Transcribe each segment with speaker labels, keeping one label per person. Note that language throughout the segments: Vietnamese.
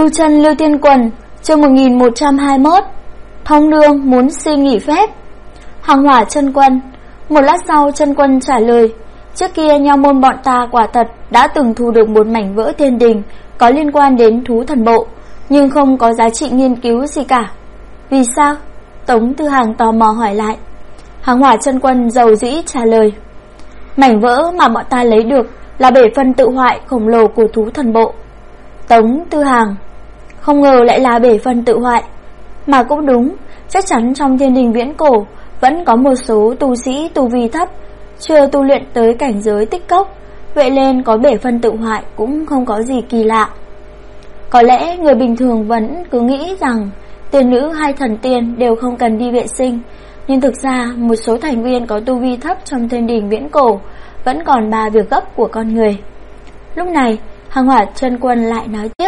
Speaker 1: Tu chân Lưu Tiên Quần, chương 1121. Thông nương muốn xin nghỉ phép. Hàng Hỏa chân quân. Một lát sau chân quân trả lời, trước kia Nho môn bọn ta quả thật đã từng thu được một mảnh vỡ thiên đình có liên quan đến thú thần bộ, nhưng không có giá trị nghiên cứu gì cả. Vì sao? Tống Tư Hàng tò mò hỏi lại. Hàng Hỏa chân quân dầu dĩ trả lời, mảnh vỡ mà bọn ta lấy được là bể phân tự hoại khổng lồ của thú thần bộ. Tống Tư Hàng, không ngờ lại là bể phân tự hoại. Mà cũng đúng, chắc chắn trong thiên đình viễn cổ vẫn có một số tu sĩ tu vi thấp, chưa tu luyện tới cảnh giới tích cốc, vậy nên có bể phân tự hoại cũng không có gì kỳ lạ. Có lẽ người bình thường vẫn cứ nghĩ rằng tiên nữ hay thần tiên đều không cần đi vệ sinh, nhưng thực ra một số thành viên có tu vi thấp trong thiên đình viễn cổ vẫn còn 3 việc gấp của con người. Lúc này Hàng Hỏa chân quân lại nói tiếp,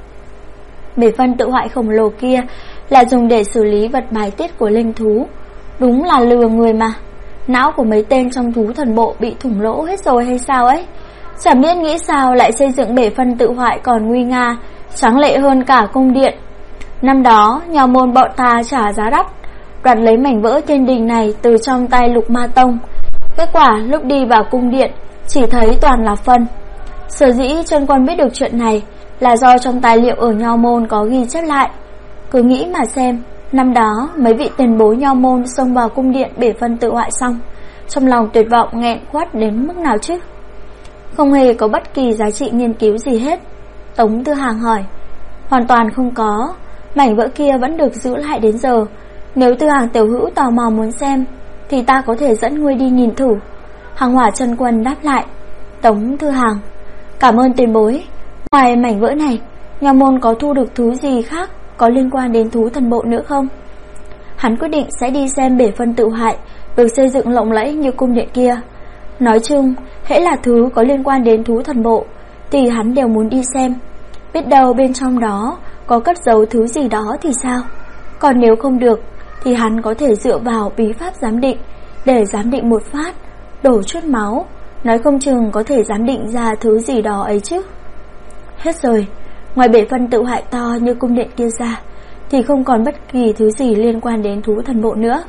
Speaker 1: bể phân tự hoại khổng lồ kia là dùng để xử lý vật bài tiết của linh thú. Đúng là lừa người mà. Não của mấy tên trong thú thần bộ bị thủng lỗ hết rồi hay sao ấy. Chẳng biết nghĩ sao lại xây dựng bể phân tự hoại còn nguy nga, tráng lệ hơn cả cung điện. Năm đó Nho môn bọn ta trả giá đắt đoạt lấy mảnh vỡ thiên đình này từ trong tay Lục Ma Tông. Kết quả lúc đi vào cung điện chỉ thấy toàn là phân. Sở dĩ chân quân biết được chuyện này là do trong tài liệu ở Nho môn có ghi chép lại. Cứ nghĩ mà xem, năm đó mấy vị tiền bối Nho môn xông vào cung điện bể phân tự hoại xong, trong lòng tuyệt vọng nghẹn khuất đến mức nào chứ. Không hề có bất kỳ giá trị nghiên cứu gì hết. Tống Tư Hàng hỏi. Hoàn toàn không có, mảnh vỡ kia vẫn được giữ lại đến giờ. Nếu Tư Hàng tiểu hữu tò mò muốn xem thì ta có thể dẫn ngươi đi nhìn thử. Hàng Hỏa chân quân đáp lại. Tống Tư Hàng, cảm ơn tiền bối. Ngoài mảnh vỡ này, Nho môn có thu được thứ gì khác có liên quan đến thú thần bộ nữa không? Hắn quyết định sẽ đi xem bể phân tự hoại được xây dựng lộng lẫy như cung điện kia. Nói chung, hễ là thứ có liên quan đến thú thần bộ thì hắn đều muốn đi xem. Biết đâu bên trong đó có cất giấu thứ gì đó thì sao? Còn nếu không được thì hắn có thể dựa vào bí pháp giám định để giám định một phát, đổ chút máu, nói không chừng có thể giám định ra thứ gì đó ấy chứ. Hết rồi, ngoài bể phân tự hoại to như cung điện kia ra thì không còn bất kỳ thứ gì liên quan đến thú thần bộ nữa.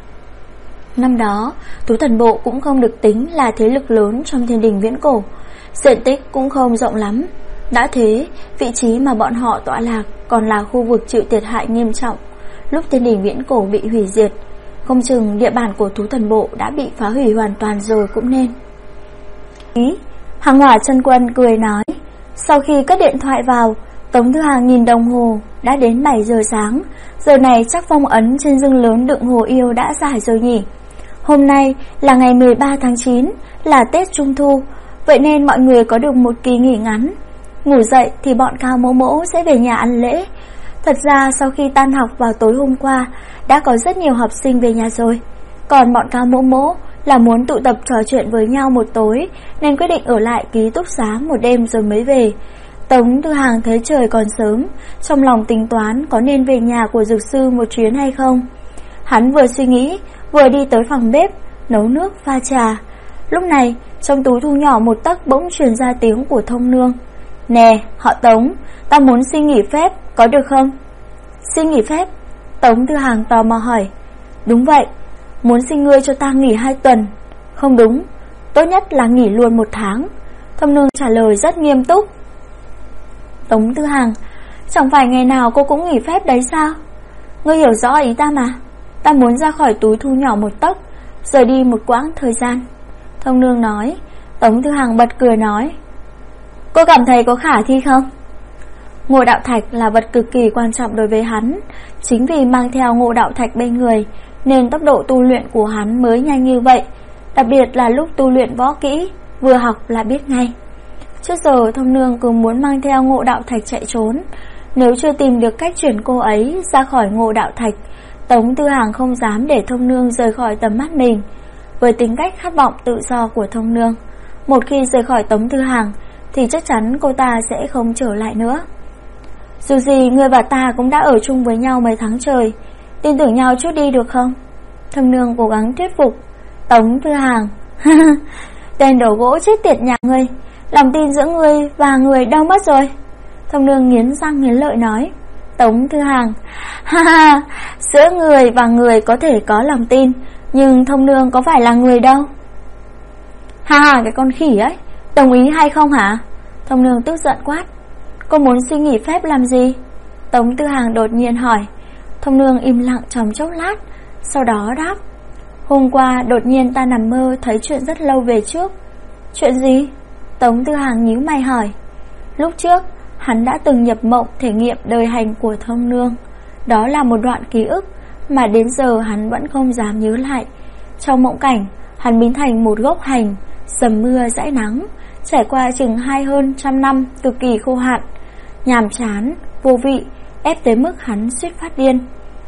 Speaker 1: Năm đó, thú thần bộ cũng không được tính là thế lực lớn trong thiên đình viễn cổ, diện tích cũng không rộng lắm. Đã thế, vị trí mà bọn họ tọa lạc còn là khu vực chịu thiệt hại nghiêm trọng lúc thiên đình viễn cổ bị hủy diệt. Không chừng địa bàn của thú thần bộ đã bị phá hủy hoàn toàn rồi cũng nên. Hàng Hỏa chân quân cười nói. Sau khi cất điện thoại vào, Tống Tư Hàng nhìn đồng hồ, đã đến 7 giờ sáng. Giờ này chắc phong ấn trên dương lớn đựng hồ yêu đã giải rồi nhỉ. Hôm nay là ngày 13 tháng 9, là Tết Trung Thu, vậy nên mọi người có được một kỳ nghỉ ngắn. Ngủ dậy thì bọn Cao Mỗ Mỗ sẽ về nhà ăn lễ. Thật ra sau khi tan học vào tối hôm qua, đã có rất nhiều học sinh về nhà rồi. Còn bọn Cao Mỗ Mỗ là muốn tụ tập trò chuyện với nhau một tối, nên quyết định ở lại ký túc xá một đêm rồi mới về. Tống Tư Hàng thấy trời còn sớm, trong lòng tính toán có nên về nhà của dược sư một chuyến hay không. Hắn vừa suy nghĩ, vừa đi tới phòng bếp, nấu nước pha trà. Lúc này, trong túi thu nhỏ một tấc bỗng truyền ra tiếng của Thông Nương. Nè, họ Tống, ta muốn xin nghỉ phép, có được không? Xin nghỉ phép? Tống Tư Hàng tò mò hỏi. Đúng vậy, muốn xin ngươi cho ta nghỉ 2 tuần. Không đúng, tốt nhất là nghỉ luôn 1 tháng. Thông Nương trả lời rất nghiêm túc. Tống Tư Hàng, chẳng phải ngày nào cô cũng nghỉ phép đấy sao? Ngươi hiểu rõ ý ta mà. Ta muốn ra khỏi túi thu nhỏ một tấc, rời đi một quãng thời gian. Thông Nương nói. Tống Tư Hàng bật cười nói, cô cảm thấy có khả thi không? Ngộ đạo thạch là vật cực kỳ quan trọng đối với hắn. Chính vì mang theo ngộ đạo thạch bên người nên tốc độ tu luyện của hắn mới nhanh như vậy. Đặc biệt là lúc tu luyện võ kỹ, vừa học là biết ngay. Trước giờ Thông Nương cứ muốn mang theo ngộ đạo thạch chạy trốn. Nếu chưa tìm được cách chuyển cô ấy ra khỏi ngộ đạo thạch, Tống Tư Hàng không dám để Thông Nương rời khỏi tầm mắt mình. Với tính cách khát vọng tự do của Thông Nương, một khi rời khỏi Tống Tư Hàng thì chắc chắn cô ta sẽ không trở lại nữa. Dù gì ngươi và ta cũng đã ở chung với nhau mấy tháng trời, tin tưởng nhau chút đi được không? Thông Nương cố gắng thuyết phục. Tống Tư Hàng, tên đầu gỗ chết tiệt nhà ngươi, lòng tin giữa ngươi và người đâu mất rồi? Thông Nương nghiến răng nghiến lợi nói. Tống Thư Hàng: Ha ha, giữa người và người có thể có lòng tin, nhưng Thông Nương có phải là người đâu. Ha ha, cái con khỉ ấy, đồng ý hay không hả? Thông Nương tức giận quát. Cô muốn xin nghỉ phép làm gì? Tống Tư Hàng đột nhiên hỏi. Thông Nương im lặng trong chốc lát, sau đó đáp. Hôm qua đột nhiên ta nằm mơ thấy chuyện rất lâu về trước. Chuyện gì? Tống Tư Hàng nhíu mày hỏi. Lúc trước hắn đã từng nhập mộng thể nghiệm đời hành của Thông Nương. Đó là một đoạn ký ức mà đến giờ hắn vẫn không dám nhớ lại. Trong mộng cảnh, hắn biến thành một gốc hành, dầm mưa dãi nắng, trải qua chừng hơn 100 năm cực kỳ khô hạn, nhàm chán, vô vị, ép tới mức hắn suýt phát điên.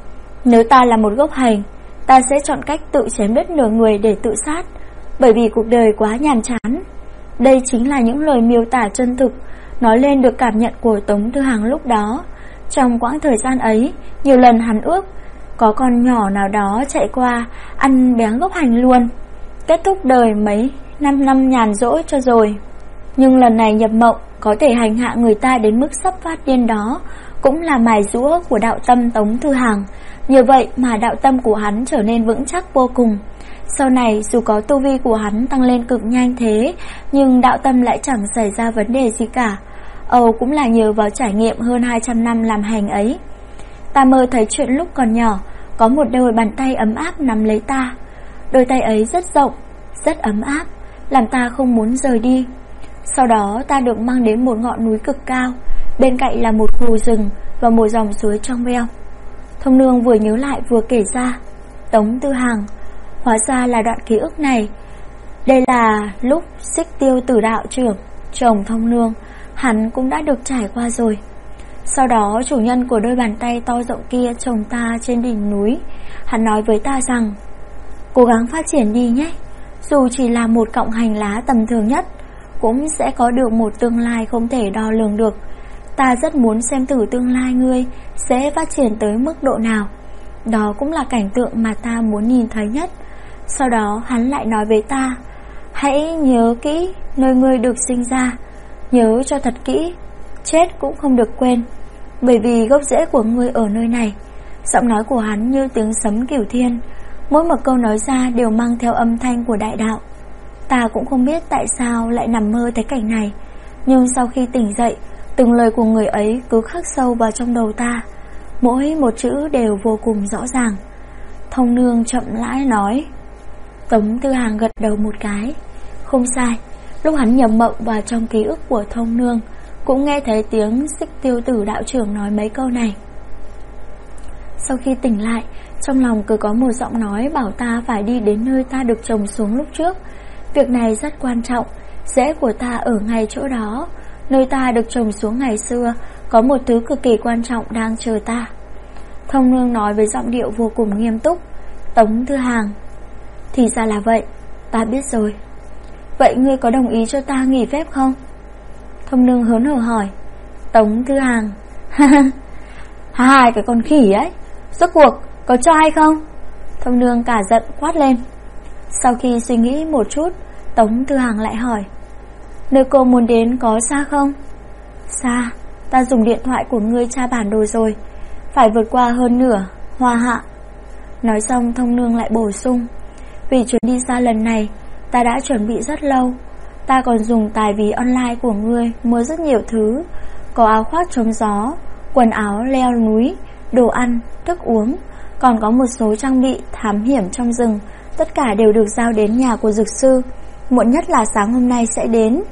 Speaker 1: Nếu ta là một gốc hành, ta sẽ chọn cách tự chém đứt nửa người để tự sát, bởi vì cuộc đời quá nhàm chán. Đây chính là những lời miêu tả chân thực, nói lên được cảm nhận của Tống Tư Hàng lúc đó. Trong quãng thời gian ấy, nhiều lần hắn ước có con nhỏ nào đó chạy qua ăn bén gốc hành luôn, kết thúc đời mấy năm nhàn rỗi cho rồi. Nhưng lần này nhập mộng có thể hành hạ người ta đến mức sắp phát điên đó cũng là mài giũa của đạo tâm Tống Tư Hàng. Như vậy mà đạo tâm của hắn trở nên vững chắc vô cùng. Sau này dù có tu vi của hắn tăng lên cực nhanh thế, nhưng đạo tâm lại chẳng xảy ra vấn đề gì cả. Âu cũng là nhờ vào trải nghiệm hơn 200 năm làm hành ấy. Ta mơ thấy chuyện lúc còn nhỏ, có một đôi bàn tay ấm áp nắm lấy ta. Đôi tay ấy rất rộng, rất ấm áp, làm ta không muốn rời đi. Sau đó ta được mang đến một ngọn núi cực cao, bên cạnh là một khu rừng và một dòng suối trong veo. Thông Nương vừa nhớ lại vừa kể ra. Tống Tư Hàng: Hóa ra là đoạn ký ức này. Đây là lúc Xích Tiêu Tử đạo trưởng, chồng Thông Nương, hắn cũng đã được trải qua rồi. Sau đó chủ nhân của đôi bàn tay to rộng kia chồng ta trên đỉnh núi. Hắn nói với ta rằng: Cố gắng phát triển đi nhé, dù chỉ là một cọng hành lá tầm thường nhất, cũng sẽ có được một tương lai không thể đo lường được. Ta rất muốn xem thử tương lai ngươi sẽ phát triển tới mức độ nào. Đó cũng là cảnh tượng mà ta muốn nhìn thấy nhất. Sau đó hắn lại nói với ta: Hãy nhớ kỹ nơi ngươi được sinh ra, nhớ cho thật kỹ, chết cũng không được quên, bởi vì gốc rễ của ngươi ở nơi này. Giọng nói của hắn như tiếng sấm cửu thiên, mỗi một câu nói ra đều mang theo âm thanh của đại đạo. Ta cũng không biết tại sao lại nằm mơ thấy cảnh này, nhưng sau khi tỉnh dậy, từng lời của người ấy cứ khắc sâu vào trong đầu ta, mỗi một chữ đều vô cùng rõ ràng. Thông Nương chậm rãi nói. Tống Tư Hàng gật đầu một cái. Không sai, lúc hắn nhập mộng vào trong ký ức của Thông Nương, cũng nghe thấy tiếng Xích Tiêu Tử đạo trưởng nói mấy câu này. Sau khi tỉnh lại, trong lòng cứ có một giọng nói bảo ta phải đi đến nơi ta được trồng xuống lúc trước. Việc này rất quan trọng, rễ của ta ở ngay chỗ đó. Nơi ta được trồng xuống ngày xưa có một thứ cực kỳ quan trọng đang chờ ta. Thông Nương nói với giọng điệu vô cùng nghiêm túc. Tống Tư Hàng: Thì ra là vậy, ta biết rồi. Vậy ngươi có đồng ý cho ta nghỉ phép không? Thông Nương hớn hở hỏi. Tống Tư Hàng: Hai cái con khỉ ấy, rốt cuộc có cho hay không? Thông Nương cả giận quát lên. Sau khi suy nghĩ một chút, Tống Tư Hàng lại hỏi: Nơi cô muốn đến có xa không? Xa, ta dùng điện thoại của ngươi tra bản đồ rồi, phải vượt qua hơn nửa Hoa Hạ. Nói xong Thông Nương lại bổ sung: Vì chuyến đi xa lần này, ta đã chuẩn bị rất lâu. Ta còn dùng tài ví online của ngươi mua rất nhiều thứ, có áo khoác chống gió, quần áo leo núi, đồ ăn, thức uống, còn có một số trang bị thám hiểm trong rừng. Tất cả đều được giao đến nhà của dược sư, muộn nhất là sáng hôm nay sẽ đến.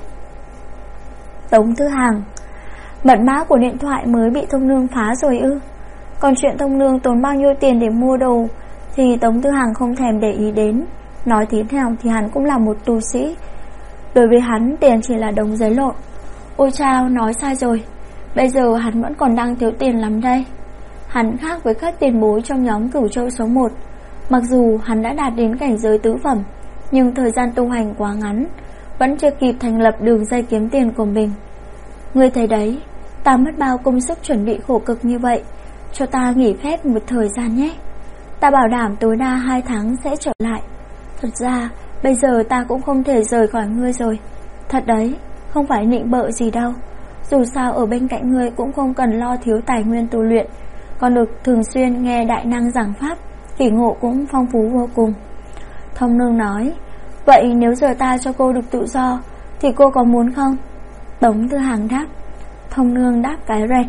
Speaker 1: Tống Tư Hàng: Mật mã của điện thoại mới bị Thông Nương phá rồi ư? Còn chuyện Thông Nương tốn bao nhiêu tiền để mua đồ thì Tống Tư Hàng không thèm để ý đến. Nói thế nào thì hắn cũng là một tu sĩ, đối với hắn tiền chỉ là đống giấy lộn. Ôi chao, nói sai rồi, bây giờ hắn vẫn còn đang thiếu tiền lắm đây. Hắn khác với các tiền bối trong nhóm Cửu Châu số 1. Mặc dù hắn đã đạt đến cảnh giới tứ phẩm, nhưng thời gian tu hành quá ngắn, vẫn chưa kịp thành lập đường dây kiếm tiền của mình. Ngươi thấy đấy, ta mất bao công sức chuẩn bị khổ cực như vậy, cho ta nghỉ phép một thời gian nhé. Ta bảo đảm tối đa 2 tháng sẽ trở lại. Thật ra bây giờ ta cũng không thể rời khỏi ngươi rồi. Thật đấy, không phải nịnh bợ gì đâu. Dù sao ở bên cạnh ngươi cũng không cần lo thiếu tài nguyên tu luyện, còn được thường xuyên nghe đại năng giảng pháp, kỳ ngộ cũng phong phú vô cùng. Thông Nương nói, vậy nếu giờ ta cho cô được tự do thì cô có muốn không? Tống Tư Hàng đáp. Thông Nương đáp cái rẹt,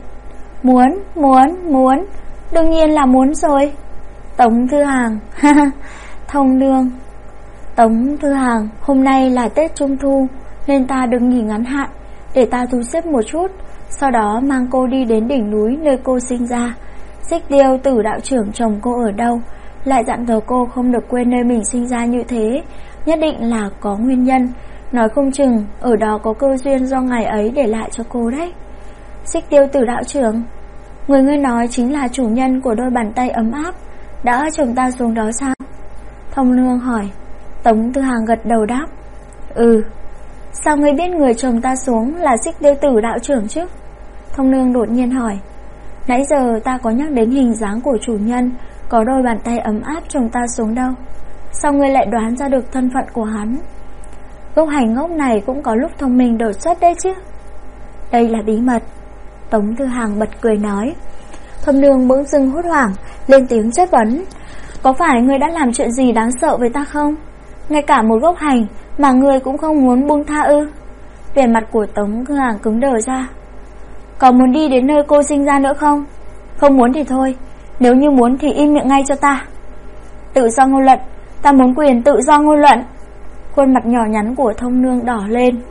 Speaker 1: muốn, đương nhiên là muốn rồi. Tống Tư Hàng, Thông Nương. Tống Tư Hàng, hôm nay là Tết Trung Thu nên ta được nghỉ ngắn hạn, để ta thu xếp một chút, sau đó mang cô đi đến đỉnh núi nơi cô sinh ra. Xích Tiêu Tử đạo trưởng chồng cô ở đâu, lại dặn dò cô không được quên nơi mình sinh ra như thế, nhất định là có nguyên nhân, nói không chừng ở đó có cơ duyên do ngày ấy để lại cho cô đấy. Xích Tiêu Tử đạo trưởng, người ngươi nói chính là chủ nhân của đôi bàn tay ấm áp đã chồng ta xuống đó sao? Thông Nương hỏi. Tống Tư Hàng gật đầu đáp, ừ. Sao ngươi biết người chồng ta xuống là Xích Tiêu Tử đạo trưởng chứ? Thông Nương đột nhiên hỏi. Nãy giờ ta có nhắc đến hình dáng của chủ nhân có đôi bàn tay ấm áp chồng ta xuống đâu, sao ngươi lại đoán ra được thân phận của hắn? Gốc hành ngốc này cũng có lúc thông minh đột xuất đấy chứ. Đây là bí mật. Tống Tư Hàng bật cười nói. Thông Nương bỗng dưng hốt hoảng lên tiếng chất vấn, có phải ngươi đã làm chuyện gì đáng sợ với ta không? Ngay cả một gốc hành mà ngươi cũng không muốn buông tha ư? Vẻ mặt của Tống Tư Hàng cứng đờ ra. Có muốn đi đến nơi cô sinh ra nữa không? Không muốn thì thôi, nếu như muốn thì im miệng ngay cho ta. Tự do ngôn luận, ta muốn quyền tự do ngôn luận. Khuôn mặt nhỏ nhắn của Thông Nương đỏ lên.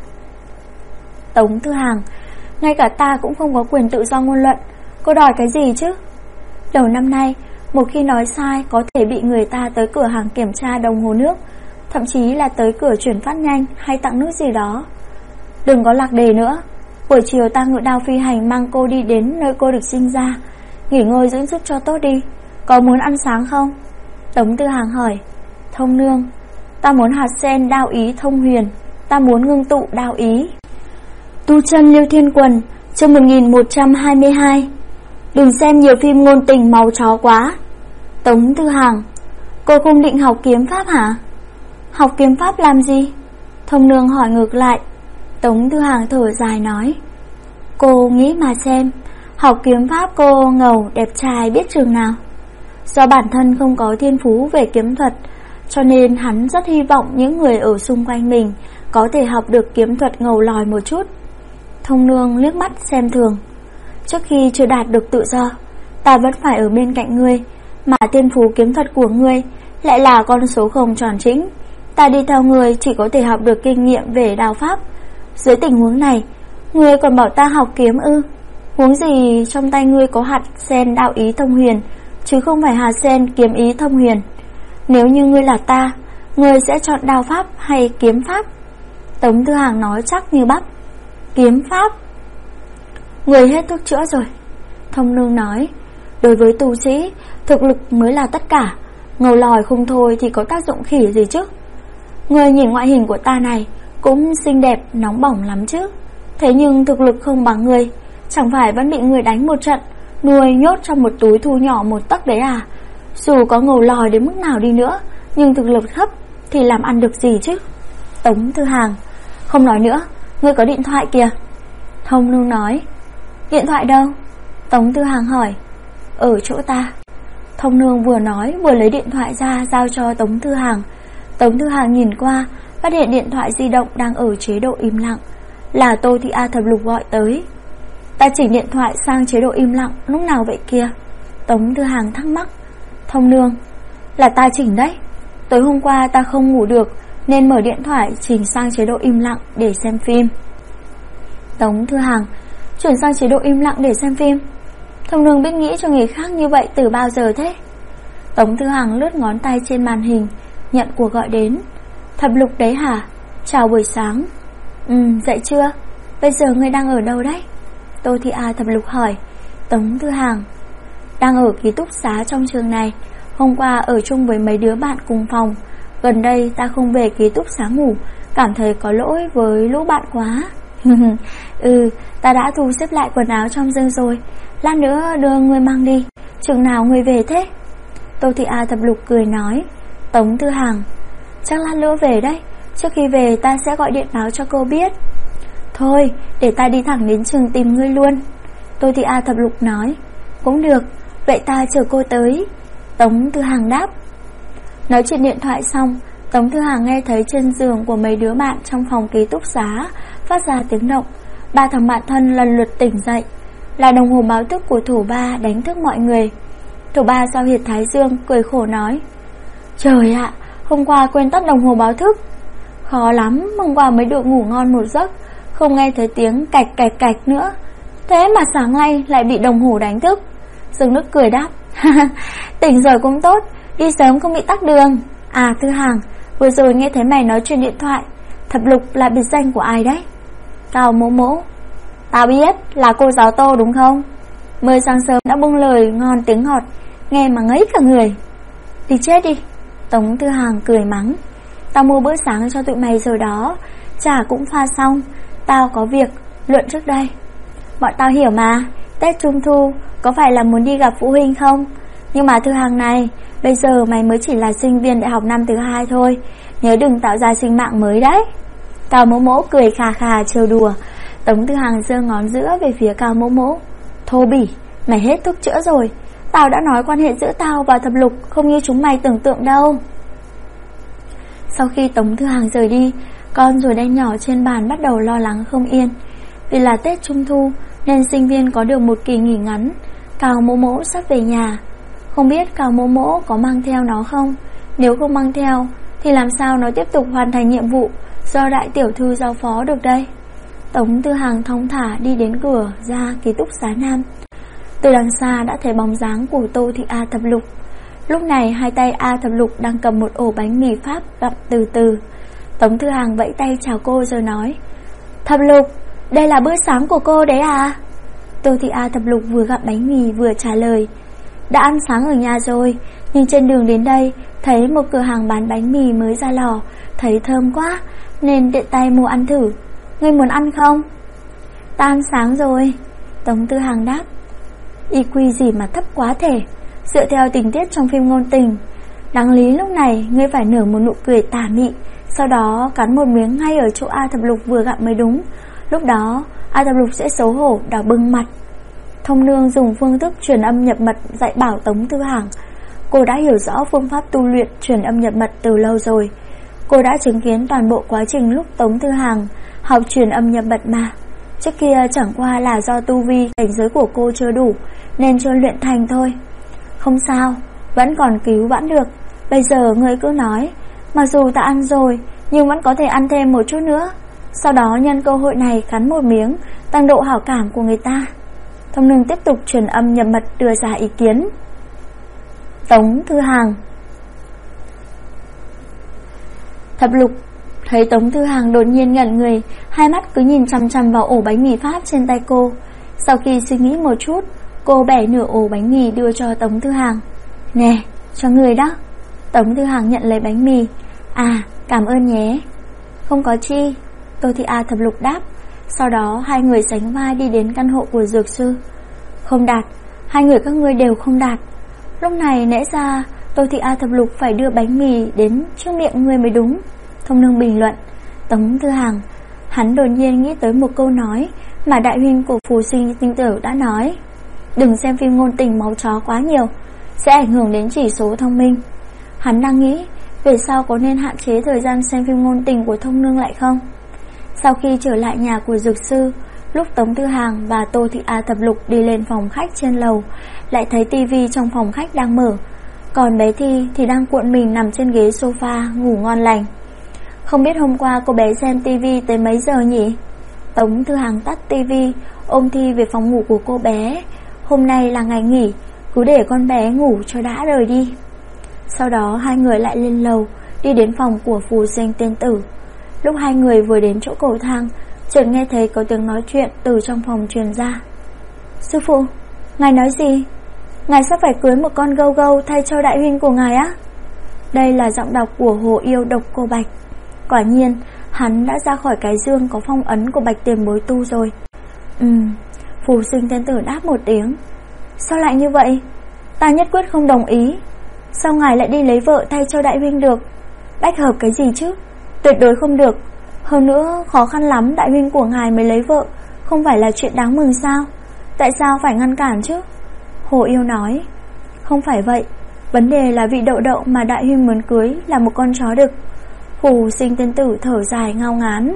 Speaker 1: Tống Tư Hàng, ngay cả ta cũng không có quyền tự do ngôn luận, cô đòi cái gì chứ? Đầu năm nay, một khi nói sai có thể bị người ta tới cửa hàng kiểm tra đồng hồ nước, thậm chí là tới cửa chuyển phát nhanh hay tặng nước gì đó. Đừng có lạc đề nữa. Buổi chiều ta ngự đao phi hành mang cô đi đến nơi cô được sinh ra, nghỉ ngơi dưỡng sức cho tốt đi. Có muốn ăn sáng không? Tống Tư Hàng hỏi. Thông Nương, ta muốn hạt sen đao ý thông huyền, ta muốn ngưng tụ đao ý. Tu chân Liêu Thiên Quần, chương 1122. Đừng xem nhiều phim ngôn tình máu chó quá. Tống Tư Hàng, cô không định học kiếm pháp hả? Học kiếm pháp làm gì? Thông Nương hỏi ngược lại. Tống Tư Hàng thở dài nói, cô nghĩ mà xem, học kiếm pháp cô ngầu đẹp trai biết chừng nào. Do bản thân không có thiên phú về kiếm thuật, cho nên hắn rất hy vọng những người ở xung quanh mình có thể học được kiếm thuật ngầu lòi một chút. Thông Nương liếc mắt xem thường. Trước khi chưa đạt được tự do, ta vẫn phải ở bên cạnh ngươi, mà thiên phú kiếm thuật của ngươi lại là con số không tròn trĩnh. Ta đi theo ngươi chỉ có thể học được kinh nghiệm về đao pháp. Dưới tình huống này, ngươi còn bảo ta học kiếm ư? Huống gì trong tay ngươi có hạt sen đao ý thông huyền, chứ không phải hạt sen kiếm ý thông huyền. Nếu như ngươi là ta, ngươi sẽ chọn đao pháp hay kiếm pháp? Tống Tư Hàng nói chắc như bắp. Kiếm pháp. Ngươi hết thuốc chữa rồi. Thông Nương nói, đối với tu sĩ, thực lực mới là tất cả, ngầu lòi không thôi thì có tác dụng khỉ gì chứ. Ngươi nhìn ngoại hình của ta này cũng xinh đẹp nóng bỏng lắm chứ, thế nhưng thực lực không bằng ngươi, chẳng phải vẫn bị ngươi đánh một trận, nuôi nhốt trong một túi thu nhỏ một tấc đấy à? Dù có ngầu lòi đến mức nào đi nữa, nhưng thực lực thấp thì làm ăn được gì chứ? Tống Tư Hàng, không nói nữa, ngươi có điện thoại kìa. Thông Nương nói. Điện thoại đâu? Tống Tư Hàng hỏi. Ở chỗ ta. Thông Nương vừa nói vừa lấy điện thoại ra giao cho Tống Tư Hàng. Tống Tư Hàng nhìn qua, phát hiện điện thoại di động đang ở chế độ im lặng, là Tô Thị A Thập Lục gọi tới. Ta chỉnh điện thoại sang chế độ im lặng lúc nào vậy kia? Tống Tư Hàng thắc mắc. Thông Nương, là ta chỉnh đấy. Tối hôm qua ta không ngủ được nên mở điện thoại chỉnh sang chế độ im lặng để xem phim. Tống Tư Hàng, chuyển sang chế độ im lặng để xem phim? Thông Nương biết nghĩ cho người khác như vậy từ bao giờ thế? Tống Tư Hàng lướt ngón tay trên màn hình, nhận cuộc gọi đến. Thập Lục đấy hả? Chào buổi sáng. Dậy chưa? Bây giờ ngươi đang ở đâu đấy? Tô Thị A Thập Lục hỏi. Tống Tư Hàng, đang ở ký túc xá trong trường này. Hôm qua ở chung với mấy đứa bạn cùng phòng. Gần đây ta không về ký túc xá ngủ, cảm thấy có lỗi với lũ bạn quá. Ta đã thu xếp lại quần áo trong dương rồi, lát nữa đưa ngươi mang đi. Chừng nào ngươi về thế? Tô Thị A Thập Lục cười nói. Tống Tư Hàng, chắc lát nữa về đấy. Trước khi về ta sẽ gọi điện báo cho cô biết. Thôi, để ta đi thẳng đến trường tìm ngươi luôn. Tô Thị A Thập Lục nói. Cũng được, vậy ta chờ cô tới. Tống Thư Hàng đáp. Nói chuyện điện thoại xong, Tống Thư Hàng nghe thấy trên giường của mấy đứa bạn trong phòng ký túc xá phát ra tiếng động. Ba thằng bạn thân lần lượt tỉnh dậy. Là đồng hồ báo thức của Thổ Ba đánh thức mọi người. Thổ Ba sau huyệt thái dương cười khổ nói. Trời ạ, hôm qua quên tắt đồng hồ báo thức. Khó lắm, hôm qua mới được ngủ ngon một giấc, không nghe thấy tiếng cạch cạch cạch nữa. Thế mà sáng nay lại bị đồng hồ đánh thức. Dương Đức cười đáp. Tỉnh rồi cũng tốt, đi sớm không bị tắc đường. À Thư Hàng, vừa rồi nghe thấy mày nói chuyện điện thoại, Thập Lục là biệt danh của ai đấy? Cao Mỗ Mỗ. Tao biết, là cô giáo Tô đúng không? Mới sáng sớm đã buông lời ngon tiếng ngọt, nghe mà ngấy cả người. Đi chết đi. Tống Thư Hàng cười mắng. Tao mua bữa sáng cho tụi mày rồi đó, trà cũng pha xong, tao có việc, luận trước đây. Bọn tao hiểu mà, Tết Trung Thu có phải là muốn đi gặp phụ huynh không? Nhưng mà Thư Hàng này, bây giờ mày mới chỉ là sinh viên đại học năm thứ 2 thôi, nhớ đừng tạo ra sinh mạng mới đấy. Cao Mỗ Mỗ cười khà khà trêu đùa. Tống Thư Hàng giơ ngón giữa về phía Cao Mỗ Mỗ. Thô bỉ, mày hết thuốc chữa rồi. Tao đã nói quan hệ giữa tao và Thập Lục không như chúng mày tưởng tượng đâu. Sau khi Tống Thư Hàng rời đi, con rùa đen nhỏ trên bàn bắt đầu lo lắng không yên. Vì là Tết Trung Thu nên sinh viên có được một kỳ nghỉ ngắn. Cao Mỗ Mỗ sắp về nhà. Không biết Cao Mỗ Mỗ có mang theo nó không? Nếu không mang theo thì làm sao nó tiếp tục hoàn thành nhiệm vụ do đại tiểu thư giao phó được đây? Tống Thư Hàng thong thả đi đến cửa ra ký túc xá nam. Từ đằng xa đã thấy bóng dáng của Tô Thị A Thập Lục. Lúc này hai tay A Thập Lục đang cầm một ổ bánh mì Pháp gặm từ từ. Tống Thư Hàng vẫy tay chào cô rồi nói. Thập Lục, đây là bữa sáng của cô đấy à? Tô Thị A Thập Lục vừa gặm bánh mì vừa trả lời. Đã ăn sáng ở nhà rồi, nhưng trên đường đến đây thấy một cửa hàng bán bánh mì mới ra lò, thấy thơm quá nên tiện tay mua ăn thử. Ngươi muốn ăn không? Ta ăn sáng rồi. Tống Thư Hàng đáp. IQ gì mà thấp quá thể. Dựa theo tình tiết trong phim ngôn tình, đáng lý lúc này ngươi phải nở một nụ cười tà mị, sau đó cắn một miếng ngay ở chỗ A Thập Lục vừa gặm mới đúng. Lúc đó A Thập Lục sẽ xấu hổ đỏ bừng mặt. Thông nương dùng phương thức truyền âm nhập mật dạy bảo Tống Thư Hàng. Cô đã hiểu rõ phương pháp tu luyện truyền âm nhập mật từ lâu rồi. Cô đã chứng kiến toàn bộ quá trình lúc Tống Thư Hàng học truyền âm nhập mật mà. Trước kia chẳng qua là do tu vi cảnh giới của cô chưa đủ nên chưa luyện thành thôi. Không sao, vẫn còn cứu vãn được. Bây giờ ngươi cứ nói, mặc dù ta ăn rồi nhưng vẫn có thể ăn thêm một chút nữa, sau đó nhân cơ hội này cắn một miếng, tăng độ hảo cảm của người ta. Thông nương tiếp tục truyền âm nhập mật đưa ra ý kiến. Tống Thư Hàng. Thập Lục thấy Tống Thư Hàng đột nhiên ngẩn người, hai mắt cứ nhìn chằm chằm vào ổ bánh mì Pháp trên tay cô. Sau khi suy nghĩ một chút, cô bẻ nửa ổ bánh mì đưa cho Tống Thư Hàng. Nè, cho người đó. Tống Thư Hàng nhận lấy bánh mì. À, cảm ơn nhé. Không có chi. Tô Thị A Thập Lục đáp. Sau đó hai người sánh vai đi đến căn hộ của dược sư. Không đạt, hai người các ngươi đều không đạt. Lúc này lẽ ra Tô Thị A Thập Lục phải đưa bánh mì đến trước miệng người mới đúng. Thông nương bình luận. Tống Thư Hàng, hắn đột nhiên nghĩ tới một câu nói mà đại huynh của Phù Sinh Tinh Tử đã nói. Đừng xem phim ngôn tình máu chó quá nhiều, sẽ ảnh hưởng đến chỉ số thông minh. Hắn đang nghĩ về sau có nên hạn chế thời gian xem phim ngôn tình của thông nương lại không. Sau khi trở lại nhà của dược sư, lúc Tống Thư Hàng và Tô Thị A Thập Lục đi lên phòng khách trên lầu, lại thấy tivi trong phòng khách đang mở, còn bé Thi thì đang cuộn mình nằm trên ghế sofa ngủ ngon lành. Không biết hôm qua cô bé xem tivi tới mấy giờ nhỉ? Tống Thư Hàng tắt tivi, ôm Thi về phòng ngủ của cô bé. Hôm nay là ngày nghỉ, cứ để con bé ngủ cho đã đời đi. Sau đó hai người lại lên lầu, đi đến phòng của Phù Sinh Tiên Tử. Lúc hai người vừa đến chỗ cầu thang, chợt nghe thấy có tiếng nói chuyện từ trong phòng truyền ra. Sư phụ, ngài nói gì? Ngài sắp phải cưới một con gâu gâu thay cho đại huynh của ngài á? Đây là giọng đọc của Hồ Yêu Độc Cô Bạch. Quả nhiên, hắn đã ra khỏi cái dương có phong ấn của Bạch Tiền Bối Tu rồi. Phù Sinh Tiên Tử đáp một tiếng. Sao lại như vậy? Ta nhất quyết không đồng ý. Sao ngài lại đi lấy vợ thay cho đại huynh được? Bách hợp cái gì chứ? Tuyệt đối không được. Hơn nữa khó khăn lắm đại huynh của ngài mới lấy vợ, không phải là chuyện đáng mừng sao? Tại sao phải ngăn cản chứ? Hồ Yêu nói. Không phải vậy, vấn đề là vị đậu đậu mà đại huynh muốn cưới là một con chó đực. Phù Sinh Tiên Tử thở dài ngao ngán.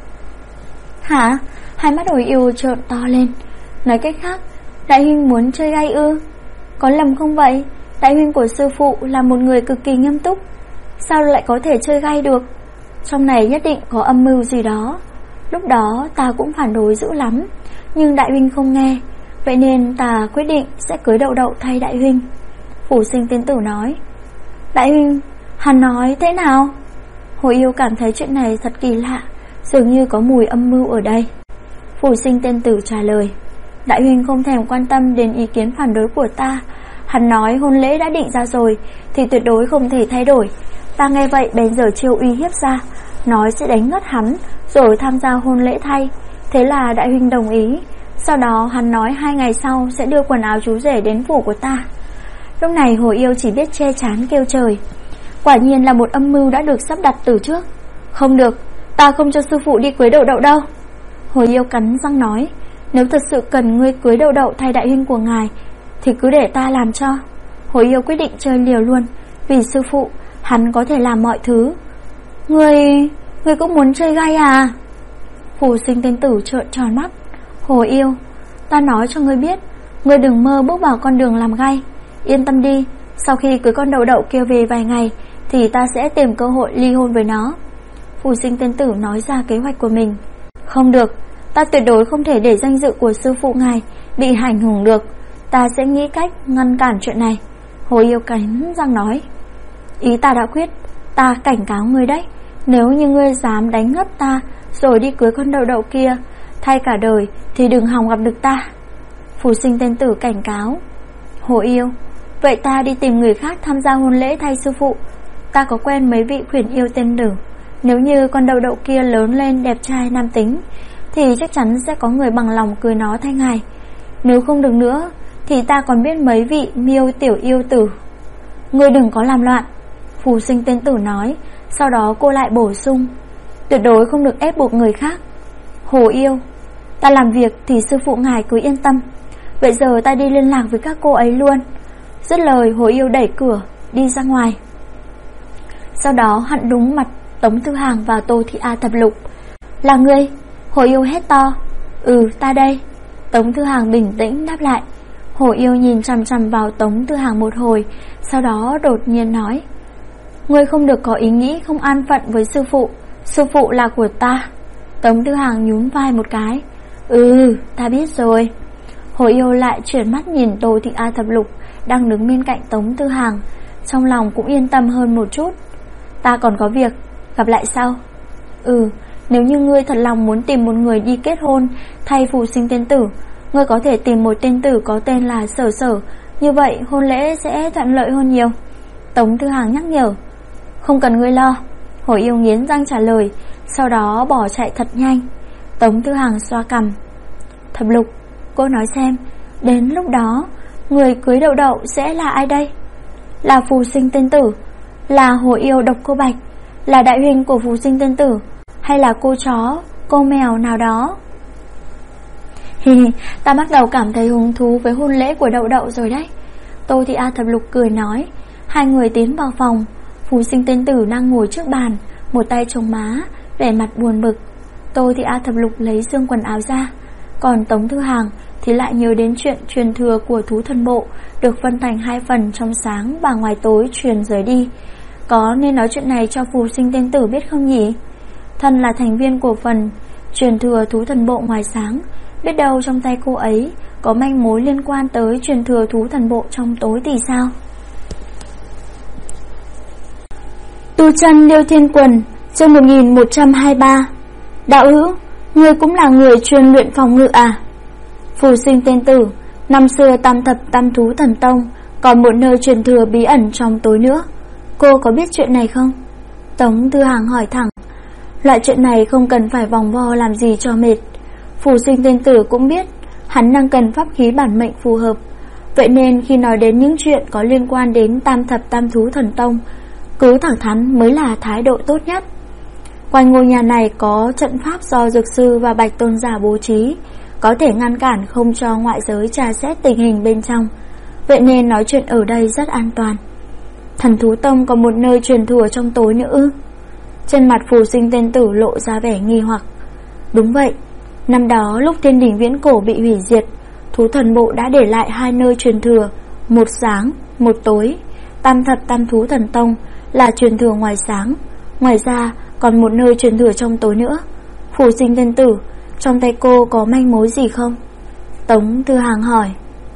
Speaker 1: Hả? Hai mắt Hồ Yêu trợn to lên. Nói cách khác, đại huynh muốn chơi gay ư? Có lầm không vậy? Đại huynh của sư phụ là một người cực kỳ nghiêm túc, sao lại có thể chơi gay được? Trong này nhất định có âm mưu gì đó. Lúc đó ta cũng phản đối dữ lắm, nhưng đại huynh không nghe, vậy nên ta quyết định sẽ cưới đậu đậu thay đại huynh. Phù Sinh Tiên Tử nói. Đại huynh, hắn nói thế nào? Hồ Yêu cảm thấy chuyện này thật kỳ lạ, dường như có mùi âm mưu ở đây. Phù Sinh Tiên Tử trả lời. Đại huynh không thèm quan tâm đến ý kiến phản đối của ta. Hắn nói hôn lễ đã định ra rồi thì tuyệt đối không thể thay đổi. Ta nghe vậy bèn giở chiêu uy hiếp ra, nói sẽ đánh ngất hắn rồi tham gia hôn lễ thay. Thế là đại huynh đồng ý. Sau đó hắn nói 2 ngày sau sẽ đưa quần áo chú rể đến phủ của ta. Lúc này Hồ Yêu chỉ biết che chán kêu trời. Quả nhiên là một âm mưu đã được sắp đặt từ trước. Không được, ta không cho sư phụ đi cưới đậu đậu đâu. Hồ Yêu cắn răng nói. Nếu thật sự cần ngươi cưới đậu đậu thay đại huynh của ngài thì cứ để ta làm cho. Hồ Yêu quyết định chơi liều luôn. Vì sư phụ, hắn có thể làm mọi thứ. Ngươi cũng muốn chơi gay à? Phù Sinh Tiên Tử trợn tròn mắt. Hồ Yêu, ta nói cho ngươi biết, ngươi đừng mơ bước vào con đường làm gay. Yên tâm đi, sau khi cưới con đậu đậu kia về vài ngày thì ta sẽ tìm cơ hội ly hôn với nó. Phù Sinh Tiên Tử nói ra kế hoạch của mình. Không được, ta tuyệt đối không thể để danh dự của sư phụ ngài bị ảnh hưởng được. Ta sẽ nghĩ cách ngăn cản chuyện này. Hồ Yêu cắn răng nói. Ý ta đã quyết, ta cảnh cáo ngươi đấy. Nếu như ngươi dám đánh ngất ta rồi đi cưới con đậu đậu kia thay cả đời thì đừng hòng gặp được ta. Phù Sinh Tiên Tử cảnh cáo. Hồ Yêu, vậy ta đi tìm người khác tham gia hôn lễ thay sư phụ. Ta có quen mấy vị khuyển yêu tiên nữ. Nếu như con đậu đậu kia lớn lên đẹp trai nam tính thì chắc chắn sẽ có người bằng lòng cưới nó thay ngài. Nếu không được nữa thì ta còn biết mấy vị miêu tiểu yêu tử. Ngươi đừng có làm loạn, Phù Sinh Tiên Tử nói. Sau đó cô lại bổ sung. Tuyệt đối không được ép buộc người khác. Hồ Yêu, ta làm việc thì sư phụ ngài cứ yên tâm. Vậy giờ ta đi liên lạc với các cô ấy luôn. Dứt lời Hồ Yêu đẩy cửa đi ra ngoài. Sau đó hặn đúng mặt Tống Thư Hàng và Tô Thị A Thập Lục. Là ngươi? Hồ Yêu hét to. Ừ, ta đây. Tống Thư Hàng bình tĩnh đáp lại. Hồ Yêu nhìn chằm chằm vào Tống Thư Hàng một hồi, sau đó đột nhiên nói. Ngươi không được có ý nghĩ không an phận với sư phụ. Sư phụ là của ta. Tống Thư Hàng nhún vai một cái. Ừ, ta biết rồi. Hồ Yêu lại chuyển mắt nhìn Tô Thị A Thập Lục đang đứng bên cạnh Tống Thư Hàng, trong lòng cũng yên tâm hơn một chút. Ta còn có việc, gặp lại sau. Ừ, nếu như ngươi thật lòng muốn tìm một người đi kết hôn thay Phù Sinh Tiên Tử, ngươi có thể tìm một tiên tử có tên là Sở Sở. Như vậy hôn lễ sẽ thuận lợi hơn nhiều. Tống Thư Hàng nhắc nhở. Không cần ngươi lo. Hồ Yêu nghiến răng trả lời, sau đó bỏ chạy thật nhanh. Tống Thư Hàng xoa cằm. Thập Lục, cô nói xem, đến lúc đó người cưới đậu đậu sẽ là ai đây? Là Phù Sinh Tiên Tử, là Hồ Yêu độc cô Bạch, là đại huynh của Phù Sinh Tiên Tử, hay là cô chó, cô mèo nào đó? Ta bắt đầu cảm thấy hứng thú với hôn lễ của đậu đậu rồi đấy. Tô Thị A Thập Lục cười nói. Hai người tiến vào phòng. Phù Sinh Tiên Tử đang ngồi trước bàn, một tay chống má, vẻ mặt buồn bực. Tô Thị A Thập Lục lấy xương quần áo ra. Còn Tống Thư Hàng thì lại nhớ đến chuyện truyền thừa của thú thần bộ được phân thành 2 phần, trong sáng và ngoài tối truyền rời đi. Có nên nói chuyện này cho Phù Sinh Tiên Tử biết không nhỉ? Thân là thành viên của phần truyền thừa thú thần bộ ngoài sáng, biết đâu trong tay cô ấy có manh mối liên quan tới truyền thừa thú thần bộ trong tối thì sao? Tu chân Liêu Thiên Quần, chương 1123. Đạo hữu, ngươi cũng là người chuyên luyện phòng ngự à? Phù Sinh Tiên Tử, năm xưa Tam Thập Tam Thú Thần Tông còn một nơi truyền thừa bí ẩn trong tối nữa. Cô có biết chuyện này không? Tống Thư Hàng hỏi thẳng. Loại chuyện này không cần phải vòng vo làm gì cho mệt. Phù Sinh Tiên Tử cũng biết hắn đang cần pháp khí bản mệnh phù hợp. Vậy nên khi nói đến những chuyện có liên quan đến Tam Thập Tam Thú Thần Tông, cứ thẳng thắn mới là thái độ tốt nhất. Quanh ngôi nhà này có trận pháp do Dược Sư và Bạch Tôn giả bố trí, có thể ngăn cản không cho ngoại giới tra xét tình hình bên trong, vậy nên nói chuyện ở đây rất an toàn. Thần Thú Tông có một nơi truyền thừa trong tối nữa ư? Trên mặt Phù Sinh tên tử lộ ra vẻ nghi hoặc. Đúng vậy, năm đó lúc Thiên Đình Viễn Cổ bị hủy diệt, Thú Thần Bộ đã để lại 2 nơi truyền thừa, một sáng, một tối. Tam Thập Tam Thú Thần Tông là truyền thừa ngoài sáng, ngoài ra còn một nơi truyền thừa trong tối nữa. Phù Sinh tên tử, trong tay cô có manh mối gì không? Tống Thư Hàng hỏi.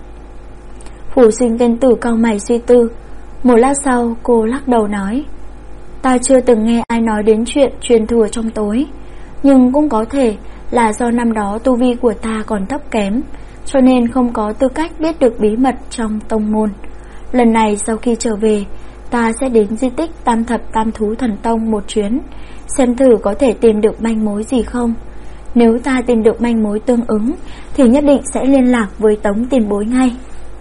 Speaker 1: Phù Sinh tên tử cau mày suy tư. Một lát sau cô lắc đầu nói, ta chưa từng nghe ai nói đến chuyện truyền thừa trong tối, nhưng cũng có thể là do năm đó tu vi của ta còn thấp kém, cho nên không có tư cách biết được bí mật trong tông môn. Lần này sau khi trở về, ta sẽ đến di tích Tam Thập Tam Thú Thần Tông một chuyến, xem thử có thể tìm được manh mối gì không. Nếu ta tìm được manh mối tương ứng thì nhất định sẽ liên lạc với Tống tiền bối ngay.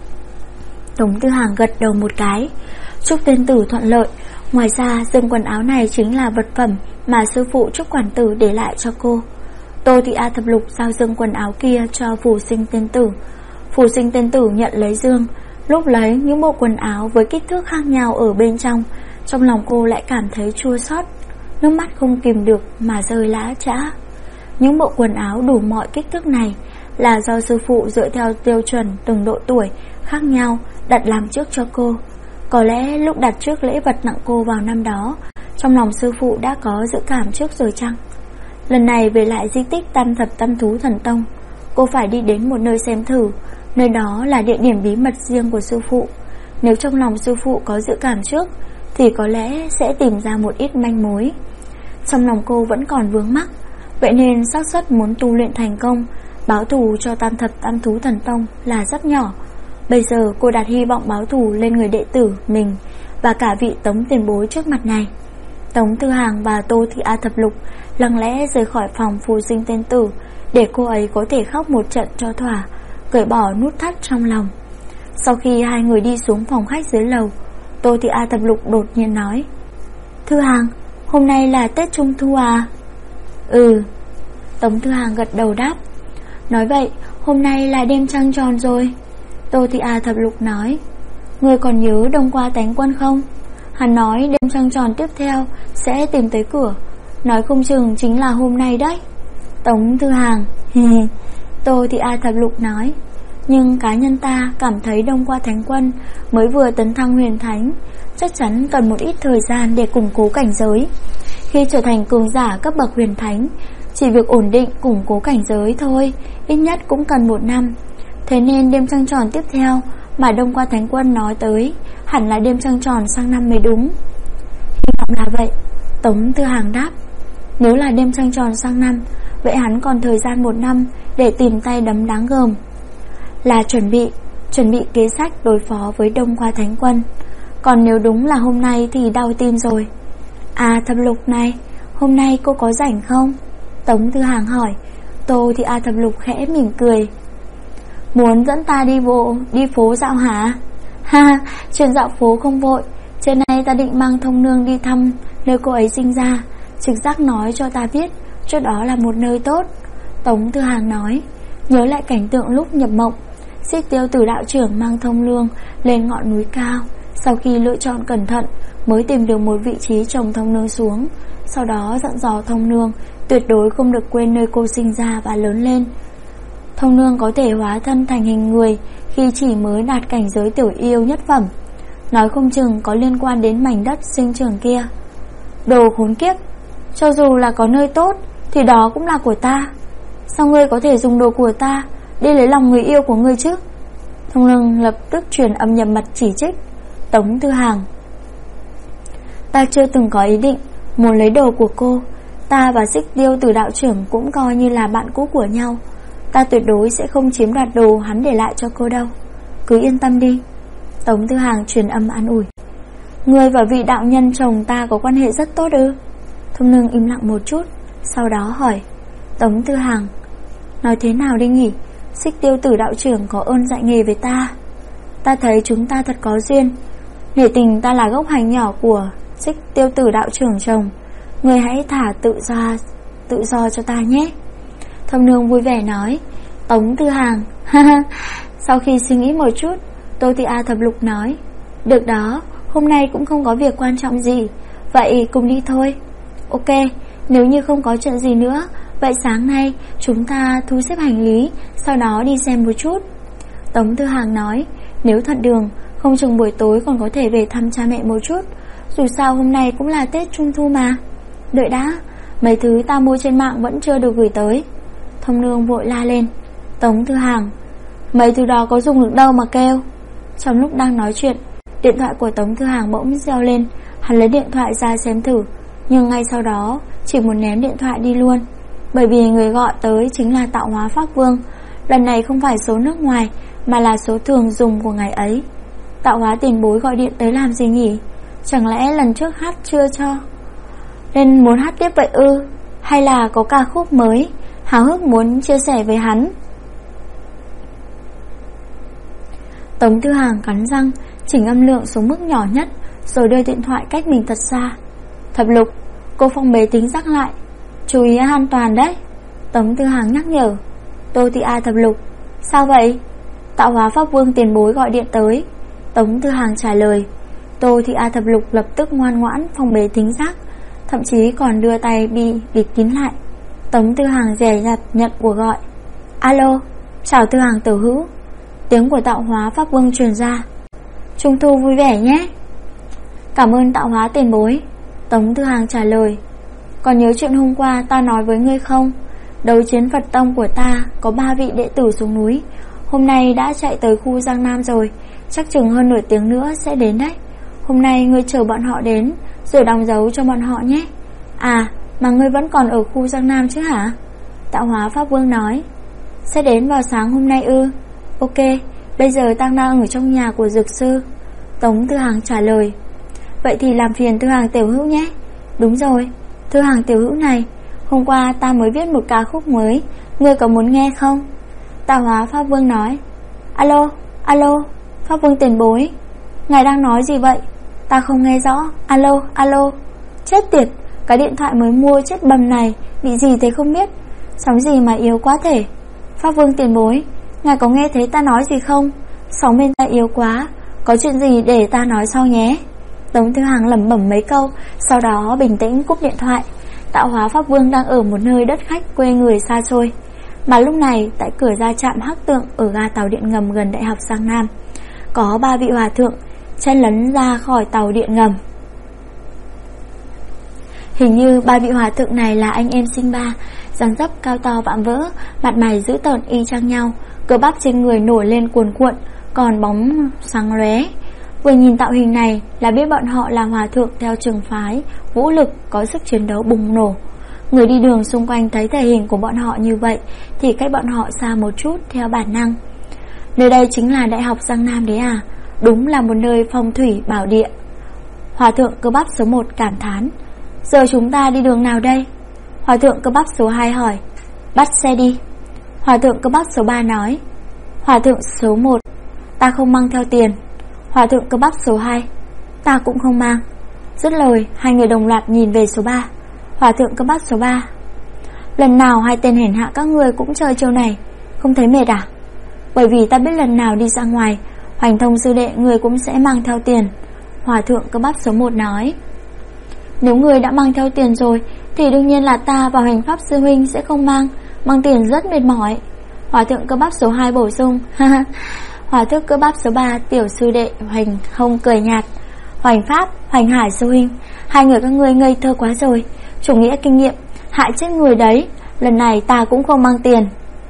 Speaker 1: Tống Tư Hàng gật đầu một cái. Chúc tên tử thuận lợi. Ngoài ra dương quần áo này chính là vật phẩm mà sư phụ Trúc quản tử để lại cho cô. Tô Thị A Thập Lục giao dương quần áo kia cho Phù Sinh tên tử. Phù Sinh tên tử nhận lấy dương, lúc lấy những bộ quần áo với kích thước khác nhau ở bên trong lòng cô lại cảm thấy chua xót, nước mắt không kìm được mà rơi lã chã. Những bộ quần áo đủ mọi kích thước này là do sư phụ dựa theo tiêu chuẩn từng độ tuổi khác nhau đặt làm trước cho cô. Có lẽ lúc đặt trước lễ vật tặng cô vào năm đó, trong lòng sư phụ đã có dự cảm trước rồi chăng? Lần này về lại di tích Tam Thập Tam Thú Thần Tông, cô phải đi đến một nơi xem thử. Nơi đó là địa điểm bí mật riêng của sư phụ. Nếu trong lòng sư phụ có dự cảm trước thì có lẽ sẽ tìm ra một ít manh mối. Trong lòng cô vẫn còn vướng mắc, vậy nên xác suất muốn tu luyện thành công, báo thù cho Tam Thập Tam Thú Thần Tông là rất nhỏ. Bây giờ cô đặt hy vọng báo thù lên người đệ tử mình và cả vị Tống tiền bối trước mặt này. Tống Thư Hàng và Tô Thị A Thập Lục lặng lẽ rời khỏi phòng Phù Sinh tên tử để cô ấy có thể khóc một trận cho thỏa, cởi bỏ nút thắt trong lòng. Sau khi hai người đi xuống phòng khách dưới lầu, Tô Thị A Thập Lục đột nhiên nói, Thư Hàng, hôm nay là Tết Trung Thu à? Ừ. Tống Thư Hàng gật đầu đáp. Nói vậy, hôm nay là đêm trăng tròn rồi. Tô Thị A Thập Lục nói, ngươi còn nhớ Đông Qua Tánh Quân không? Hắn nói đêm trăng tròn tiếp theo sẽ tìm tới cửa, nói không chừng chính là hôm nay đấy. Tống Thư Hàng Tô Thị A Thập Lục nói, nhưng cá nhân ta cảm thấy Đông Qua Thánh Quân mới vừa tấn thăng huyền thánh, chắc chắn cần một ít thời gian để củng cố cảnh giới. Khi trở thành cường giả cấp bậc huyền thánh, chỉ việc ổn định củng cố cảnh giới thôi, ít nhất cũng cần 1 năm. Thế nên đêm trăng tròn tiếp theo mà Đông Qua Thánh Quân nói tới hẳn là đêm trăng tròn sang năm mới đúng. Hy vọng là vậy, Tống Thư Hàng đáp. Nếu là đêm trăng tròn sang năm, vậy hắn còn thời gian 1 năm để tìm tay đấm đáng gờm. Là chuẩn bị kế sách đối phó với Đông Qua Thánh Quân. Còn nếu đúng là hôm nay thì đau tim rồi. À Thập Lục này, hôm nay cô có rảnh không? Tống Thư Hàng hỏi. Tô Thị A Thập Lục khẽ mỉm cười. Muốn dẫn ta đi phố dạo hả? Ha, chuyện dạo phố không vội. Trưa nay ta định mang Thông Nương đi thăm nơi cô ấy sinh ra. Trực giác nói cho ta biết chỗ đó là một nơi tốt. Tống Thư Hàng nói, nhớ lại cảnh tượng lúc nhập mộng, Xích Tiêu Tử đạo trưởng mang Thông Nương lên ngọn núi cao. Sau khi lựa chọn cẩn thận mới tìm được một vị trí trồng Thông Nương xuống. Sau đó dặn dò Thông Nương tuyệt đối không được quên nơi cô sinh ra và lớn lên. Thông Nương có thể hóa thân thành hình người khi chỉ mới đạt cảnh giới tiểu yêu nhất phẩm, nói không chừng có liên quan đến mảnh đất sinh trưởng kia. Đồ khốn kiếp, cho dù là có nơi tốt thì đó cũng là của ta. Sao ngươi có thể dùng đồ của ta đi lấy lòng người yêu của ngươi chứ? Thông Nương lập tức truyền âm nhập mật chỉ trích. Tống Thư Hàng, ta chưa từng có ý định muốn lấy đồ của cô. Ta và Xích Tiêu Tử đạo trưởng cũng coi như là bạn cũ của nhau. Ta tuyệt đối sẽ không chiếm đoạt đồ hắn để lại cho cô đâu. Cứ yên tâm đi. Tống Thư Hàng truyền âm an ủi. Ngươi và vị đạo nhân chồng ta có quan hệ rất tốt ư? Thông Nương im lặng một chút, sau đó hỏi. Tống Thư Hàng, nói thế nào đi nhỉ? Xích Tiêu Tử đạo trưởng có ơn dạy nghề với ta. Ta thấy chúng ta thật có duyên. Nể tình ta là gốc hành nhỏ của Xích Tiêu Tử đạo trưởng chồng, Người hãy thả tự do cho ta nhé. Thông nương vui vẻ nói. Tống Tư Hàng. Sau khi suy nghĩ một chút, Tô Thị A Thập Lục nói. Được đó, hôm nay cũng không có việc quan trọng gì, vậy cùng đi thôi. Ok, nếu như không có chuyện gì nữa, vậy sáng nay chúng ta thu xếp hành lý, sau đó đi xem một chút. Tống Tư Hàng nói. Nếu thuận đường, không chừng buổi tối còn có thể về thăm cha mẹ một chút. Dù sao hôm nay cũng là Tết Trung Thu mà. Đợi đã, mấy thứ ta mua trên mạng vẫn chưa được gửi tới. Thông nương vội la lên. Tống Tư Hàng, mấy thứ đó có dùng được đâu mà kêu. Trong lúc đang nói chuyện, điện thoại của Tống Tư Hàng bỗng reo lên. Hắn lấy điện thoại ra xem thử, nhưng ngay sau đó chỉ muốn ném điện thoại đi luôn. Bởi vì người gọi tới chính là Tạo Hóa Pháp Vương. Lần này không phải số nước ngoài, mà là số thường dùng của ngày ấy. Tạo Hóa tiền bối gọi điện tới làm gì nhỉ? Chẳng lẽ lần trước hát chưa cho nên muốn hát tiếp vậy ư? Hay là có ca khúc mới háo hức muốn chia sẻ với hắn? Tống Tư Hàng cắn răng, chỉnh âm lượng xuống mức nhỏ nhất, rồi đưa điện thoại cách mình thật xa. Thập Lục, cô phong bế tính giác lại, chú ý an toàn đấy. Tống Tư Hàng nhắc nhở. Tô Thị A Thập Lục, sao vậy? Tạo Hóa Pháp Vương tiền bối gọi điện tới. Tống Tư Hàng trả lời. Tô Thị A Thập Lục lập tức ngoan ngoãn phong bế tính giác, thậm chí còn đưa tay bịt kín lại. Tống Tư Hàng dè dặt nhận cuộc gọi. Alo, chào Tư Hàng tiểu hữu. Tiếng của Tạo Hóa Pháp Vương truyền ra. Trung thu vui vẻ nhé. Cảm ơn Tạo Hóa tiền bối. Tống Tư Hàng trả lời. Còn nhớ chuyện hôm qua ta nói với ngươi không? Đấu chiến Phật tông của ta có 3 vị đệ tử xuống núi, hôm nay đã chạy tới khu Giang Nam rồi, chắc chừng hơn nửa tiếng nữa sẽ đến đấy. Hôm nay ngươi chờ bọn họ đến, rồi đóng dấu cho bọn họ nhé. À, mà ngươi vẫn còn ở khu Giang Nam chứ hả? Tạo Hóa Pháp Vương nói. Sẽ đến vào sáng hôm nay ư? Ok, bây giờ ta đang ở trong nhà của dược sư. Tống Tư Hàng trả lời. Vậy thì làm phiền Tư Hàng tiểu hữu nhé. Đúng rồi, Tư Hàng tiểu hữu này, hôm qua ta mới viết một ca khúc mới, ngươi có muốn nghe không? Tạo Hóa Pháp Vương nói. Alo, alo, Pháp Vương tiền bối, ngài đang nói gì vậy? Ta không nghe rõ. Alo, alo. Chết tiệt, cái điện thoại mới mua chết bầm này bị gì thế không biết. Sóng gì mà yếu quá thể. Pháp Vương tiền bối, ngài có nghe thấy ta nói gì không? Sóng bên tai yếu quá, có chuyện gì để ta nói sau nhé. Tống Tư Hàng lẩm bẩm mấy câu, sau đó bình tĩnh cúp điện thoại. Tạo Hóa Pháp Vương đang ở một nơi đất khách quê người xa xôi, mà lúc này tại cửa ra trạm Hắc Tượng ở ga tàu điện ngầm gần Đại học Giang Nam, có 3 vị hòa thượng chen lấn ra khỏi tàu điện ngầm. Hình như 3 vị hòa thượng này là anh em sinh ba, dáng dấp cao to vạm vỡ, mặt mày dữ tợn y chang nhau, cơ bắp trên người nổi lên cuồn cuộn, còn bóng sáng lóe. Vừa nhìn tạo hình này là biết bọn họ là hòa thượng theo trường phái vũ lực có sức chiến đấu bùng nổ. Người đi đường xung quanh thấy thể hình của bọn họ như vậy thì cách bọn họ xa một chút theo bản năng. Nơi đây chính là Đại học Giang Nam đấy à? Đúng là một nơi phong thủy bảo địa. Hòa thượng cơ bắp số 1 cảm thán. Giờ chúng ta đi đường nào đây? Hòa thượng cơ bắp số 2 hỏi. Bắt xe đi. Hòa thượng cơ bắp số 3 nói. Hòa thượng số 1, ta không mang theo tiền. Hòa thượng cơ bắp số 2, ta cũng không mang. Dứt lời, hai người đồng loạt nhìn về số 3. Hòa thượng cơ bắp số 3. Lần nào hai tên hèn hạ các người cũng chơi chiêu này, không thấy mệt à? Bởi vì ta biết lần nào đi ra ngoài, Hoành Thông sư đệ người cũng sẽ mang theo tiền. Hòa thượng cơ bắp số 1 nói. Nếu người đã mang theo tiền rồi thì đương nhiên là ta và Hoành Pháp sư huynh sẽ không mang. Mang tiền rất mệt mỏi. Hòa thượng cơ bắp số 2 bổ sung. Hòa thượng cơ bắp số 3 tiểu sư đệ Hoành Thông cười nhạt. Hoành Pháp, Hoành Hải sư huynh, hai người các ngươi ngây thơ quá rồi. Chủ nghĩa kinh nghiệm hại chết người đấy. Lần này ta cũng không mang tiền.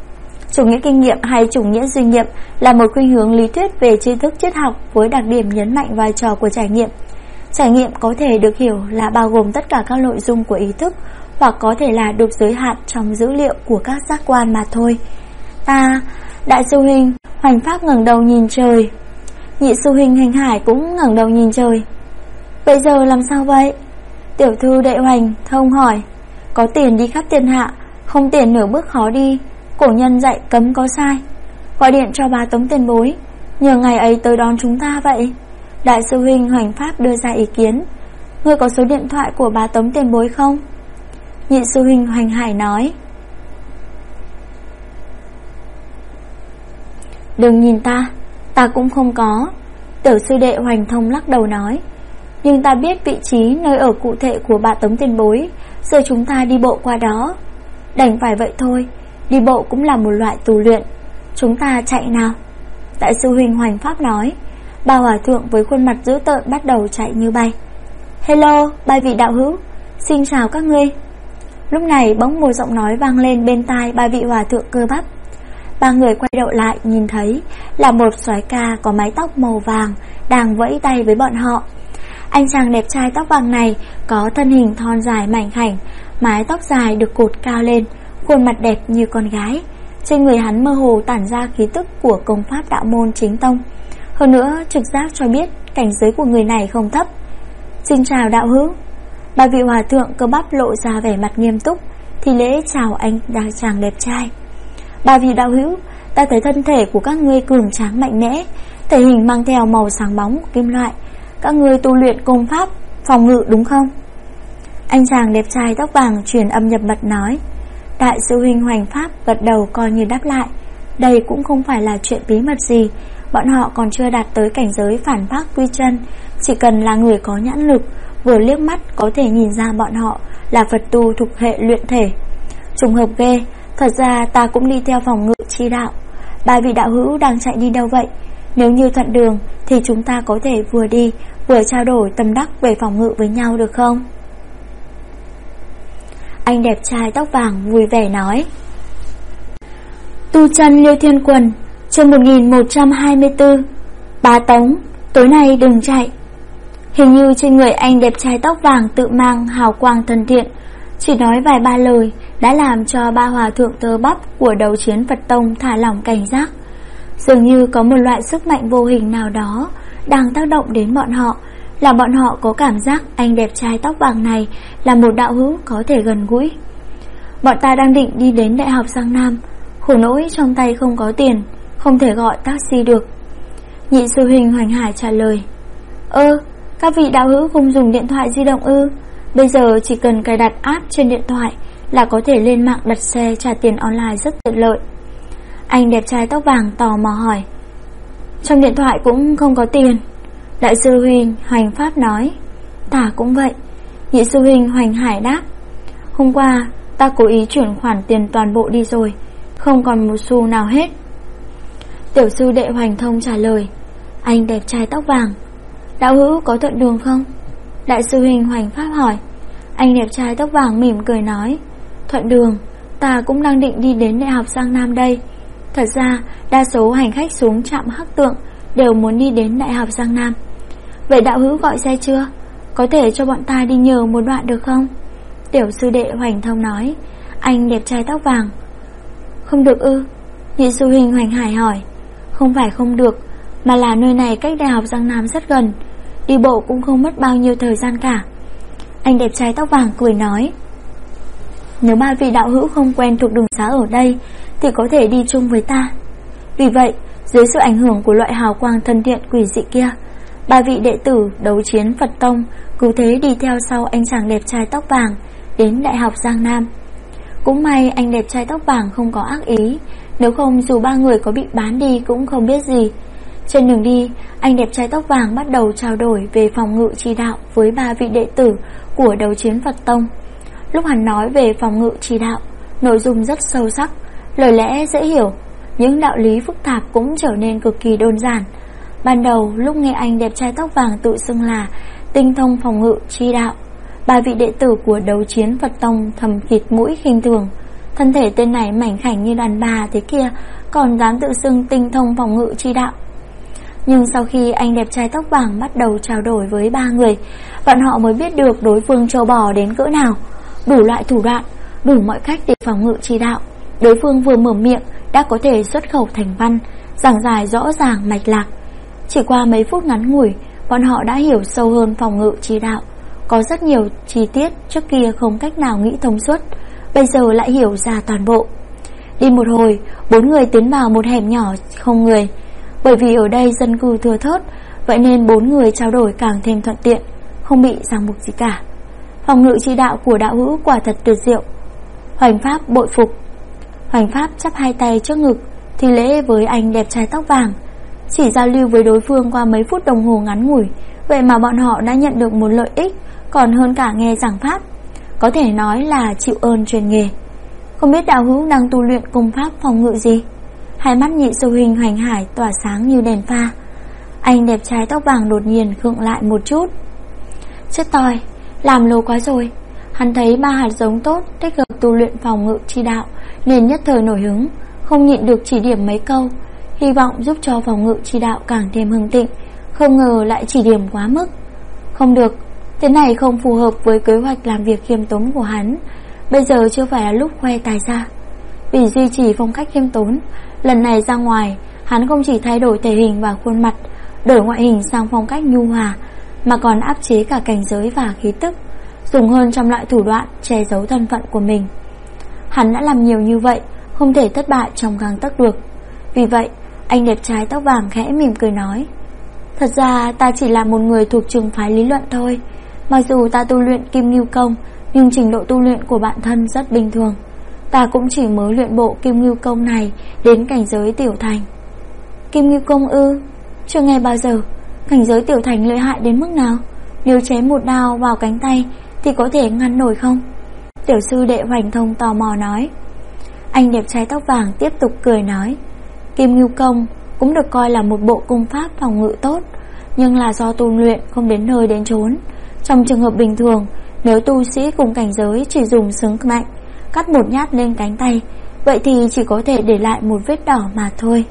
Speaker 1: Chủ nghĩa kinh nghiệm hay chủ nghĩa duy nghiệm là một khuynh hướng lý thuyết về tri thức triết học với đặc điểm nhấn mạnh vai trò của trải nghiệm. Trải nghiệm có thể được hiểu là bao gồm tất cả các nội dung của ý thức, hoặc có thể là được giới hạn trong dữ liệu của các giác quan mà thôi. Ta, đại sư huynh Hoành Pháp ngẩng đầu nhìn trời. Nhị sư huynh Hoành Hải cũng ngẩng đầu nhìn trời. Bây giờ làm sao vậy? Tiểu thư đệ Hoành Thông hỏi. Có tiền đi khắp thiên hạ, không tiền nửa bước khó đi. Cổ nhân dạy cấm có sai. Gọi điện cho bà Tống tiền bối, nhờ ngày ấy tới đón chúng ta vậy. Đại sư huynh Hoành Pháp đưa ra ý kiến. ngươi có số điện thoại của bà Tống tiền bối không? Nhị sư huynh Hoành Hải nói. Đừng nhìn ta cũng không có. Tiểu sư đệ Hoành Thông lắc đầu nói. Nhưng ta biết vị trí nơi ở cụ thể của bà Tống tiền bối, giờ chúng ta đi bộ qua đó. Đành phải vậy thôi, đi bộ cũng là một loại tu luyện. Chúng ta chạy nào. Đại sư huynh Hoành Pháp nói. Ba hòa thượng với khuôn mặt dữ tợn bắt đầu chạy như bay. Hello, ba vị đạo hữu, xin chào các ngươi. Lúc này bỗng một giọng nói vang lên bên tai ba vị hòa thượng cơ bắp. Ba người quay đầu lại nhìn thấy là một soái ca có mái tóc màu vàng đang vẫy tay với bọn họ. Anh chàng đẹp trai tóc vàng này có thân hình thon dài mảnh khảnh, mái tóc dài được cột cao lên, khuôn mặt đẹp như con gái. Trên người hắn mơ hồ tản ra khí tức của công pháp đạo môn chính tông. Hơn nữa trực giác cho biết cảnh giới của người này không thấp. Xin chào đạo hữu. Ba vị hòa thượng cơ bắp lộ ra vẻ mặt nghiêm túc thì lễ chào anh chàng đẹp trai. Ba vị đạo hữu, ta thấy thân thể của các ngươi cường tráng mạnh mẽ, thể hình mang theo màu sáng bóng của kim loại. Các ngươi tu luyện công pháp phòng ngự đúng không? Anh chàng đẹp trai tóc vàng truyền âm nhập mật nói. Đại sư huynh Hoành Pháp gật đầu coi như đáp lại. Đây cũng không phải là chuyện bí mật gì. Bọn họ còn chưa đạt tới cảnh giới phản phác quy chân. Chỉ cần là người có nhãn lực, vừa liếc mắt có thể nhìn ra bọn họ là Phật tu thuộc hệ luyện thể. Trùng hợp ghê. Thật ra ta cũng đi theo phòng ngự chi đạo. Ba vị đạo hữu đang chạy đi đâu vậy? Nếu như thuận đường thì chúng ta có thể vừa đi vừa trao đổi tâm đắc về phòng ngự với nhau được không? Anh đẹp trai tóc vàng vui vẻ nói. Tu chân Liêu Thiên Quần, chương 1124. Bá Tống, tối nay đừng chạy. Hình như trên người anh đẹp trai tóc vàng tự mang hào quang thân thiện, chỉ nói vài ba lời đã làm cho ba hòa thượng tơ bắp của đấu chiến Phật tông thả lỏng cảnh giác. Dường như có một loại sức mạnh vô hình nào đó đang tác động đến bọn họ, là bọn họ có cảm giác anh đẹp trai tóc vàng này là một đạo hữu có thể gần gũi. Bọn ta đang định đi đến Đại học Giang Nam, khổ nỗi trong tay không có tiền, không thể gọi taxi được. Nhị sư huynh Hoành Hải trả lời. Các vị đạo hữu không dùng điện thoại di động ư? Bây giờ chỉ cần cài đặt app trên điện thoại là có thể lên mạng đặt xe trả tiền online rất tiện lợi. Anh đẹp trai tóc vàng tò mò hỏi. Trong điện thoại cũng không có tiền. Đại sư huynh Hoành Pháp nói. Ta cũng vậy. Nhị sư huynh Hoành Hải đáp. Hôm qua ta cố ý chuyển khoản tiền toàn bộ đi rồi, không còn một xu nào hết. Tiểu sư đệ Hoành Thông trả lời. Anh đẹp trai tóc vàng, đạo hữu có thuận đường không? Đại sư huynh Hoành Pháp hỏi. Anh đẹp trai tóc vàng mỉm cười nói. Thuận đường, ta cũng đang định đi đến Đại học Giang Nam đây. Thật ra đa số hành khách xuống trạm Hắc Tượng đều muốn đi đến Đại học Giang Nam. Vậy đạo hữu gọi xe chưa? Có thể cho bọn ta đi nhờ một đoạn được không? Tiểu sư đệ Hoành Thông nói. Anh đẹp trai tóc vàng. Không được ư? Nhị sư huynh Hoành Hải hỏi. Không phải không được, mà là nơi này cách Đại học Giang Nam rất gần, đi bộ cũng không mất bao nhiêu thời gian cả. Anh đẹp trai tóc vàng cười nói. Nếu ba vị đạo hữu không quen thuộc đường xá ở đây thì có thể đi chung với ta. Vì vậy, dưới sự ảnh hưởng của loại hào quang thân thiện quỷ dị kia, ba vị đệ tử đấu chiến Phật tông cứ thế đi theo sau anh chàng đẹp trai tóc vàng đến Đại học Giang Nam. Cũng may anh đẹp trai tóc vàng không có ác ý, nếu không dù ba người có bị bán đi cũng không biết gì. Trên đường đi, anh đẹp trai tóc vàng bắt đầu trao đổi về phòng ngự chi đạo với ba vị đệ tử của đấu chiến Phật tông. Lúc hắn nói về phòng ngự chi đạo, nội dung rất sâu sắc, lời lẽ dễ hiểu, những đạo lý phức tạp cũng trở nên cực kỳ đơn giản. Ban đầu lúc nghe anh đẹp trai tóc vàng tự xưng là tinh thông phòng ngự chi đạo, ba vị đệ tử của đấu chiến Phật tông thầm khịt mũi khinh thường. Thân thể tên này mảnh khảnh như đàn bà thế kia, còn dám tự xưng tinh thông phòng ngự chi đạo. Nhưng sau khi anh đẹp trai tóc vàng bắt đầu trao đổi với ba người, bọn họ mới biết được đối phương trâu bò đến cỡ nào, đủ loại thủ đoạn, đủ mọi cách để phòng ngự chi đạo. Đối phương vừa mở miệng đã có thể xuất khẩu thành văn, giảng giải rõ ràng mạch lạc. Chỉ qua mấy phút ngắn ngủi, bọn họ đã hiểu sâu hơn phòng ngự chi đạo. Có rất nhiều chi tiết trước kia không cách nào nghĩ thông suốt, bây giờ lại hiểu ra toàn bộ. Đi một hồi, bốn người tiến vào một hẻm nhỏ không người. Bởi vì ở đây dân cư thưa thớt, vậy nên bốn người trao đổi càng thêm thuận tiện, không bị ràng buộc gì cả. Phòng ngự chi đạo của đạo hữu quả thật tuyệt diệu. Hoành Pháp bội phục. Hoành Pháp chắp hai tay trước ngực thì lễ với anh đẹp trai tóc vàng. Chỉ giao lưu với đối phương qua mấy phút đồng hồ ngắn ngủi, vậy mà bọn họ đã nhận được một lợi ích còn hơn cả nghe giảng pháp, có thể nói là chịu ơn truyền nghề. Không biết đạo hữu đang tu luyện công pháp phòng ngự gì? Hai mắt nhị sư huynh Hoành Hải tỏa sáng như đèn pha. Anh đẹp trai tóc vàng đột nhiên khựng lại một chút. Chết toi, làm lâu quá rồi. Hắn thấy ba hạt giống tốt thích hợp tu luyện phòng ngự chi đạo nên nhất thời nổi hứng, không nhịn được chỉ điểm mấy câu, hy vọng giúp cho phòng ngự chi đạo càng thêm hưng thịnh. Không ngờ lại chỉ điểm quá mức. Không được, thế này không phù hợp với kế hoạch làm việc khiêm tốn của hắn. Bây giờ chưa phải là lúc khoe tài ra. Vì duy trì phong cách khiêm tốn, lần này ra ngoài hắn không chỉ thay đổi thể hình và khuôn mặt, đổi ngoại hình sang phong cách nhu hòa, mà còn áp chế cả cảnh giới và khí tức, dùng hơn trăm loại thủ đoạn che giấu thân phận của mình. Hắn đã làm nhiều như vậy, không thể thất bại trong gang tấc được. Vì vậy anh đẹp trai tóc vàng khẽ mỉm cười nói: Thật ra ta chỉ là một người thuộc trường phái lý luận thôi. Mặc dù ta tu luyện Kim Ngưu Công, nhưng trình độ tu luyện của bản thân rất bình thường. Ta cũng chỉ mới luyện bộ Kim Ngưu Công này đến cảnh giới tiểu thành. Kim Ngưu Công ư? Chưa nghe bao giờ. Cảnh giới tiểu thành lợi hại đến mức nào? Nếu chém một đao vào cánh tay thì có thể ngăn nổi không? Tiểu sư đệ Hoành Thông tò mò nói. Anh đẹp trai tóc vàng tiếp tục cười nói: Kim Ngưu Công cũng được coi là một bộ công pháp phòng ngự tốt, nhưng là do tu luyện không đến nơi đến chốn. Trong trường hợp bình thường, nếu tu sĩ cùng cảnh giới chỉ dùng sướng mạnh cắt một nhát lên cánh tay, vậy thì chỉ có thể để lại một vết đỏ mà thôi.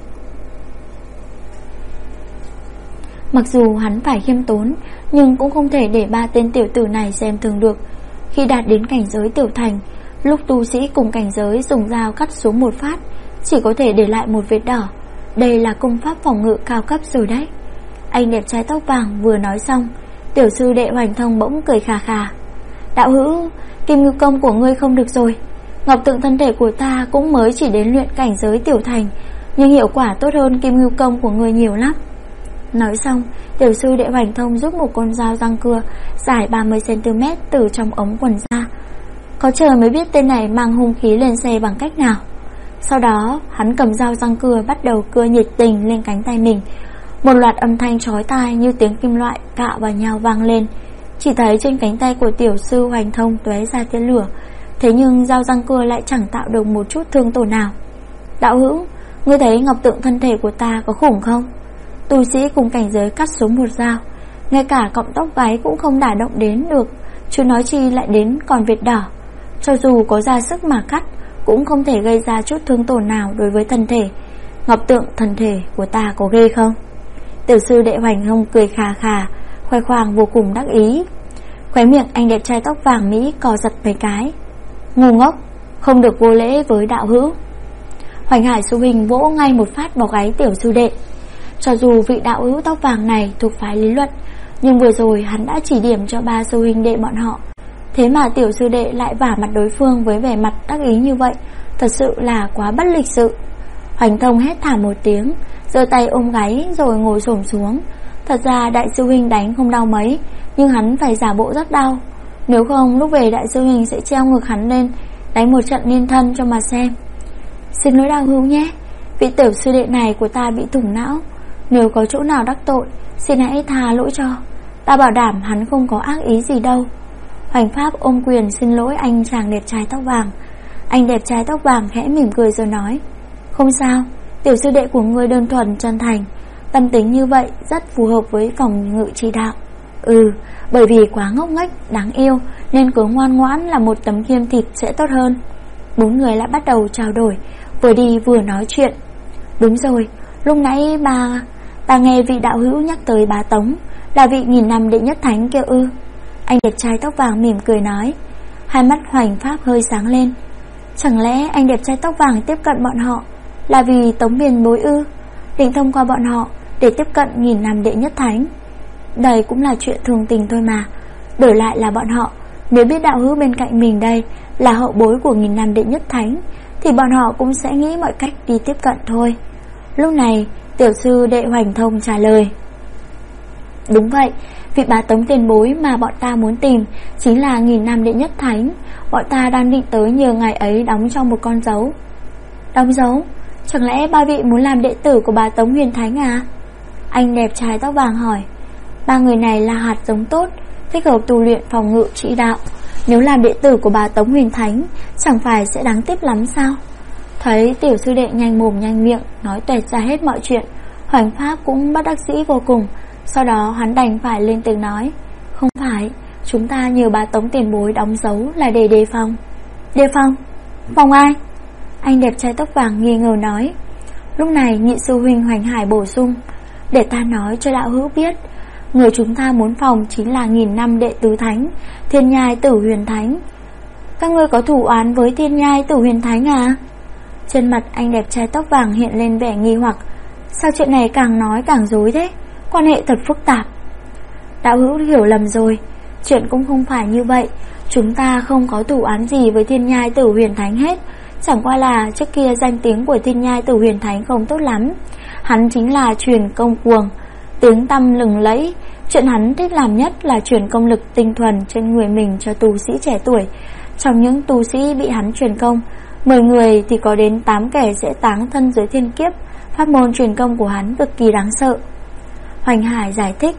Speaker 1: Mặc dù hắn phải khiêm tốn, nhưng cũng không thể để ba tên tiểu tử này xem thường được. Khi đạt đến cảnh giới tiểu thành, lúc tu sĩ cùng cảnh giới dùng dao cắt xuống một phát, chỉ có thể để lại một vết đỏ. Đây là công pháp phòng ngự cao cấp rồi đấy. Anh đẹp trai tóc vàng vừa nói xong, tiểu sư đệ Hoành Thông bỗng cười khà khà. Đạo hữu, Kim Ngưu Công của ngươi không được rồi. Ngọc tượng thân thể của ta cũng mới chỉ đến luyện cảnh giới tiểu thành, nhưng hiệu quả tốt hơn Kim Ngưu Công của ngươi nhiều lắm. Nói xong, tiểu sư đệ Hoành Thông rút một con dao răng cưa dài 30cm từ trong ống quần ra. Có trời mới biết tên này mang hung khí lên xe bằng cách nào. Sau đó hắn cầm dao răng cưa bắt đầu cưa nhiệt tình lên cánh tay mình. Một loạt âm thanh chói tai như tiếng kim loại cạo vào nhau vang lên. Chỉ thấy trên cánh tay của tiểu sư Hoành Thông tóe ra tia lửa, thế nhưng dao răng cưa lại chẳng tạo được một chút thương tổn nào. Đạo hữu, ngươi thấy ngọc tượng thân thể của ta có khủng không? Tu sĩ cùng cảnh giới cắt xuống một dao, ngay cả cọng tóc gáy cũng không đả động đến được, chứ nói chi lại đến còn vệt đỏ. Cho dù có ra sức mà cắt, cũng không thể gây ra chút thương tổn nào đối với thân thể. Ngọc tượng thân thể của ta có ghê không? Tiểu sư đệ Hoành Thông cười khà khà, khoe khoang vô cùng đắc ý. Khóe miệng anh đẹp trai tóc vàng Mỹ co giật mấy cái. Ngu ngốc, không được vô lễ với đạo hữu. Hoành Hải sư huynh vỗ ngay một phát vào gáy tiểu sư đệ. Cho dù vị đạo hữu tóc vàng này thuộc phái lý luận, nhưng vừa rồi hắn đã chỉ điểm cho ba sư huynh đệ bọn họ. Thế mà tiểu sư đệ lại vả mặt đối phương với vẻ mặt đắc ý như vậy, thật sự là quá bất lịch sự. Hoành Thông hét thảm một tiếng, giơ tay ôm gáy rồi ngồi xổm xuống. Thật ra đại sư huynh đánh không đau mấy, nhưng hắn phải giả bộ rất đau. Nếu không lúc về đại sư huynh sẽ treo ngực hắn lên, đánh một trận liên thân cho mà xem. Xin lỗi đạo hữu nhé, vị tiểu sư đệ này của ta bị thủng não. Nếu có chỗ nào đắc tội, xin hãy tha lỗi cho. Ta bảo đảm hắn không có ác ý gì đâu. Hoành Pháp ôm quyền xin lỗi anh chàng đẹp trai tóc vàng. Anh đẹp trai tóc vàng khẽ mỉm cười rồi nói: Không sao, tiểu sư đệ của ngươi đơn thuần chân thành, tâm tính như vậy rất phù hợp với phòng ngự chi đạo. Bởi vì quá ngốc nghếch, đáng yêu nên cứ ngoan ngoãn là một tấm khiêm thịt sẽ tốt hơn. Bốn người lại bắt đầu trao đổi, vừa đi vừa nói chuyện. Đúng rồi, lúc nãy bà nghe vị đạo hữu nhắc tới bá Tống, là vị 1000 năm đệ nhất thánh kia ư? Anh đẹp trai tóc vàng mỉm cười nói. Hai mắt Hoành Pháp hơi sáng lên. Chẳng lẽ anh đẹp trai tóc vàng tiếp cận bọn họ là vì Tống Biên Bối ư? Định thông qua bọn họ để tiếp cận 1000 năm đệ nhất thánh. Đây cũng là chuyện thường tình thôi mà. Đổi lại là bọn họ, nếu biết đạo hữu bên cạnh mình đây là hậu bối của 1000 năm đệ nhất thánh, thì bọn họ cũng sẽ nghĩ mọi cách đi tiếp cận thôi. Lúc này tiểu sư đệ Hoành Thông trả lời: Đúng vậy, Vị bá tống tiền bối mà bọn ta muốn tìm chính là 1000 năm đệ nhất thánh. Bọn ta đang định tới nhờ ngài ấy đóng trong một con dấu. Đóng dấu? Chẳng lẽ ba vị muốn làm đệ tử của bá Tống Huyền Thánh à? Anh đẹp trai tóc vàng hỏi. Ba người này là hạt giống tốt, thích hợp tu luyện phòng ngự trị đạo. Nếu làm đệ tử của bá Tống Huyền Thánh, chẳng phải sẽ đáng tiếc lắm sao? Thấy tiểu sư đệ nhanh mồm nhanh miệng nói toẹt ra hết mọi chuyện, Hoành Pháp cũng bất đắc dĩ vô cùng. Sau đó hắn đành phải lên tiếng nói. Không phải, chúng ta nhờ bá Tống tiền bối đóng dấu là để đề phòng. Đề phòng? Phòng ai? Anh đẹp trai tóc vàng nghi ngờ nói. Lúc này nhị sư huynh Hoành Hải bổ sung. Để ta nói cho đạo hữu biết, người chúng ta muốn phòng chính là 1000 năm đệ tứ thánh, Thiên Nhai Tử Huyền Thánh. Các ngươi có thủ oán với Thiên Nhai Tử Huyền Thánh à? Trên mặt anh đẹp trai tóc vàng hiện lên vẻ nghi hoặc. Sao chuyện này càng nói càng rối thế? Quan hệ thật phức tạp. Đạo hữu hiểu lầm rồi, chuyện cũng không phải như vậy. Chúng ta không có thủ án gì với Thiên Nhai Tử Huyền Thánh hết. Chẳng qua là trước kia danh tiếng của Thiên Nhai Tử Huyền Thánh không tốt lắm. Hắn chính là truyền công cuồng, tiếng tăm lừng lẫy. Chuyện hắn thích làm nhất là truyền công lực tinh thuần trên người mình cho tu sĩ trẻ tuổi. Trong những tu sĩ bị hắn truyền công, 10 người thì có đến 8 kẻ sẽ táng thân dưới thiên kiếp. Pháp môn truyền công của hắn cực kỳ đáng sợ. Hoành Hải giải thích.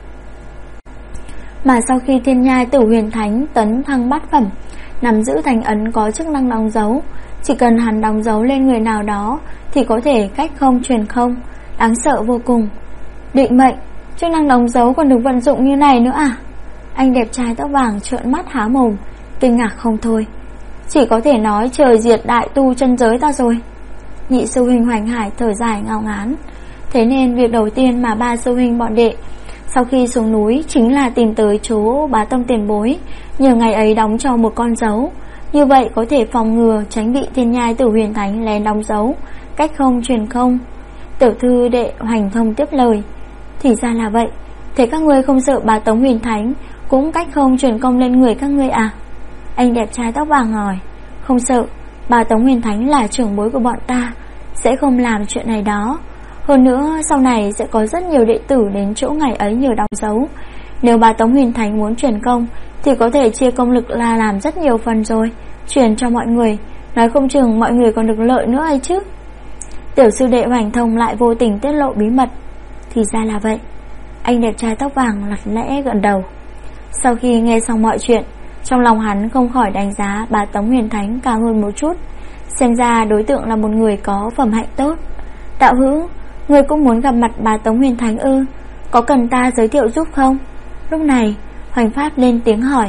Speaker 1: Mà sau khi Thiên Nhai Tử Huyền Thánh tấn thăng bát phẩm, nắm giữ thành ấn có chức năng đóng dấu. Chỉ cần hắn đóng dấu lên người nào đó thì có thể cách không truyền không. Đáng sợ vô cùng. Định mệnh, chức năng đóng dấu còn được vận dụng như này nữa à? Anh đẹp trai tóc vàng trợn mắt há mồm, kinh ngạc không thôi. Chỉ có thể nói trời diệt đại tu chân giới ta rồi. Nhị sư huynh Hoành Hải thở dài ngao ngán. Thế nên việc đầu tiên mà ba sư huynh bọn đệ sau khi xuống núi chính là tìm tới chỗ bá tông tiền bối, nhờ ngày ấy đóng cho một con dấu. Như vậy có thể phòng ngừa tránh bị Thiên Nhai Tử Huyền Thánh lén đóng dấu, cách không truyền không. Tiểu thư đệ Hoành Thông tiếp lời. Thì ra là vậy. Thế các ngươi không sợ bá Tống Huyền Thánh cũng cách không truyền công lên người các ngươi à? Anh đẹp trai tóc vàng hỏi. Không sợ, bá Tống Huyền Thánh là trưởng bối của bọn ta, sẽ không làm chuyện này đó. Hơn nữa sau này sẽ có rất nhiều đệ tử đến chỗ ngày ấy nhờ đóng dấu. Nếu bá Tống Huyền Thánh muốn truyền công thì có thể chia công lực là làm rất nhiều phần rồi, truyền cho mọi người, nói không chừng mọi người còn được lợi nữa hay chứ. Tiểu sư đệ Hoành Thông lại vô tình tiết lộ bí mật. Thì ra là vậy. Anh đẹp trai tóc vàng lặt lẽ gật đầu. Sau khi nghe xong mọi chuyện, trong lòng hắn không khỏi đánh giá bá Tống Huyền Thánh cao hơn một chút. Xem ra đối tượng là một người có phẩm hạnh tốt. Đạo hữu, người cũng muốn gặp mặt bá Tống Huyền Thánh ư? Có cần ta giới thiệu giúp không? Lúc này Hoành Pháp lên tiếng hỏi.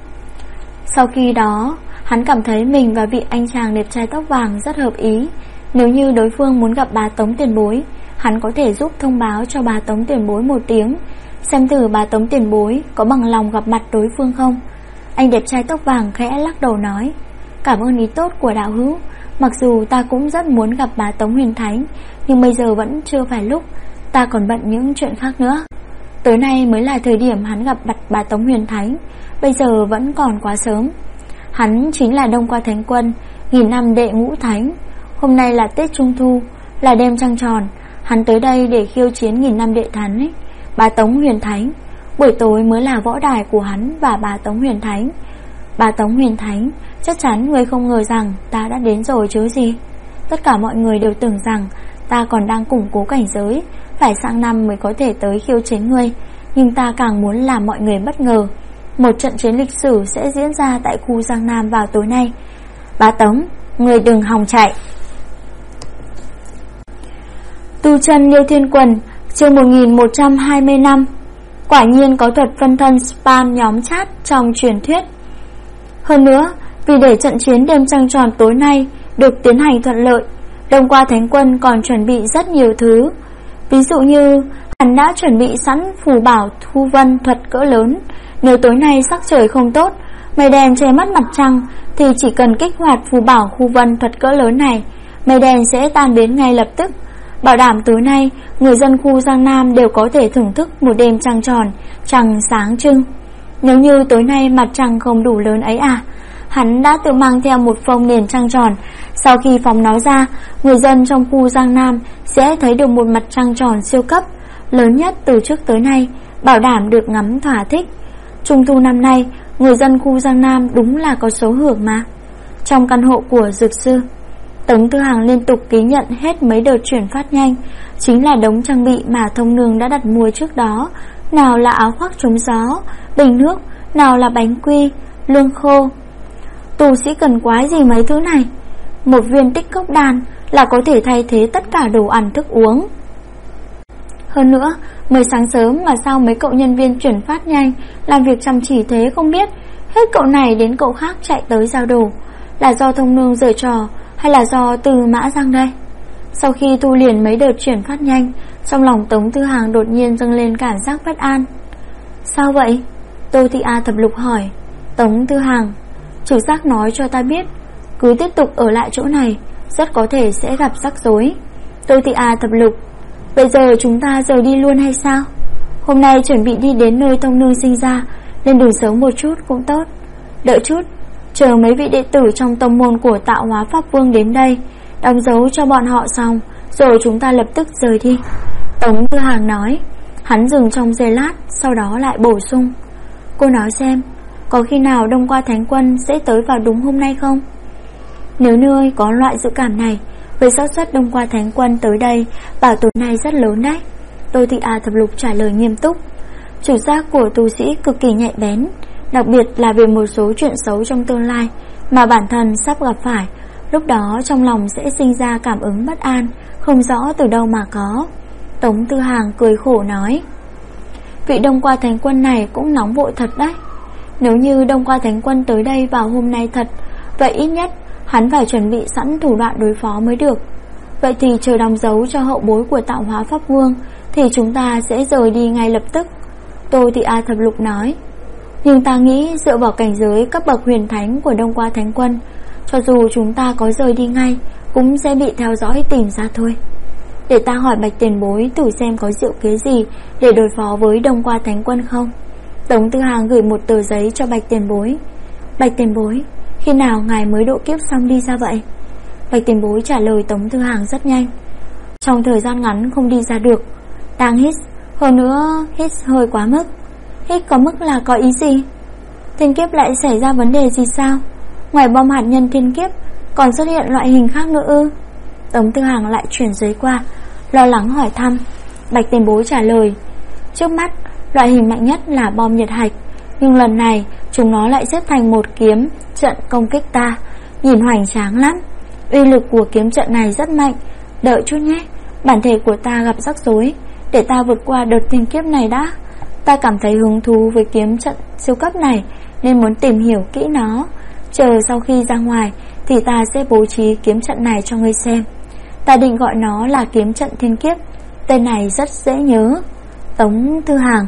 Speaker 1: Sau khi đó hắn cảm thấy mình và vị anh chàng đẹp trai tóc vàng rất hợp ý. Nếu như đối phương muốn gặp bá Tống tiền bối, hắn có thể giúp thông báo cho bá Tống tiền bối một tiếng, xem thử bá Tống tiền bối có bằng lòng gặp mặt đối phương không. Anh đẹp trai tóc vàng khẽ lắc đầu nói. Cảm ơn ý tốt của đạo hữu. Mặc dù ta cũng rất muốn gặp bá Tống Huyền Thánh, nhưng bây giờ vẫn chưa phải lúc, ta còn bận những chuyện khác nữa. Tới nay mới là thời điểm hắn gặp mặt bá Tống Huyền Thánh, bây giờ vẫn còn quá sớm. Hắn chính là Đông Qua Thánh Quân, 1000 năm đệ ngũ thánh. Hôm nay là Tết Trung Thu, là đêm trăng tròn. Hắn tới đây để khiêu chiến 1000 năm đệ thánh ấy, bá Tống Huyền Thánh. Buổi tối mới là võ đài của hắn và bá Tống Huyền Thánh. Bá Tống Huyền Thánh, chắc chắn ngươi không ngờ rằng ta đã đến rồi chứ gì. Tất cả mọi người đều tưởng rằng ta còn đang củng cố cảnh giới, phải sang năm mới có thể tới khiêu chiến ngươi. Nhưng ta càng muốn làm mọi người bất ngờ. Một trận chiến lịch sử sẽ diễn ra tại khu Giang Nam vào tối nay. Bá Tống, ngươi đừng hòng chạy. Tu chân Liêu Thiên Quần, chương 1125. Quả nhiên có thuật phân thân spam nhóm chat trong truyền thuyết. Hơn nữa, vì để trận chiến đêm trăng tròn tối nay được tiến hành thuận lợi, Đông Qua Thánh Quân còn chuẩn bị rất nhiều thứ. Ví dụ như hắn đã chuẩn bị sẵn phù bảo thu vân thuật cỡ lớn. Nếu tối nay sắc trời không tốt, mây đen che mất mặt trăng, thì chỉ cần kích hoạt phù bảo thu vân thuật cỡ lớn này, mây đen sẽ tan biến ngay lập tức. Bảo đảm tối nay người dân khu Giang Nam đều có thể thưởng thức một đêm trăng tròn, trăng sáng trưng. Nếu như tối nay mặt trăng không đủ lớn ấy à, hắn đã tự mang theo một phông nền trăng tròn. Sau khi phóng nó ra, người dân trong khu Giang Nam sẽ thấy được một mặt trăng tròn siêu cấp, lớn nhất từ trước tới nay, bảo đảm được ngắm thỏa thích. Trung thu năm nay, người dân khu Giang Nam đúng là có số hưởng mà. Trong căn hộ của dược sư, Tống Tư Hằng liên tục ký nhận hết mấy đợt chuyển phát nhanh, chính là đống trang bị mà Thông Nương đã đặt mua trước đó. Nào là áo khoác chống gió, bình nước, nào là bánh quy, lương khô. Tu sĩ cần quái gì mấy thứ này. Một viên tích cốc đan là có thể thay thế tất cả đồ ăn thức uống. Hơn nữa, mới sáng sớm mà sao mấy cậu nhân viên chuyển phát nhanh làm việc chăm chỉ thế không biết. Hết cậu này đến cậu khác chạy tới giao đồ. Là do Thông Nương giở trò hay là do Từ Mã Giang đây? Sau khi thu liền mấy đợt chuyển phát nhanh, trong lòng Tống Tư Hằng đột nhiên dâng lên cảm giác bất an. Sao vậy? Tô Thị A Thập Lục hỏi. Tống Tư Hằng, chủ giác nói cho ta biết, cứ tiếp tục ở lại chỗ này rất có thể sẽ gặp rắc rối. Tô Thị A Thập Lục, bây giờ chúng ta rời đi luôn hay sao? Hôm nay chuẩn bị đi đến nơi Thông Nương sinh ra, lên đường sớm một chút cũng tốt. Đợi chút, chờ mấy vị đệ tử trong tông môn của Tạo Hóa Pháp Vương đến đây, đóng dấu cho bọn họ xong, rồi chúng ta lập tức rời đi. Tống Tư Hằng nói. Hắn dừng trong giây lát, sau đó lại bổ sung. Cô nói xem, có khi nào Đông Qua Thánh Quân sẽ tới vào đúng hôm nay không? Nếu nơi có loại dự cảm này, với xác suất Đông Qua Thánh Quân tới đây, bảo tồn này rất lớn đấy. Tô Thị A Thập Lục trả lời nghiêm túc. Chủ giác của tu sĩ cực kỳ nhạy bén, đặc biệt là về một số chuyện xấu trong tương lai mà bản thân sắp gặp phải. Lúc đó trong lòng sẽ sinh ra cảm ứng bất an, không rõ từ đâu mà có. Tống Tư Hằng cười khổ nói. Vị Đông Qua Thánh Quân này cũng nóng vội thật đấy. Nếu như Đông Qua Thánh Quân tới đây vào hôm nay thật, vậy ít nhất hắn phải chuẩn bị sẵn thủ đoạn đối phó mới được. Vậy thì chờ đóng dấu cho hậu bối của Tạo Hóa Pháp Vương thì chúng ta sẽ rời đi ngay lập tức. Tô Thị A Thập Lục nói. Nhưng ta nghĩ dựa vào cảnh giới cấp bậc huyền thánh của Đông Qua Thánh Quân, cho dù chúng ta có rời đi ngay cũng sẽ bị theo dõi tìm ra thôi. Để ta hỏi Bạch Tiền Bối thử xem có diệu kế gì để đối phó với Đông Qua Thánh Quân không. Tống Tư Hằng gửi một tờ giấy cho Bạch Tiền Bối. Bạch Tiền Bối, khi nào ngài mới độ kiếp xong đi ra vậy? Bạch Tiền Bối trả lời Tống Tư Hằng rất nhanh. Trong thời gian ngắn không đi ra được. Đang hít, hơn nữa hít hơi quá mức. Hít có mức là có ý gì? Thiên kiếp lại xảy ra vấn đề gì sao? Ngoài bom hạt nhân thiên kiếp còn xuất hiện loại hình khác nữa ư? Tống Tư Hằng lại chuyển giấy qua, lo lắng hỏi thăm. Bạch Tiền Bối trả lời. Trước mắt loại hình mạnh nhất là bom nhiệt hạch, nhưng lần này chúng nó lại xếp thành một kiếm trận công kích ta, nhìn hoành tráng lắm. Uy lực của kiếm trận này rất mạnh. Đợi chút nhé, bản thể của ta gặp rắc rối, để ta vượt qua đợt thiên kiếp này đã. Ta cảm thấy hứng thú với kiếm trận siêu cấp này nên muốn tìm hiểu kỹ nó. Chờ sau khi ra ngoài thì ta sẽ bố trí kiếm trận này cho ngươi xem. Ta định gọi nó là kiếm trận thiên kiếp. Tên này rất dễ nhớ. Tống Tư Hằng.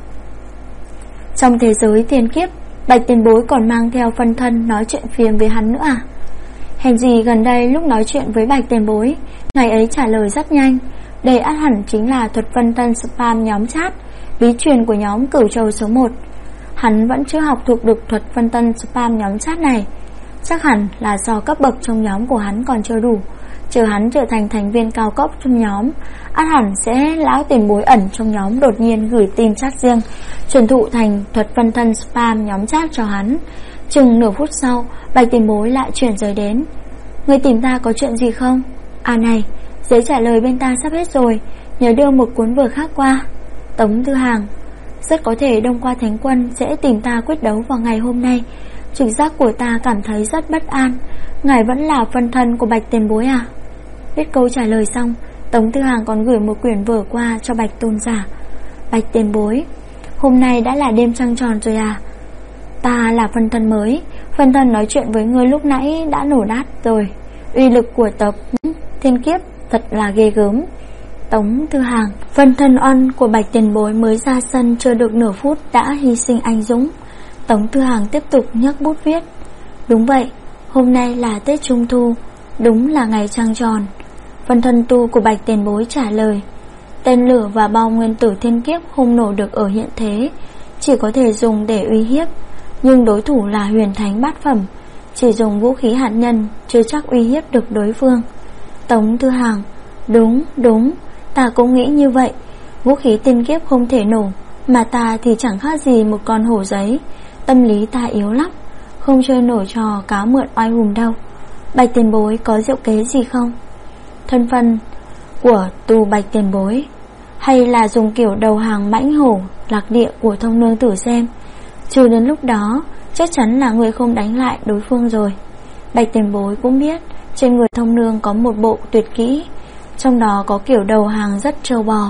Speaker 1: Trong thế giới thiên kiếp, Bạch Tiền Bối còn mang theo phân thân nói chuyện phiếm với hắn nữa à? Hèn gì gần đây lúc nói chuyện với Bạch Tiền Bối, ngài ấy trả lời rất nhanh. Đây ắt hẳn chính là thuật phân thân spam nhóm chat, bí truyền của nhóm Cửu Châu số 1. Hắn vẫn chưa học thuộc được thuật phân thân spam nhóm chat này. Chắc hẳn là do cấp bậc trong nhóm của hắn còn chưa đủ. Chờ hắn trở thành thành viên cao cấp trong nhóm, ắt hẳn sẽ lão tiền bối ẩn trong nhóm đột nhiên gửi tin chat riêng, truyền thụ thành thuật phân thân spam nhóm chat cho hắn. Chừng nửa phút sau, Bạch Tiền Bối lại chuyển giới đến. Người tìm ta có chuyện gì không? À này, giấy trả lời bên ta sắp hết rồi, nhớ đưa một cuốn vở khác qua. Tống Tư Hằng. Rất có thể Đông Qua Thánh Quân sẽ tìm ta quyết đấu vào ngày hôm nay. Trực giác của ta cảm thấy rất bất an. Ngài vẫn là phân thân của Bạch Tiền Bối à? Viết câu trả lời xong, Tống Tư Hằng còn gửi một quyển vở qua cho Bạch Tôn Giả. Bạch Tiền Bối, hôm nay đã là đêm trăng tròn rồi à? Ta là phân thân mới. Phân thân nói chuyện với ngươi lúc nãy đã nổ nát rồi. Uy lực của tập thiên kiếp thật là ghê gớm. Tống Tư Hằng. Phân thân oan của Bạch Tiền Bối mới ra sân chưa được nửa phút đã hy sinh anh dũng. Tống Tư Hằng tiếp tục nhấc bút viết. Đúng vậy, hôm nay là Tết Trung Thu, đúng là ngày trăng tròn. Phân thân tu của Bạch Tiền Bối trả lời. Tên lửa và bao nguyên tử thiên kiếp không nổ được ở hiện thế, chỉ có thể dùng để uy hiếp. Nhưng đối thủ là huyền thánh bát phẩm, chỉ dùng vũ khí hạt nhân chưa chắc uy hiếp được đối phương. Tống Tư Hằng. Đúng, ta cũng nghĩ như vậy. Vũ khí tiên kiếp không thể nổ, Mà ta thì chẳng khác gì một con hổ giấy. Tâm lý ta yếu lắm, không chơi nổi trò cáo mượn oai hùng đâu. Bạch tiền bối có diệu kế gì không? Thân phận của tu Bạch tiền bối, hay là dùng kiểu đầu hàng mãnh hổ lạc địa của Thông nương thử xem. Trừ đến lúc đó chắc chắn là người không đánh lại đối phương rồi. Bạch tiền bối cũng biết trên người Thông nương có một bộ tuyệt kỹ, trong đó có kiểu đầu hàng rất trâu bò.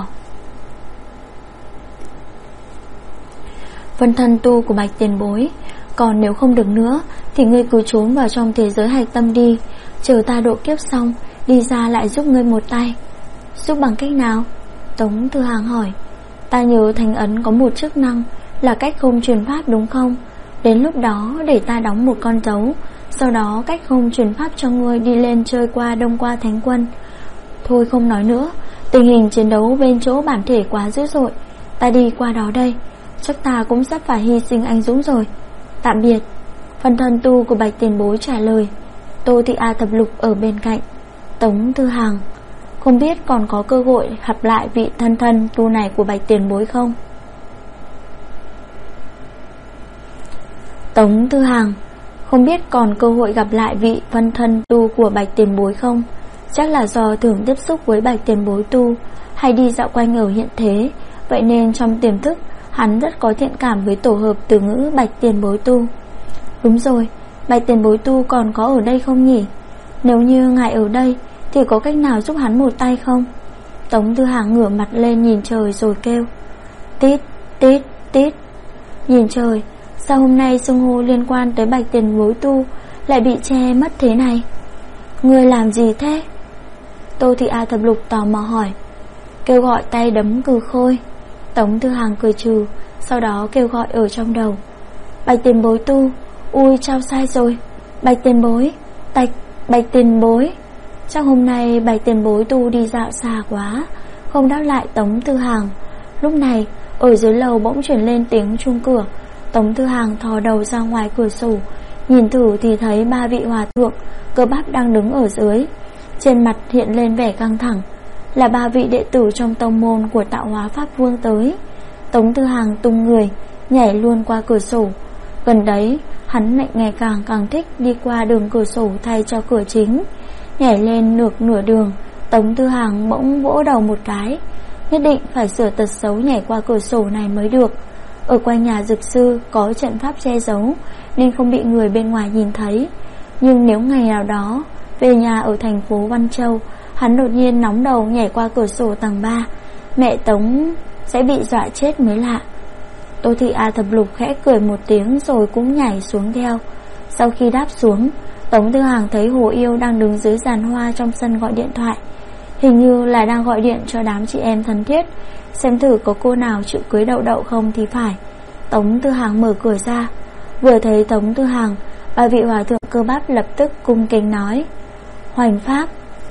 Speaker 1: Phân thân tu của Bạch tiền bối, còn nếu không được nữa thì ngươi cứ trốn vào trong thế giới hạch tâm đi, chờ ta độ kiếp xong đi ra lại giúp ngươi một tay. Giúp bằng cách nào? Tống Thư Hàng hỏi. Ta nhớ thành ấn có một chức năng là cách không truyền pháp đúng không? Đến lúc đó để ta đóng một con dấu, sau đó cách không truyền pháp cho ngươi đi lên chơi qua Đông Qua Thánh Quân. Thôi không nói nữa, tình hình chiến đấu bên chỗ bản thể quá dữ dội, ta đi qua đó đây. Chắc ta cũng sắp phải hy sinh anh dũng rồi. Tạm biệt. Phân thân tu của Bạch tiền bối trả lời. Tô Thị A Thập Lục ở bên cạnh. Tống Thư Hàng, không biết còn có cơ hội gặp lại vị thân tu này của Bạch tiền bối không? Tống Thư Hàng, không biết còn cơ hội gặp lại vị phân thân tu của Bạch tiền bối không? Chắc là do thường tiếp xúc với Bạch tiền bối tu, hay đi dạo quanh ở hiện thế, vậy nên trong tiềm thức hắn rất có thiện cảm với tổ hợp từ ngữ Bạch tiền bối tu. Đúng rồi, Bạch tiền bối tu còn có ở đây không nhỉ? Nếu như ngài ở đây thì có cách nào giúp hắn một tay không? Tống Thư Hàng ngửa mặt lên nhìn trời rồi kêu. Tít, tít, tít. Nhìn trời, sao hôm nay xưng hô liên quan tới Bạch tiền bối tu lại bị che mất thế này? Ngươi làm gì thế? Tô Thị A Thập Lục tò mò hỏi. Kêu gọi tay đấm cừ khôi. Tống Thư Hàng cười trừ, sau đó kêu gọi ở trong đầu. Bạch tiền bối tu, ui trao sai rồi. Bạch tiền bối, Bạch tiền bối. Chắc hôm nay Bạch tiền bối tu đi dạo xa quá, không đáp lại Tống Thư Hàng. Lúc này ở dưới lầu bỗng chuyển lên tiếng chuông cửa. Tống Thư Hàng thò đầu ra ngoài cửa sổ, nhìn thử thì thấy 3 vị hòa thượng cơ bắp đang đứng ở dưới, trên mặt hiện lên vẻ căng thẳng. Là 3 vị đệ tử trong tông môn của Tạo Hóa Pháp Vương tới. Tống Thư Hàng tung người nhảy luôn qua cửa sổ. Gần đấy hắn lại ngày càng thích đi qua đường cửa sổ thay cho cửa chính. Nhảy lên được nửa đường, Tống Thư Hàng bỗng vỗ đầu một cái. Nhất định phải sửa tật xấu nhảy qua cửa sổ này mới được. Ở quanh nhà dược sư có trận pháp che giấu nên không bị người bên ngoài nhìn thấy. Nhưng nếu ngày nào đó về nhà ở thành phố Văn Châu, hắn đột nhiên nóng đầu nhảy qua cửa sổ tầng 3, mẹ Tống sẽ bị dọa chết mới lạ. Tô Thị A Thập Lục khẽ cười một tiếng rồi cũng nhảy xuống theo. Sau khi đáp xuống, Tống Thư Hàng thấy Hồ Yêu đang đứng dưới giàn hoa trong sân gọi điện thoại. Hình như là đang gọi điện cho đám chị em thân thiết, xem thử có cô nào chịu cưới Đậu Đậu không thì phải. Tống Thư Hàng mở cửa ra. Vừa thấy Tống Thư Hàng, 3 vị hòa thượng cơ bắp lập tức cung kính nói. Hoành Pháp,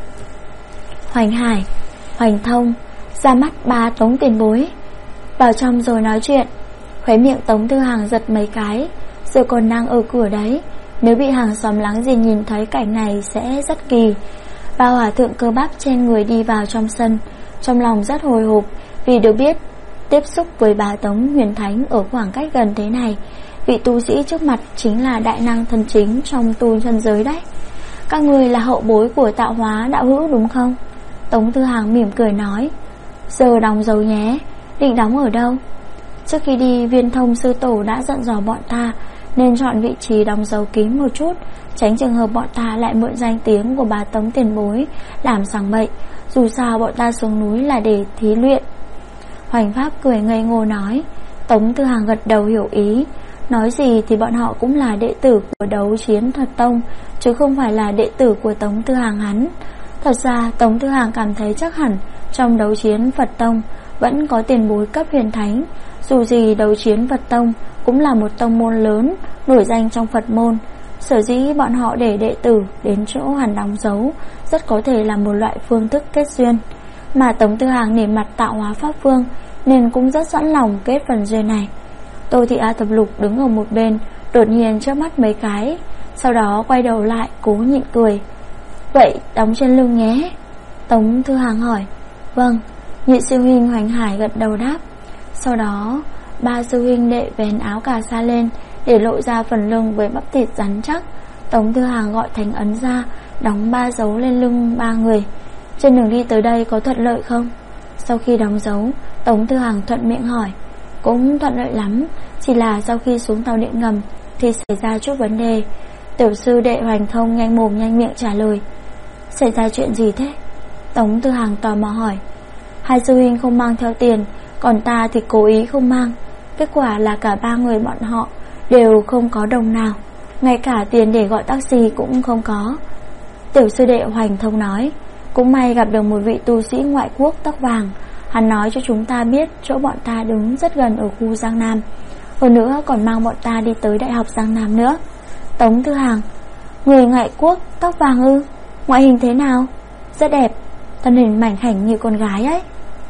Speaker 1: Hoành Hải, Hoành Thông, ra mắt 3 Tống tiền bối. Vào trong rồi nói chuyện. Khóe miệng Tống Thư Hàng giật mấy cái. Giờ còn đang ở cửa đấy, nếu bị hàng xóm láng giềng nhìn thấy cảnh này sẽ rất kỳ. 3 hòa thượng cơ bắp trên người đi vào trong sân, trong lòng rất hồi hộp vì được biết tiếp xúc với bà Tống Huyền Thánh ở khoảng cách gần thế này. Vị tu sĩ trước mặt chính là đại năng thân chính trong tu chân giới đấy. Các người là hậu bối của Tạo Hóa đạo hữu đúng không? Tống Thư Hàng mỉm cười nói. Giờ đóng dấu nhé. Định đóng ở đâu? Trước khi đi, Viên Thông sư tổ đã dặn dò bọn ta nên chọn vị trí đóng dấu kín một chút, tránh trường hợp bọn ta lại mượn danh tiếng của bà Tống tiền bối làm sằng bậy. Dù sao bọn ta xuống núi là để thí luyện. Hoành Pháp cười ngây ngô nói. Tống Thư Hàng gật đầu hiểu ý. Nói gì thì bọn họ cũng là đệ tử của Đấu Chiến Thuật Tông, chứ không phải là đệ tử của Tống Thư Hàng hắn. Thật ra Tống Thư Hàng cảm thấy chắc hẳn trong Đấu Chiến Phật Tông vẫn có tiền bối cấp huyền thánh. Dù gì Đấu Chiến Phật Tông cũng là một tông môn lớn, nổi danh trong Phật môn. Sở dĩ bọn họ để đệ tử đến chỗ hắn đóng dấu rất có thể là một loại phương thức kết duyên. Mà Tống Thư Hàng nể mặt Tạo Hóa Pháp Vương nên cũng rất sẵn lòng kết phần duyên này. Tô Thị A Thập Lục đứng ở một bên, đột nhiên chớp mắt mấy cái, sau đó quay đầu lại cố nhịn cười. Vậy đóng trên lưng nhé. Tống Thư Hàng hỏi. Vâng. Nhị sư huynh Hoành Hải gật đầu đáp. Sau đó ba sư huynh đệ vén áo cà sa lên để lộ ra phần lưng với bắp thịt rắn chắc. Tống Tư Hàng gọi thành ấn ra, đóng 3 dấu lên lưng 3 người. Trên đường đi tới đây có thuận lợi không? Sau khi đóng dấu, Tống Tư Hàng thuận miệng hỏi. Cũng thuận lợi lắm, chỉ là sau khi xuống tàu điện ngầm thì xảy ra chút vấn đề. Tiểu sư đệ Hoành Thông nhanh mồm nhanh miệng trả lời. Xảy ra chuyện gì thế? Tống Tư Hàng tò mò hỏi. Hai sư huynh không mang theo tiền, còn ta thì cố ý không mang. Kết quả là cả 3 người bọn họ đều không có đồng nào, ngay cả tiền để gọi taxi cũng không có. Tiểu sư đệ Hoành Thông nói. Cũng may gặp được một vị tu sĩ ngoại quốc tóc vàng. Hắn nói cho chúng ta biết chỗ bọn ta đứng rất gần ở khu Giang Nam. Hơn nữa còn mang bọn ta đi tới Đại học Giang Nam nữa. Tống Tư Hàng. Người ngoại quốc tóc vàng ư? Ngoại hình thế nào? Rất đẹp, thân hình mảnh khảnh như con gái ấy.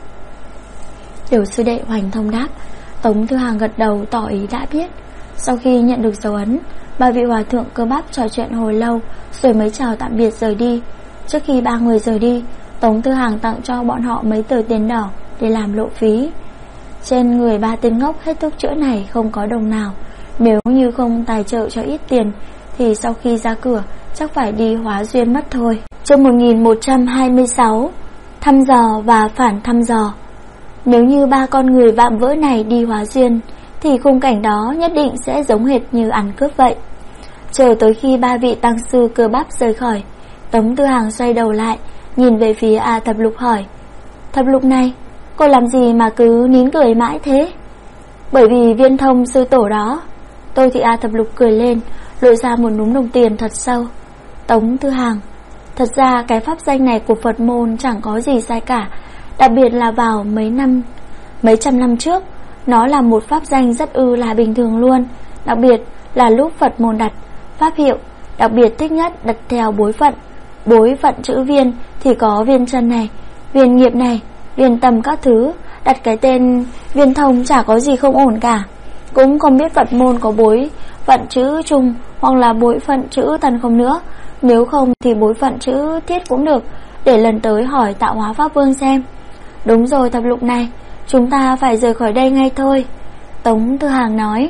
Speaker 1: Tiểu sư đệ Hoành Thông đáp. Tống Tư Hàng gật đầu tỏ ý đã biết. Sau khi nhận được dấu ấn, ba vị hòa thượng cơ bắp trò chuyện hồi lâu rồi mới chào tạm biệt rời đi. Trước khi 3 người rời đi, Tống Tư Hàng tặng cho bọn họ mấy tờ tiền đỏ để làm lộ phí. Trên người 3 tên ngốc hết thuốc chữa này không có đồng nào. Nếu như không tài trợ cho ít tiền thì sau khi ra cửa chắc phải đi hóa duyên mất thôi. Chương 1126. Thăm dò và phản thăm dò. Nếu như 3 con người vạm vỡ này đi hóa duyên thì khung cảnh đó nhất định sẽ giống hệt như ăn cướp vậy. Chờ tới khi 3 vị tăng sư cơ bắp rời khỏi, Tống Tư Hàng xoay đầu lại, nhìn về phía A Thập Lục hỏi. Thập Lục này, cô làm gì mà cứ nín cười mãi thế? Bởi vì Viên Thông sư tổ đó. Tôi thì A Thập Lục cười lên, lộ ra một núm đồng tiền thật sâu. Tống Tư Hàng. Thật ra cái pháp danh này của Phật môn chẳng có gì sai cả. Đặc biệt là vào mấy trăm năm trước, nó là một pháp danh rất là bình thường luôn. Đặc biệt là lúc Phật môn đặt pháp hiệu, đặc biệt thích nhất đặt theo bối phận. Bối phận chữ Viên thì có Viên Chân này, Viên Nghiệp này, Viên Tâm các thứ. Đặt cái tên Viên Thông chả có gì không ổn cả. Cũng không biết Phật môn có bối phận chữ Trung hoặc là bối phận chữ Tần không nữa. Nếu không thì bối phận chữ Thiết cũng được, để lần tới hỏi Tạo Hóa Pháp Vương xem. Đúng rồi Thập Lục này, chúng ta phải rời khỏi đây ngay thôi, Tống Tư Hàng nói.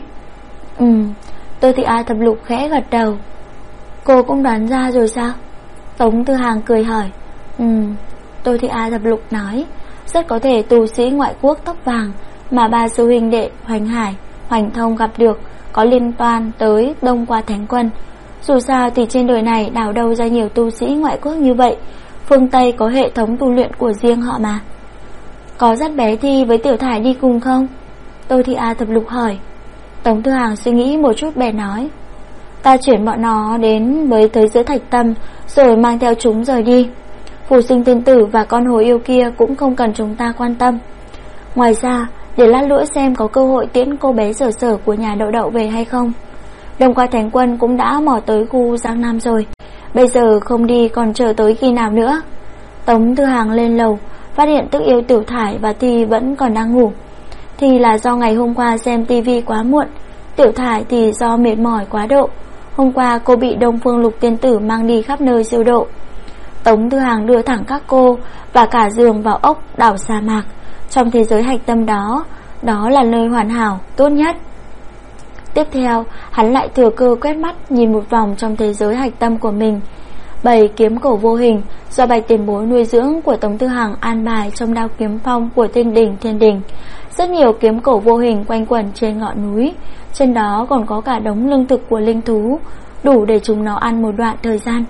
Speaker 1: Tôi thì A Thập Lục khẽ gật đầu. Cô cũng đoán ra rồi sao? Tống Tư Hàng cười hỏi. Tôi thì A Thập Lục nói, rất có thể tu sĩ ngoại quốc tóc vàng mà 3 sư huynh đệ Hoành Hải, Hoành Thông gặp được có liên quan tới Đông Qua Thánh Quân. Dù sao thì trên đời này đào đâu ra nhiều tu sĩ ngoại quốc như vậy. Phương Tây có hệ thống tu luyện của riêng họ mà. Có dắt bé Thi với Tiểu Thải đi cùng không? Tôi thì A Thập Lục hỏi. Tống Tư Hàng suy nghĩ một chút bèn nói. Ta chuyển bọn nó đến với tới giữa Thạch Tâm, rồi mang theo chúng rời đi. Phù Sinh Tiên Tử và con hồ yêu kia cũng không cần chúng ta quan tâm. Ngoài ra, để lát nữa xem có cơ hội tiễn cô bé Sở Sở của nhà Đậu Đậu về hay không. Đông Qua Thánh Quân cũng đã mò tới khu Giang Nam rồi, bây giờ không đi còn chờ tới khi nào nữa. Tống Tư Hàng lên lầu, phát hiện Tức Yêu, Tiểu Thải và Thi vẫn còn đang ngủ. Thi là do ngày hôm qua xem tivi quá muộn, Tiểu Thải thì do mệt mỏi quá độ. Hôm qua cô bị Đông Phương Lục Tiên Tử mang đi khắp nơi siêu độ. Tống Tư Hàng đưa thẳng các cô và cả giường vào ốc đảo sa mạc. Trong thế giới hạch tâm đó, đó là nơi hoàn hảo, tốt nhất. Tiếp theo, hắn lại thừa cơ quét mắt nhìn một vòng trong thế giới hạch tâm của mình. 7 kiếm cổ vô hình do Bạch Tiền Bối nuôi dưỡng của Tống Tư Hàng an bài trong đao kiếm phong của Thiên Đình. Rất nhiều kiếm cổ vô hình quanh quẩn trên ngọn núi. Trên đó còn có cả đống lương thực của linh thú, đủ để chúng nó ăn một đoạn thời gian.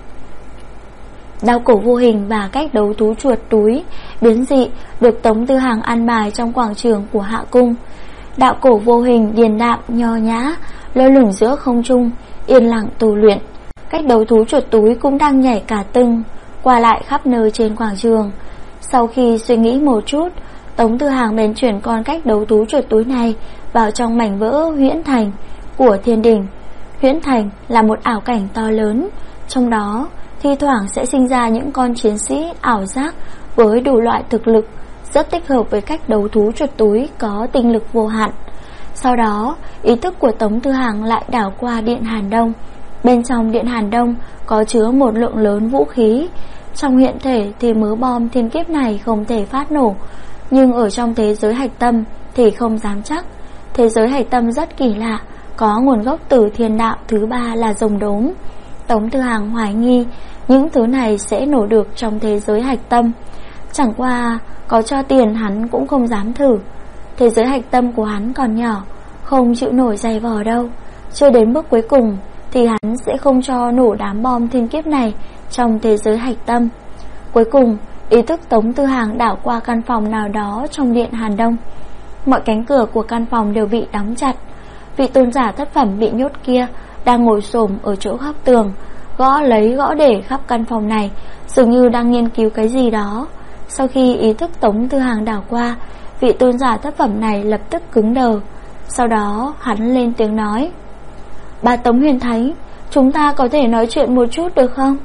Speaker 1: Đao cổ vô hình và cách đấu thú chuột túi biến dị được Tống Tư Hàng an bài trong quảng trường của Hạ Cung. Đạo cổ vô hình điềm đạm nho nhã, lơ lửng giữa không trung, yên lặng tu luyện. Cách đấu thú chuột túi cũng đang nhảy cả tưng, qua lại khắp nơi trên quảng trường. Sau khi suy nghĩ một chút, Tống Tư Hàng bèn chuyển con cách đấu thú chuột túi này vào trong mảnh vỡ huyễn thành của Thiên Đình. Huyễn thành là một ảo cảnh to lớn, trong đó thi thoảng sẽ sinh ra những con chiến sĩ ảo giác với đủ loại thực lực, rất thích hợp với cách đấu thú chuột túi có tinh lực vô hạn. Sau đó, ý thức của Tống Tư Hàng lại đảo qua Điện Hàn Đông. Bên trong Điện Hàn Đông có chứa một lượng lớn vũ khí. Trong hiện thể thì mớ bom thiên kiếp này không thể phát nổ, nhưng ở trong thế giới hạch tâm thì không dám chắc. Thế giới hạch tâm rất kỳ lạ, có nguồn gốc từ thiên đạo thứ ba là rồng đốm. Tống Tư Hằng hoài nghi những thứ này sẽ nổ được trong thế giới hạch tâm. Chẳng qua có cho tiền hắn cũng không dám thử. Thế giới hạch tâm của hắn còn nhỏ, không chịu nổi dày vò đâu. Chưa đến bước cuối cùng thì hắn sẽ không cho nổ đám bom thiên kiếp này trong thế giới hạch tâm. Cuối cùng, ý thức Tống Tư Hằng đảo qua căn phòng nào đó trong điện Hàn Đông. Mọi cánh cửa của căn phòng đều bị đóng chặt. Vị tôn giả thất phẩm bị nhốt kia đang ngồi xổm ở chỗ góc tường, gõ lấy gõ để khắp căn phòng này, dường như đang nghiên cứu cái gì đó. Sau khi ý thức Tống Tư Hằng đảo qua, vị tôn giả thất phẩm này lập tức cứng đờ. Sau đó hắn lên tiếng nói: "Bà Tống Huyền Thánh, chúng ta có thể nói chuyện một chút được không?"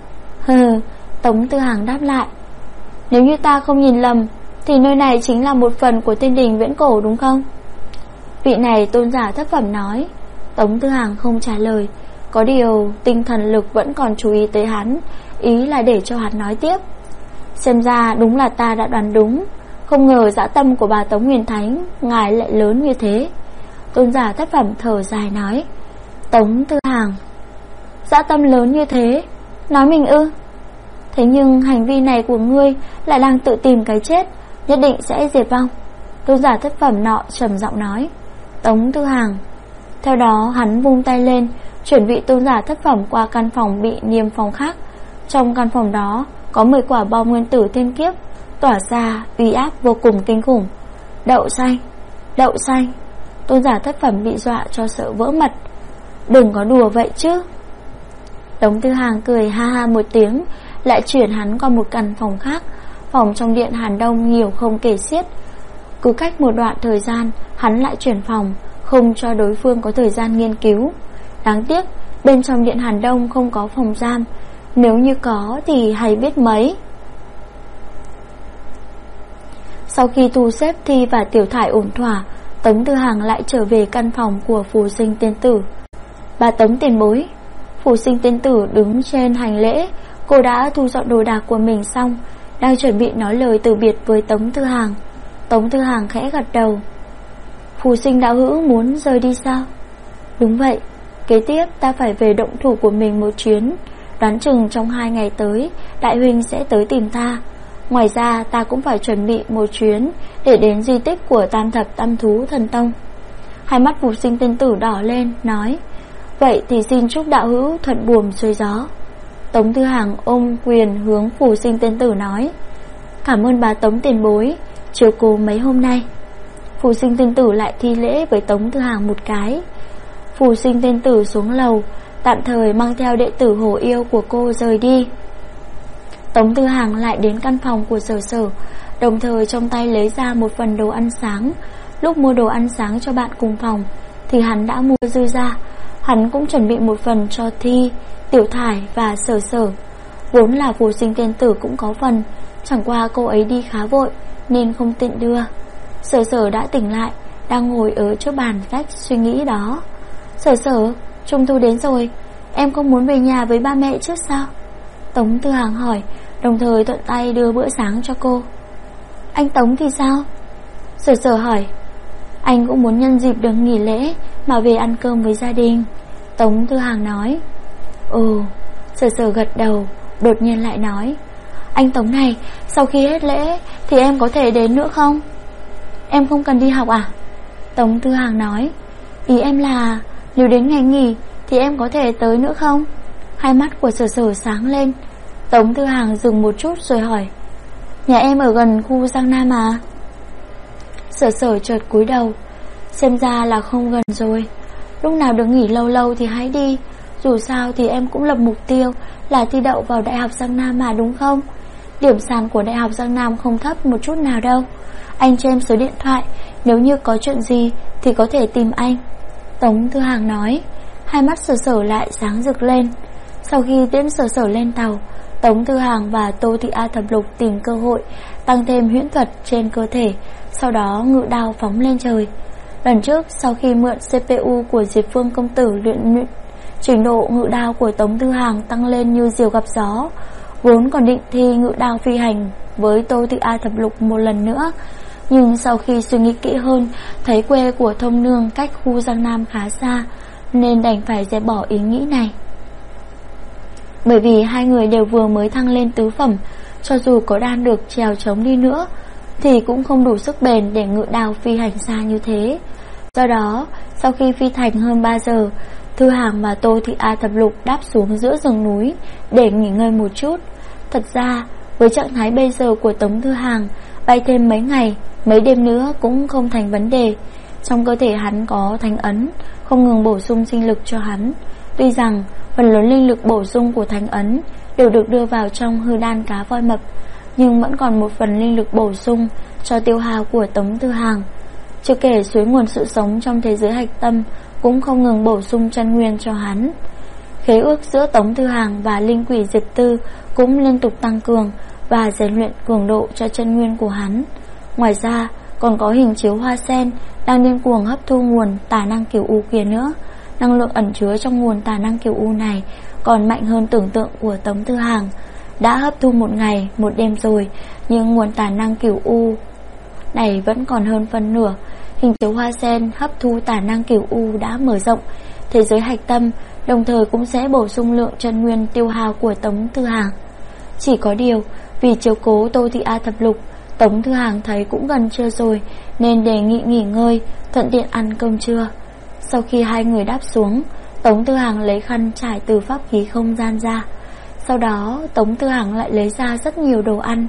Speaker 1: Tống Tư Hằng đáp lại: "Nếu như ta không nhìn lầm thì nơi này chính là một phần của thiên đình viễn cổ đúng không?" Vị này tôn giả thất phẩm nói. Tống Tư Hằng không trả lời. Có điều tinh thần lực vẫn còn chú ý tới hắn, ý là để cho hắn nói tiếp. "Xem ra đúng là ta đã đoán đúng. Không ngờ dã tâm của bà Tống Huyền Thánh ngài lại lớn như thế." Tôn giả thất phẩm thở dài nói. Tống Tư Hằng: "Dã tâm lớn như thế? Nói mình ư? Thế nhưng hành vi này của ngươi lại đang tự tìm cái chết, nhất định sẽ diệt vong." Tôn giả thất phẩm nọ trầm giọng nói. Tống Tư Hằng. Theo đó hắn vung tay lên, chuyển vị tôn giả thất phẩm qua căn phòng bị niêm phong khác. Trong căn phòng đó có 10 quả bom nguyên tử thiên kiếp, tỏa ra uy áp vô cùng kinh khủng. Đậu xanh, đậu xanh. Tôn giả thất phẩm bị dọa cho sợ vỡ mật. "Đừng có đùa vậy chứ." Tống Tư Hằng cười ha ha một tiếng, lại chuyển hắn qua một căn phòng khác. Phòng trong điện Hàn Đông nhiều không kể xiết. Cứ cách một đoạn thời gian hắn lại chuyển phòng, không cho đối phương có thời gian nghiên cứu. Đáng tiếc bên trong điện Hàn Đông không có phòng giam, nếu như có thì hay biết mấy. Sau khi thu xếp Thi và Tiểu Thải ổn thỏa, Tống Tư Hằng lại trở về căn phòng của Phù Sinh Tiên Tử. "Bà Tống tiền bối." Phù Sinh Tiên Tử đứng trên hành lễ. Cô đã thu dọn đồ đạc của mình xong, đang chuẩn bị nói lời từ biệt với Tống Tư Hằng. Tống Tư Hằng khẽ gật đầu. "Phù Sinh đạo hữu muốn rời đi sao?" "Đúng vậy, kế tiếp ta phải về động thủ của mình một chuyến. Đoán chừng trong 2 ngày tới đại huynh sẽ tới tìm ta. Ngoài ra ta cũng phải chuẩn bị một chuyến để đến di tích của Tam Thập Tam Thú Thần Tông." Hai mắt Phù Sinh Tiên Tử đỏ lên, nói: "Vậy thì xin chúc đạo hữu thuận buồm xuôi gió." Tống Tư Hằng ôm quyền hướng Phù Sinh Tiên Tử nói: "Cảm ơn bà Tống tiền bối chiều cố mấy hôm nay." Phù Sinh Tiên Tử lại thi lễ với Tống Tư Hằng một cái. Phù Sinh Tiên Tử xuống lầu, tạm thời mang theo đệ tử Hồ Yêu của cô rời đi. Tống Tư Hằng lại đến căn phòng của Sở Sở, đồng thời trong tay lấy ra một phần đồ ăn sáng. Lúc mua đồ ăn sáng cho bạn cùng phòng thì hắn đã mua dư ra. Hắn cũng chuẩn bị một phần cho Thi, Tiểu Thải và Sở Sở. Vốn là Phù Sinh Tiên Tử cũng có phần, chẳng qua cô ấy đi khá vội nên không tiện đưa. Sở Sở đã tỉnh lại, đang ngồi ở trước bàn sách suy nghĩ đó. "Sở Sở, Trung thu đến rồi, em không muốn về nhà với ba mẹ trước sao?" Tống Tư Hằng hỏi, đồng thời thuận tay đưa bữa sáng cho cô. "Anh Tống thì sao?" Sở Sở hỏi. "Anh cũng muốn nhân dịp được nghỉ lễ mà về ăn cơm với gia đình." Tống Tư Hằng nói. "Ồ." Sở Sở gật đầu, đột nhiên lại nói: "Anh Tống này, sau khi hết lễ thì em có thể đến nữa không?" "Em không cần đi học à?" Tống Tư Hằng nói. "Ý em là nếu đến ngày nghỉ thì em có thể tới nữa không?" Hai mắt của Sở Sở sáng lên. Tống Tư Hằng dừng một chút rồi hỏi: "Nhà em ở gần khu Giang Nam à?" Sở Sở chợt cúi đầu. Xem ra là không gần rồi. Lúc nào được nghỉ lâu lâu thì hãy đi. Dù sao thì em cũng lập mục tiêu là thi đậu vào Đại học Giang Nam mà đúng không? Điểm sàn của Đại học Giang Nam không thấp một chút nào đâu. Anh cho em số điện thoại, nếu như có chuyện gì thì có thể tìm anh." Tống Tư Hằng nói. Hai mắt Sở Sở lại sáng rực lên. Sau khi tiễn Sở Sở lên tàu, Tống Tư Hằng và Tô Thị A Thập Lục tìm cơ hội tăng thêm huyễn thuật trên cơ thể, sau đó ngự đao phóng lên trời. Lần trước sau khi mượn CPU của Diệp Phương công tử luyện, trình độ ngự đao của Tống Tư Hằng tăng lên như diều gặp gió. Vốn còn định thi ngự đao phi hành với Tô Thị A Thập Lục một lần nữa, Nhưng sau khi suy nghĩ kỹ hơn, thấy quê của Thông Nương cách khu Giang Nam khá xa, nên đành phải dẹp bỏ ý nghĩ này. Bởi vì hai người đều vừa mới thăng lên tứ phẩm, cho dù có đan được trèo trống đi nữa thì cũng không đủ sức bền để ngự đao phi hành xa như thế. Do đó, sau khi phi hành hơn 3 giờ, Thư Hàng và Tô Thị A Thập Lục đáp xuống giữa rừng núi để nghỉ ngơi một chút. Thật ra, với trạng thái bây giờ của Tống Thư Hàng, bay thêm mấy ngày, mấy đêm nữa cũng không thành vấn đề. Trong cơ thể hắn có thánh ấn, không ngừng bổ sung sinh lực cho hắn. Tuy rằng phần lớn linh lực bổ sung của thánh ấn đều được đưa vào trong hư đan cá voi mập, nhưng vẫn còn một phần linh lực bổ sung cho tiêu hao của Tống Thư Hàng. Chưa kể suối nguồn sự sống trong thế giới hạch tâm cũng không ngừng bổ sung chân nguyên cho hắn. Khế ước giữa Tống Thư Hàng và linh quỷ Diệp Tư cũng liên tục tăng cường và rèn luyện cường độ cho chân nguyên của hắn. Ngoài ra còn có hình chiếu hoa sen đang điên cuồng hấp thu nguồn tà năng kiểu U kia nữa. Năng lượng ẩn chứa trong nguồn tà năng kiểu U này còn mạnh hơn tưởng tượng của Tống Thư Hàng. Đã hấp thu một ngày một đêm rồi, nhưng nguồn tà năng kiểu U này vẫn còn hơn phân nửa. Hình chiếu hoa sen hấp thu tà năng kiểu U đã mở rộng thế giới hạch tâm, đồng thời cũng sẽ bổ sung lượng chân nguyên tiêu hao của Tống Thư Hàng. Chỉ có điều, vì chiếu cố Tô Thị A Thập Lục, Tống Thư Hàng thấy cũng gần trưa rồi nên đề nghị nghỉ ngơi, thuận tiện ăn cơm trưa. Sau khi hai người đáp xuống, Tống Thư Hàng lấy khăn trải từ pháp khí không gian ra. Sau đó Tống Thư Hàng lại lấy ra rất nhiều đồ ăn.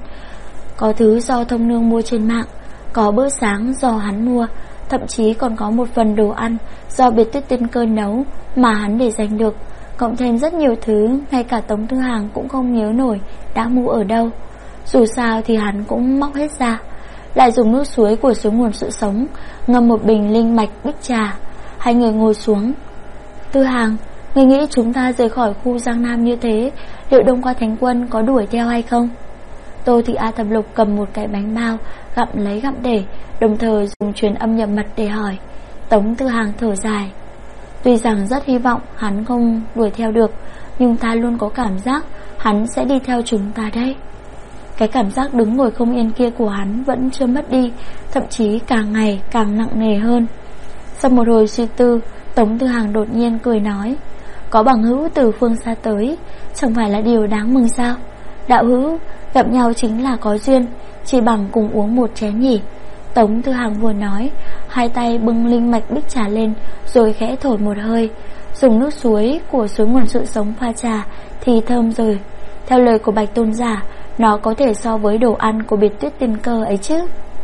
Speaker 1: Có thứ do Thông Nương mua trên mạng, có bữa sáng do hắn mua, thậm chí còn có một phần đồ ăn do Biệt Tuyết Tiên Cơ nấu mà hắn để dành được, cộng thêm rất nhiều thứ ngay cả Tống Thư Hàng cũng không nhớ nổi đã mua ở đâu. Dù sao thì hắn cũng móc hết ra. Lại dùng nước suối của suối nguồn sự sống ngâm một bình linh mạch bích trà. Hai người ngồi xuống. Thư Hàng, ngươi nghĩ chúng ta rời khỏi khu Giang Nam như thế, liệu Đông Qua Thánh Quân có đuổi theo hay không? Tô Thị A Thập Lục cầm một cái bánh bao, gặm lấy gặm để, đồng thời dùng truyền âm nhập mật để hỏi. Tống Thư Hàng thở dài. Tuy rằng rất hy vọng hắn không đuổi theo được, nhưng ta luôn có cảm giác hắn sẽ đi theo chúng ta đấy. Cái cảm giác đứng ngồi không yên kia của hắn vẫn chưa mất đi, thậm chí càng ngày càng nặng nề hơn. Sau một hồi suy tư, Tống Thư Hàng đột nhiên cười nói, có bằng hữu từ phương xa tới, chẳng phải là điều đáng mừng sao? Đạo hữu, gặp nhau chính là có duyên, chỉ bằng cùng uống một chén nhỉ? Tống Thư Hàng vừa nói, hai tay bưng linh mạch bích trà lên, rồi khẽ thổi một hơi, dùng nước suối của suối nguồn sự sống pha trà thì thơm rồi. Theo lời của Bạch Tôn giả, nó có thể so với đồ ăn của Biệt Tuyết Tiên Cơ ấy chứ.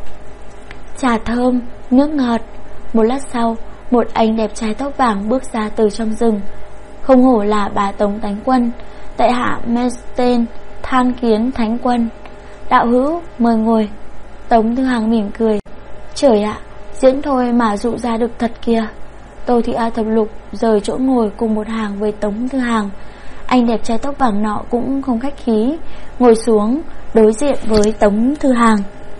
Speaker 1: Trà thơm, nước ngọt. Một lát sau, một anh đẹp trai tóc vàng bước ra từ trong rừng. Không hổ là bà Tống Thánh Quân, tại hạ Mesten Than Kiến Thánh Quân. Đạo hữu, mời ngồi. Tống Thư Hàng mỉm cười. Trời ạ, diễn thôi mà dụ ra được thật kìa. Tô Thị A Thập Lục rời chỗ ngồi cùng một hàng với Tống Thư Hàng. Anh đẹp trai tóc vàng nọ cũng không khách khí, ngồi xuống đối diện với Tống Thư Hàng.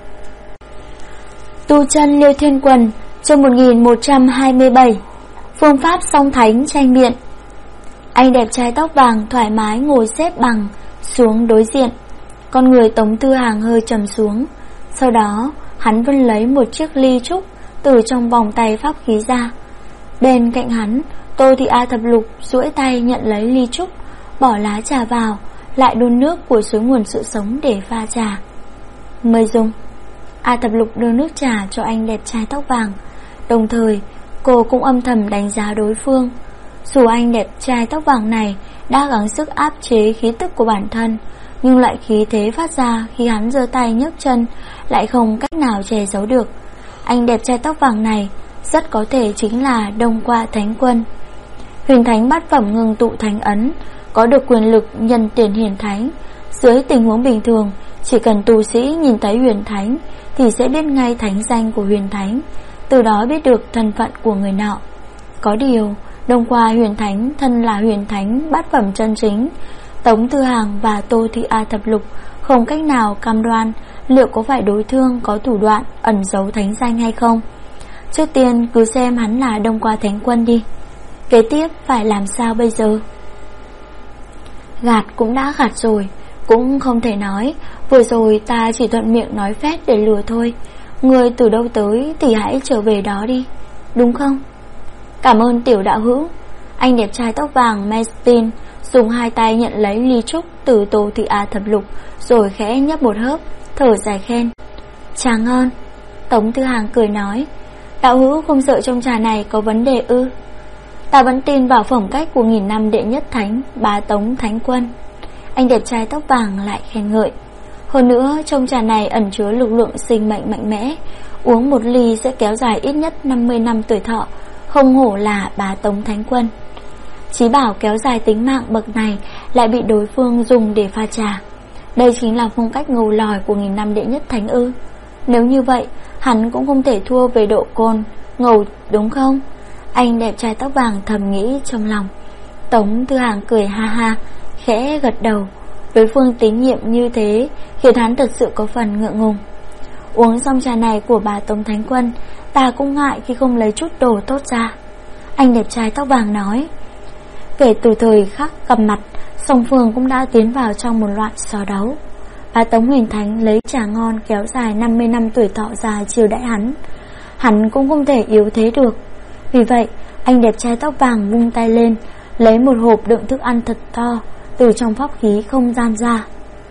Speaker 1: Tu chân Liêu Thiên Quần, chương 1127, phương pháp song thánh tranh biện. Anh đẹp trai tóc vàng thoải mái ngồi xếp bằng xuống đối diện. Con người Tống Thư Hàng hơi trầm xuống. Sau đó hắn vươn lấy một chiếc ly trúc từ trong vòng tay pháp khí ra. Bên cạnh hắn, Tô Thị A Thập Lục duỗi tay nhận lấy ly trúc, bỏ lá trà vào, lại đun nước của suối nguồn sự sống để pha trà. Mời dùng. A Thập Lục đưa nước trà cho anh đẹp trai tóc vàng. Đồng thời cô cũng âm thầm đánh giá đối phương. Dù anh đẹp trai tóc vàng này đã gắng sức áp chế khí tức của bản thân, nhưng loại khí thế phát ra khi hắn giơ tay nhấc chân lại không cách nào che giấu được. Anh đẹp trai tóc vàng này rất có thể chính là Đông Qua Thánh Quân. Huyền Thánh bát phẩm ngừng tụ thánh ấn, có được quyền lực nhân tiền hiển thánh. Dưới tình huống bình thường, chỉ cần tu sĩ nhìn thấy huyền thánh thì sẽ biết ngay thánh danh của huyền thánh, từ đó biết được thân phận của người nọ. Có điều, Đông Qua huyền thánh thân là huyền thánh bát phẩm chân chính. Tống Thư Hàng và Tô Thị A Thập Lục không cách nào cam đoan liệu có phải đối phương có thủ đoạn ẩn giấu thánh danh hay không. Trước tiên cứ xem hắn là Đông Qua Thánh Quân đi. Kế tiếp phải làm sao bây giờ? Gạt cũng đã gạt rồi, cũng không thể nói vừa rồi ta chỉ thuận miệng nói phét để lừa thôi. Người từ đâu tới thì hãy trở về đó đi, đúng không? Cảm ơn tiểu đạo hữu. Anh đẹp trai tóc vàng Mestin dùng hai tay nhận lấy ly trúc từ Tô Thị A Thập Lục, rồi khẽ nhấp một hớp, thở dài khen. Trà ngon. Tống Thư Hàng cười nói, đạo hữu không sợ trong trà này có vấn đề ư? Ta vẫn tin vào phẩm cách của 1000 năm đệ nhất thánh Bá Tống Thánh Quân. Anh đẹp trai tóc vàng lại khen ngợi. Hơn nữa trong trà này ẩn chứa lực lượng sinh mệnh mạnh mẽ, uống một ly sẽ kéo dài ít nhất 50 năm tuổi thọ, không hổ là Bá Tống Thánh Quân. Chí bảo kéo dài tính mạng bậc này lại bị đối phương dùng để pha trà. Đây chính là phong cách ngầu lòi của 1000 năm đệ nhất thánh ư? Nếu như vậy, hắn cũng không thể thua về độ cồn ngầu, đúng không? Anh đẹp trai tóc vàng thầm nghĩ trong lòng. Tống Thư Hàng cười ha ha, khẽ gật đầu. Đối phương tín nhiệm như thế khiến hắn thật sự có phần ngượng ngùng. Uống xong trà này của Bá Tống Thánh Quân, ta cũng ngại khi không lấy chút đồ tốt ra. Anh đẹp trai tóc vàng nói. Kể từ thời khắc gặp mặt, song phương cũng đã tiến vào trong một loạt so đấu. Bá Tống Huyền Thánh lấy trà ngon kéo dài 50 năm tuổi thọ ra chiêu đãi hắn cũng không thể yếu thế được. Vì vậy anh đẹp trai tóc vàng vung tay lên, lấy một hộp đựng thức ăn thật to từ trong pháp khí không gian ra.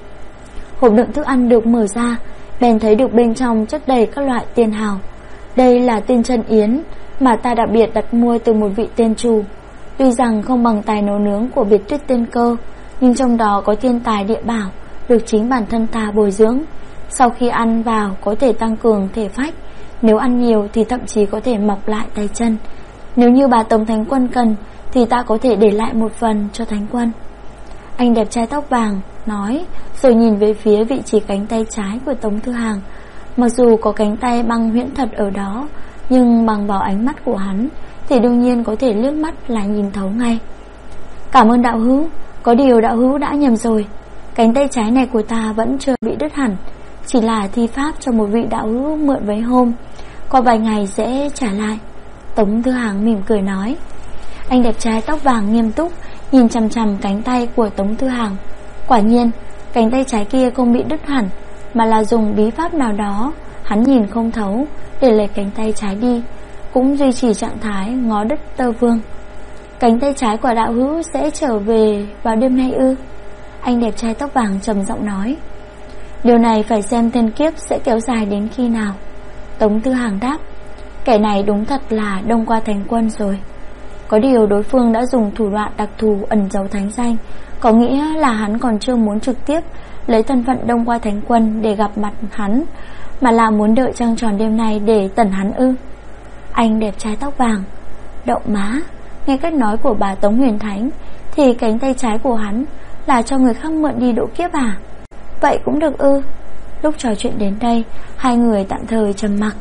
Speaker 1: Hộp đựng thức ăn được mở ra, bèn thấy được bên trong chất đầy các loại tiên hào. Đây là tiên chân yến mà ta đặc biệt đặt mua từ một vị tiên chủ. Tuy rằng không bằng tài nấu nướng của Biệt Tuyết Tiên Cơ, nhưng trong đó có thiên tài địa bảo được chính bản thân ta bồi dưỡng. Sau khi ăn vào có thể tăng cường thể phách, nếu ăn nhiều thì thậm chí có thể mọc lại tay chân. Nếu như Bá Tống Thánh Quân cần thì ta có thể để lại một phần cho Thánh Quân. Anh đẹp trai tóc vàng nói, rồi nhìn về phía vị trí cánh tay trái của Tống Thư Hàng. Mặc dù có cánh tay băng huyễn thật ở đó, nhưng bằng vào ánh mắt của hắn thì đương nhiên có thể liếc mắt là nhìn thấu ngay. Cảm ơn đạo hữu, có điều đạo hữu đã nhầm rồi. Cánh tay trái này của ta vẫn chưa bị đứt hẳn, chỉ là thi pháp cho một vị đạo hữu mượn mấy hôm, qua vài ngày sẽ trả lại. Tống Thư Hàng mỉm cười nói. Anh đẹp trai tóc vàng nghiêm túc nhìn chằm chằm cánh tay của Tống Thư Hàng. Quả nhiên cánh tay trái kia không bị đứt hẳn, mà là dùng bí pháp nào đó hắn nhìn không thấu để lấy cánh tay trái đi, cũng duy trì trạng thái ngó đất tơ vương. Cánh tay trái của đạo hữu sẽ trở về vào đêm nay ư? Anh đẹp trai tóc vàng trầm giọng nói. Điều này phải xem thiên kiếp sẽ kéo dài đến khi nào. Tống Thư Hàng đáp. Kẻ này đúng thật là Đông Qua Thánh Quân rồi. Có điều đối phương đã dùng thủ đoạn đặc thù ẩn giấu thánh danh, có nghĩa là hắn còn chưa muốn trực tiếp lấy thân phận Đông Qua Thánh Quân để gặp mặt hắn, mà là muốn đợi trăng tròn đêm nay để tẩn hắn ư? Anh đẹp trai tóc vàng. Đậu má, nghe cách nói của bà Tống Huyền Thánh thì cánh tay trái của hắn là cho người khác mượn đi độ kiếp à? Vậy cũng được ư? Lúc trò chuyện đến đây, hai người tạm thời trầm mặc.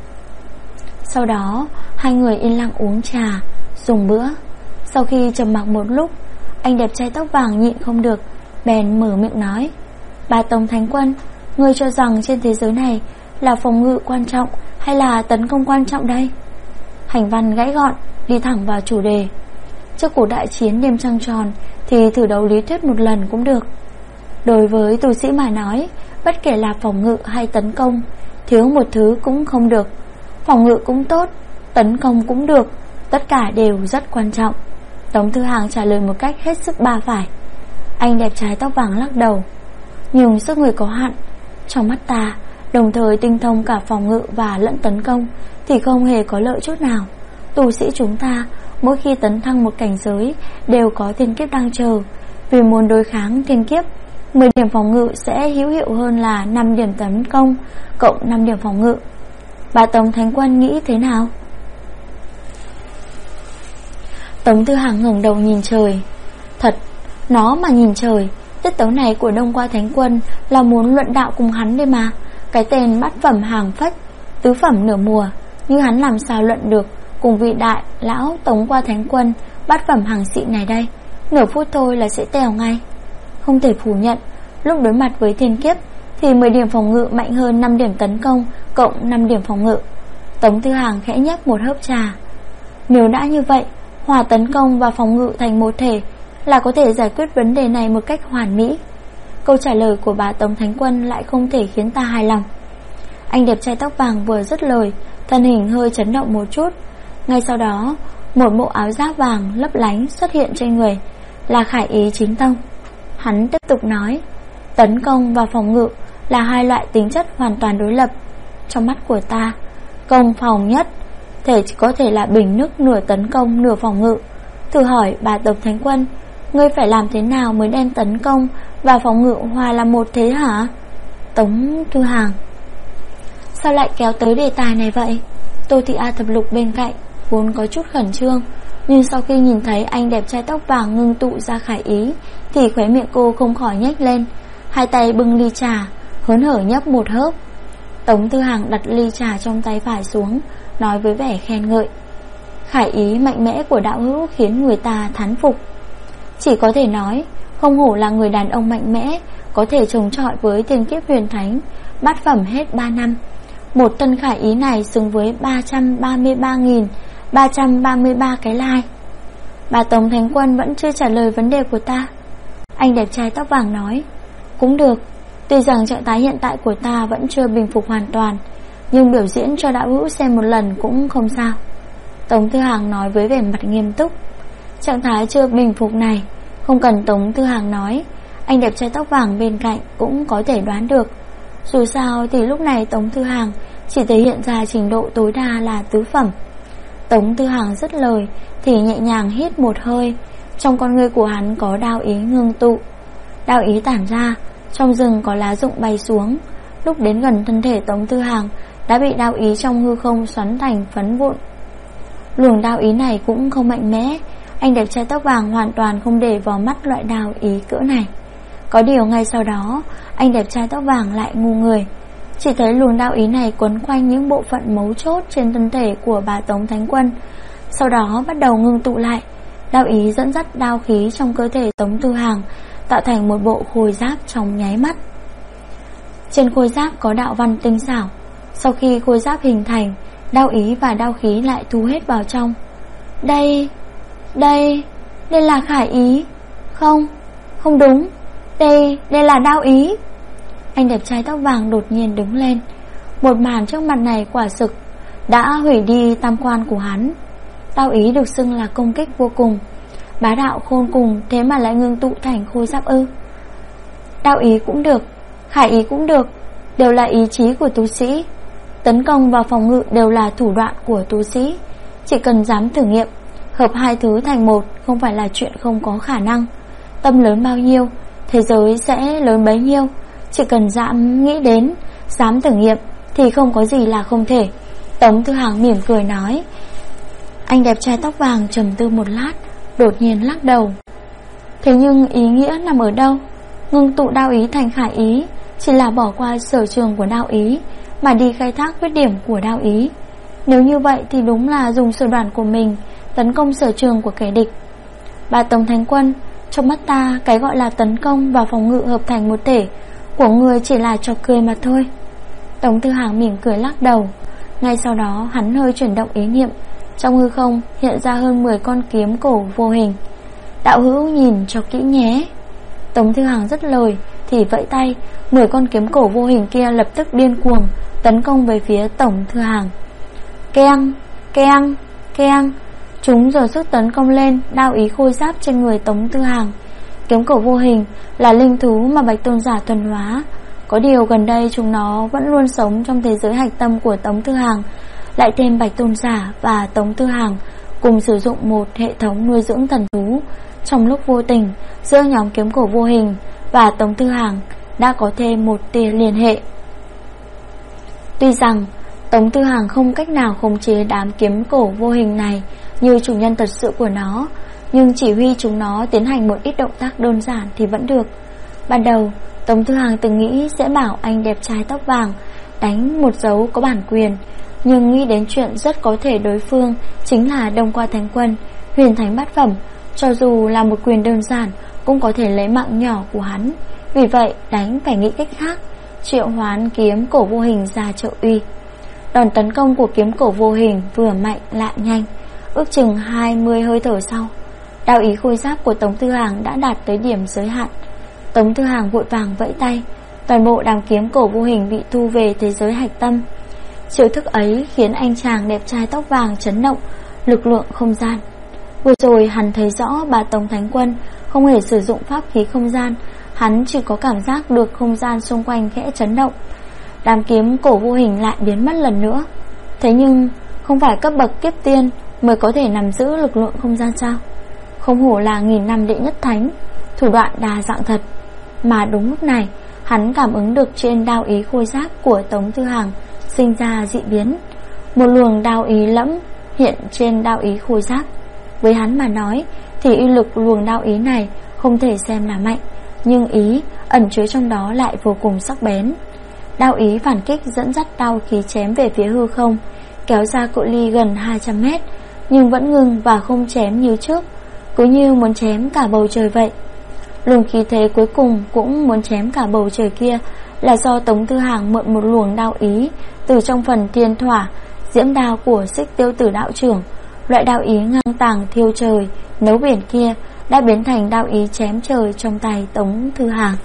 Speaker 1: Sau đó hai người yên lặng uống trà, dùng bữa. Sau khi trầm mặc một lúc, anh đẹp trai tóc vàng nhịn không được, bèn mở miệng nói. Bá Tống Thánh Quân, ngươi cho rằng trên thế giới này là phòng ngự quan trọng hay là tấn công quan trọng đây? Hành văn gãy gọn, đi thẳng vào chủ đề. Trước cuộc đại chiến đêm trăng tròn thì thử đấu lý thuyết một lần cũng được. Đối với tu sĩ mà nói, bất kể là phòng ngự hay tấn công, thiếu một thứ cũng không được. Phòng ngự cũng tốt, tấn công cũng được, tất cả đều rất quan trọng. Tống Thư Hàng trả lời một cách hết sức ba phải. Anh đẹp trai tóc vàng lắc đầu. Nhưng sức người có hạn, trong mắt ta, đồng thời tinh thông cả phòng ngự và lẫn tấn công thì không hề có lợi chút nào. Tu sĩ chúng ta mỗi khi tấn thăng một cảnh giới đều có thiên kiếp đang chờ. Vì muốn đối kháng thiên kiếp, 10 điểm phòng ngự sẽ hữu hiệu hơn là 5 điểm tấn công cộng 5 điểm phòng ngự. Bá Tống Thánh Quân nghĩ thế nào? Tống Thư Hàng ngẩng đầu nhìn trời. Thật, nó mà nhìn trời, tiết tấu này của Đông Qua Thánh Quân là muốn luận đạo cùng hắn đây mà. Cái tên bát phẩm hàng phách, tứ phẩm nửa mùa, như hắn làm sao luận được cùng vị đại lão Tống Qua Thánh Quân bát phẩm hàng xịn này đây. Nửa phút thôi là sẽ tèo ngay. Không thể phủ nhận, lúc đối mặt với thiên kiếp thì 10 điểm phòng ngự mạnh hơn 5 điểm tấn công cộng 5 điểm phòng ngự. Tống Thư Hàng khẽ nhấp một hớp trà. Nếu đã như vậy, hòa tấn công và phòng ngự thành một thể là có thể giải quyết vấn đề này một cách hoàn mỹ. Câu trả lời của bà Tống Thánh Quân lại không thể khiến ta hài lòng. Anh đẹp trai tóc vàng vừa dứt lời, thân hình hơi chấn động một chút. Ngay sau đó, một bộ áo giáp vàng lấp lánh xuất hiện trên người, là Khải Ý chính tông. Hắn tiếp tục nói, tấn công và phòng ngự là hai loại tính chất hoàn toàn đối lập. Trong mắt của ta, công phòng nhất có thể là bình nước nửa tấn công nửa phòng ngự. Thử hỏi bà Tống Thánh Quân, ngươi phải làm thế nào mới đem tấn công và phòng ngự hòa là một thế hả? Tống Thư Hàng: sao lại kéo tới đề tài này vậy? Tô Thị A Thập Lục bên cạnh vốn có chút khẩn trương, nhưng sau khi nhìn thấy anh đẹp trai tóc vàng ngưng tụ ra Khải Ý thì khóe miệng cô không khỏi nhếch lên, hai tay bưng ly trà, hớn hở nhấp một hớp. Tống Thư Hàng đặt ly trà trong tay phải xuống, nói với vẻ khen ngợi. Khải Ý mạnh mẽ của đạo hữu khiến người ta thán phục. Chỉ có thể nói, không hổ là người đàn ông mạnh mẽ, có thể chống chọi với tiền kiếp huyền thánh, bát phẩm hết 3 năm. Một tân Khải Ý này xứng với 333.333 cái like. Bà Tống Thánh Quân vẫn chưa trả lời vấn đề của ta. Anh đẹp trai tóc vàng nói, cũng được, tuy rằng trạng thái hiện tại của ta vẫn chưa bình phục hoàn toàn, nhưng biểu diễn cho đạo hữu xem một lần cũng không sao. Tống Thư Hàng nói với vẻ mặt nghiêm túc. Trạng thái chưa bình phục này không cần Tống Thư Hàng nói, anh đẹp trai tóc vàng bên cạnh cũng có thể đoán được. Dù sao thì lúc này Tống Thư Hàng chỉ thể hiện ra trình độ tối đa là tứ phẩm. Tống Thư Hàng dứt lời thì nhẹ nhàng hít một hơi. Trong con ngươi của hắn có đao ý ngưng tụ. Đao ý tản ra, trong rừng có lá rụng bay xuống. Lúc đến gần thân thể Tống Thư Hàng đã bị đao ý trong hư không xoắn thành phấn vụn. Luồng đao ý này cũng không mạnh mẽ. Anh đẹp trai tóc vàng hoàn toàn không để vào mắt loại đao ý cỡ này. Có điều ngay sau đó, anh đẹp trai tóc vàng lại ngu người. Chỉ thấy luồng đao ý này quấn quanh những bộ phận mấu chốt trên thân thể của bà Tống Thánh Quân, sau đó bắt đầu ngưng tụ lại. Đao ý dẫn dắt đao khí trong cơ thể Tống Thư Hàng, tạo thành một bộ khôi giáp trong nháy mắt. Trên khôi giáp có đạo văn tinh xảo. Sau khi khôi giáp hình thành, đao ý và đao khí lại thu hết vào trong. Đây là Khải Ý. Không đúng, đây là đao ý. Anh đẹp trai tóc vàng đột nhiên đứng lên. Một màn trước mặt này quả thực đã hủy đi tam quan của hắn. Đao ý được xưng là công kích vô cùng, bá đạo khôn cùng, thế mà lại ngưng tụ thành khôi giáp ư? Đao ý cũng được, Khải Ý cũng được, đều là ý chí của tu sĩ. Tấn công và phòng ngự đều là thủ đoạn của tu sĩ. Chỉ cần dám thử nghiệm, hợp hai thứ thành một không phải là chuyện không có khả năng. Tâm lớn bao nhiêu, thế giới sẽ lớn bấy nhiêu. Chỉ cần dám nghĩ đến, dám thử nghiệm thì không có gì là không thể. Tống Thư Hàng mỉm cười nói. Anh đẹp trai tóc vàng trầm tư một lát, đột nhiên lắc đầu. Thế nhưng ý nghĩa nằm ở đâu? Ngưng tụ đao ý thành Khải Ý chỉ là bỏ qua sở trường của đao ý mà đi khai thác khuyết điểm của đao ý. Nếu như vậy thì đúng là dùng sở đoạn của mình tấn công sở trường của kẻ địch. Bà Tống Thánh Quân, trong mắt ta cái gọi là tấn công và phòng ngự hợp thành một thể của người chỉ là trò cười mà thôi. Tống Thư Hàng mỉm cười lắc đầu. Ngay sau đó hắn hơi chuyển động ý niệm, trong hư không hiện ra hơn 10 con kiếm cổ vô hình. Đạo hữu nhìn cho kỹ nhé. Tống Thư Hàng dứt lời thì vẫy tay, 10 con kiếm cổ vô hình kia lập tức điên cuồng tấn công về phía Tống Thư Hàng. Keng, keng, keng. Chúng dồn sức tấn công lên đao ý khôi giáp trên người Tống Thư Hàng. Kiếm cổ vô hình là linh thú mà Bạch Tôn giả thuần hóa. Có điều gần đây chúng nó vẫn luôn sống trong thế giới hạch tâm của Tống Thư Hàng. Lại thêm Bạch Tôn giả và Tống Thư Hàng cùng sử dụng một hệ thống nuôi dưỡng thần thú. Trong lúc vô tình, giữa nhóm kiếm cổ vô hình và Tống Thư Hàng đã có thêm một tia liên hệ. Tuy rằng Tống Thư Hàng không cách nào khống chế đám kiếm cổ vô hình này như chủ nhân thật sự của nó, nhưng chỉ huy chúng nó tiến hành một ít động tác đơn giản thì vẫn được. Ban đầu Tống Thư Hàng từng nghĩ sẽ bảo anh đẹp trai tóc vàng đánh một dấu có bản quyền, nhưng nghĩ đến chuyện rất có thể đối phương chính là Đông Qua Thánh Quân, huyền thánh bát phẩm, cho dù là một quyền đơn giản cũng có thể lấy mạng nhỏ của hắn. Vì vậy đánh phải nghĩ cách khác, triệu hoán kiếm cổ vô hình ra trợ uy. Đòn tấn công của kiếm cổ vô hình vừa mạnh lại nhanh. Ước chừng 20 hơi thở sau, đao ý khôi giáp của Tống Thư Hàng đã đạt tới điểm giới hạn. Tống Thư Hàng vội vàng vẫy tay, Toàn bộ đám kiếm cổ vô hình bị thu về thế giới hạch tâm. Chiêu thức ấy khiến anh chàng đẹp trai tóc vàng chấn động lực lượng không gian. Vừa rồi hắn thấy rõ bà Tống Thánh Quân không hề sử dụng pháp khí không gian, hắn chỉ có cảm giác được không gian xung quanh khẽ chấn động. Đám kiếm cổ vô hình lại biến mất lần nữa. Thế nhưng không phải cấp bậc kiếp tiên mới có thể nắm giữ lực lượng không gian sao? Không hổ là 1000 năm đệ nhất thánh, thủ đoạn đa dạng thật. Mà đúng lúc này, hắn cảm ứng được trên đao ý khôi giáp của Tống Thư Hàng sinh ra dị biến. Một luồng đao ý lẫm hiện trên đao ý khôi giáp. Với hắn mà nói thì uy lực luồng đao ý này không thể xem là mạnh, nhưng ý ẩn chứa trong đó lại vô cùng sắc bén. Đao ý phản kích dẫn dắt đao khí chém về phía hư không, kéo ra cự ly gần 200 mét, nhưng vẫn ngừng và không chém như trước, cứ như muốn chém cả bầu trời vậy. Luồng khí thế cuối cùng cũng muốn chém cả bầu trời kia là do Tống Thư Hàng mượn một luồng đao ý từ trong phần thiên thỏa diễm đao của Xích Tiêu Tử đạo trưởng. Loại đao ý ngang tàng thiêu trời nấu biển kia đã biến thành đao ý chém trời trong tay Tống Thư Hàng.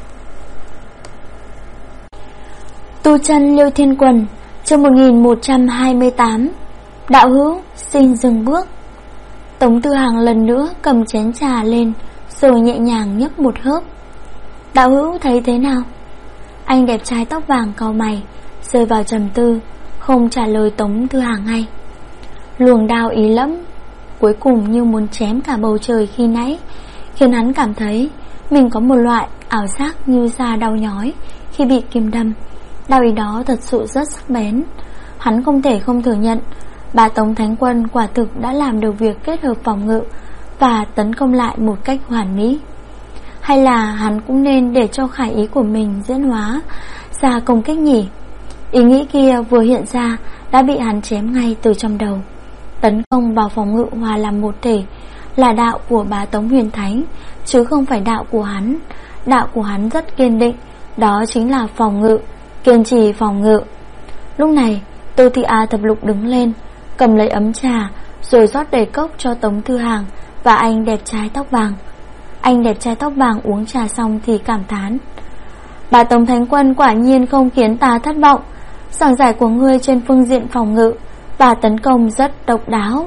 Speaker 1: Tu chân Liêu Thiên Quần, chương 1128. Đạo hữu xin dừng bước. Tống Thư Hàng lần nữa cầm chén trà lên, rồi nhẹ nhàng nhấp một hớp. Đạo hữu thấy thế nào? Anh đẹp trai tóc vàng cau mày, rơi vào trầm tư, không trả lời Tống Thư Hàng ngay. Luồng đao ý lẫm cuối cùng như muốn chém cả bầu trời khi nãy, khiến hắn cảm thấy mình có một loại ảo giác như da đau nhói khi bị kim đâm. Đao ý đó thật sự rất sắc bén. Hắn không thể không thừa nhận bà Tống Thánh Quân quả thực đã làm được việc kết hợp phòng ngự và tấn công lại một cách hoàn mỹ. Hay là hắn cũng nên để cho khải ý của mình diễn hóa ra công kích nhỉ? Ý nghĩ kia vừa hiện ra đã bị hắn chém ngay từ trong đầu. Tấn công vào phòng ngự hòa làm một thể là đạo của bá Tống Huyền Thánh, chứ không phải đạo của hắn. Đạo của hắn rất kiên định, đó chính là phòng ngự, kiên trì phòng ngự. Lúc này Tô Thị A Thập Lục đứng lên, cầm lấy ấm trà, rồi rót đầy cốc cho Tống Thư Hàng và anh đẹp trai tóc vàng. Anh đẹp trai tóc vàng uống trà xong thì cảm thán: bà Tống Thánh Quân quả nhiên không khiến ta thất vọng. Giảng giải của ngươi trên phương diện phòng ngự và tấn công rất độc đáo.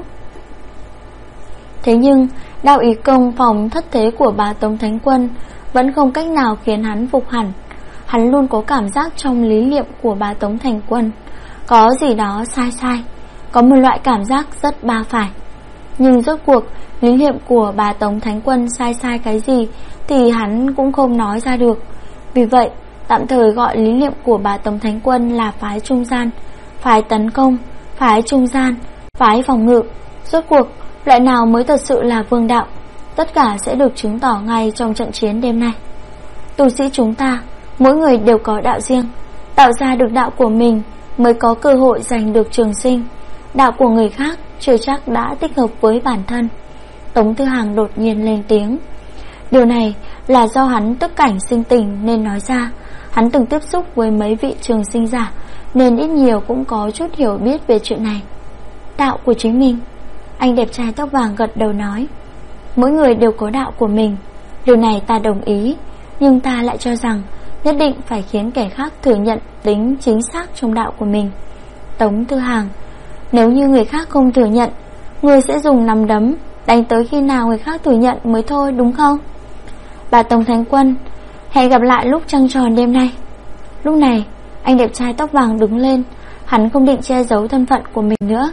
Speaker 1: Thế nhưng đao ý công phòng thất thế của bà Tống Thánh Quân vẫn không cách nào khiến hắn phục hẳn. Hắn luôn có cảm giác trong lý niệm của bà Tống Thánh Quân có gì đó sai sai, có một loại cảm giác rất ba phải. Nhưng rốt cuộc lý niệm của bà Tống Thánh Quân sai sai cái gì thì hắn cũng không nói ra được. Vì vậy tạm thời gọi lý niệm của bà Tống Thánh Quân là phái trung gian, phái tấn công, phái trung gian, phái phòng ngự. Rốt cuộc loại nào mới thật sự là vương đạo, tất cả sẽ được chứng tỏ ngay trong trận chiến đêm nay. Tu sĩ chúng ta mỗi người đều có đạo riêng, tạo ra được đạo của mình mới có cơ hội giành được trường sinh. Đạo của người khác chưa chắc đã thích hợp với bản thân. Tống Thư Hàng đột nhiên lên tiếng. Điều này là do hắn tức cảnh sinh tình nên nói ra. Hắn từng tiếp xúc với mấy vị trường sinh giả nên ít nhiều cũng có chút hiểu biết về chuyện này. Đạo của chính mình. Anh đẹp trai tóc vàng gật đầu nói: mỗi người đều có đạo của mình. Điều này ta đồng ý, nhưng ta lại cho rằng nhất định phải khiến kẻ khác thừa nhận tính chính xác trong đạo của mình. Tống Thư Hàng: nếu như người khác không thừa nhận, người sẽ dùng nắm đấm đánh tới khi nào người khác thừa nhận mới thôi, đúng không? Bà Tống Thánh Quân, hẹn gặp lại lúc trăng tròn đêm nay. Lúc này anh đẹp trai tóc vàng đứng lên. Hắn không định che giấu thân phận của mình nữa.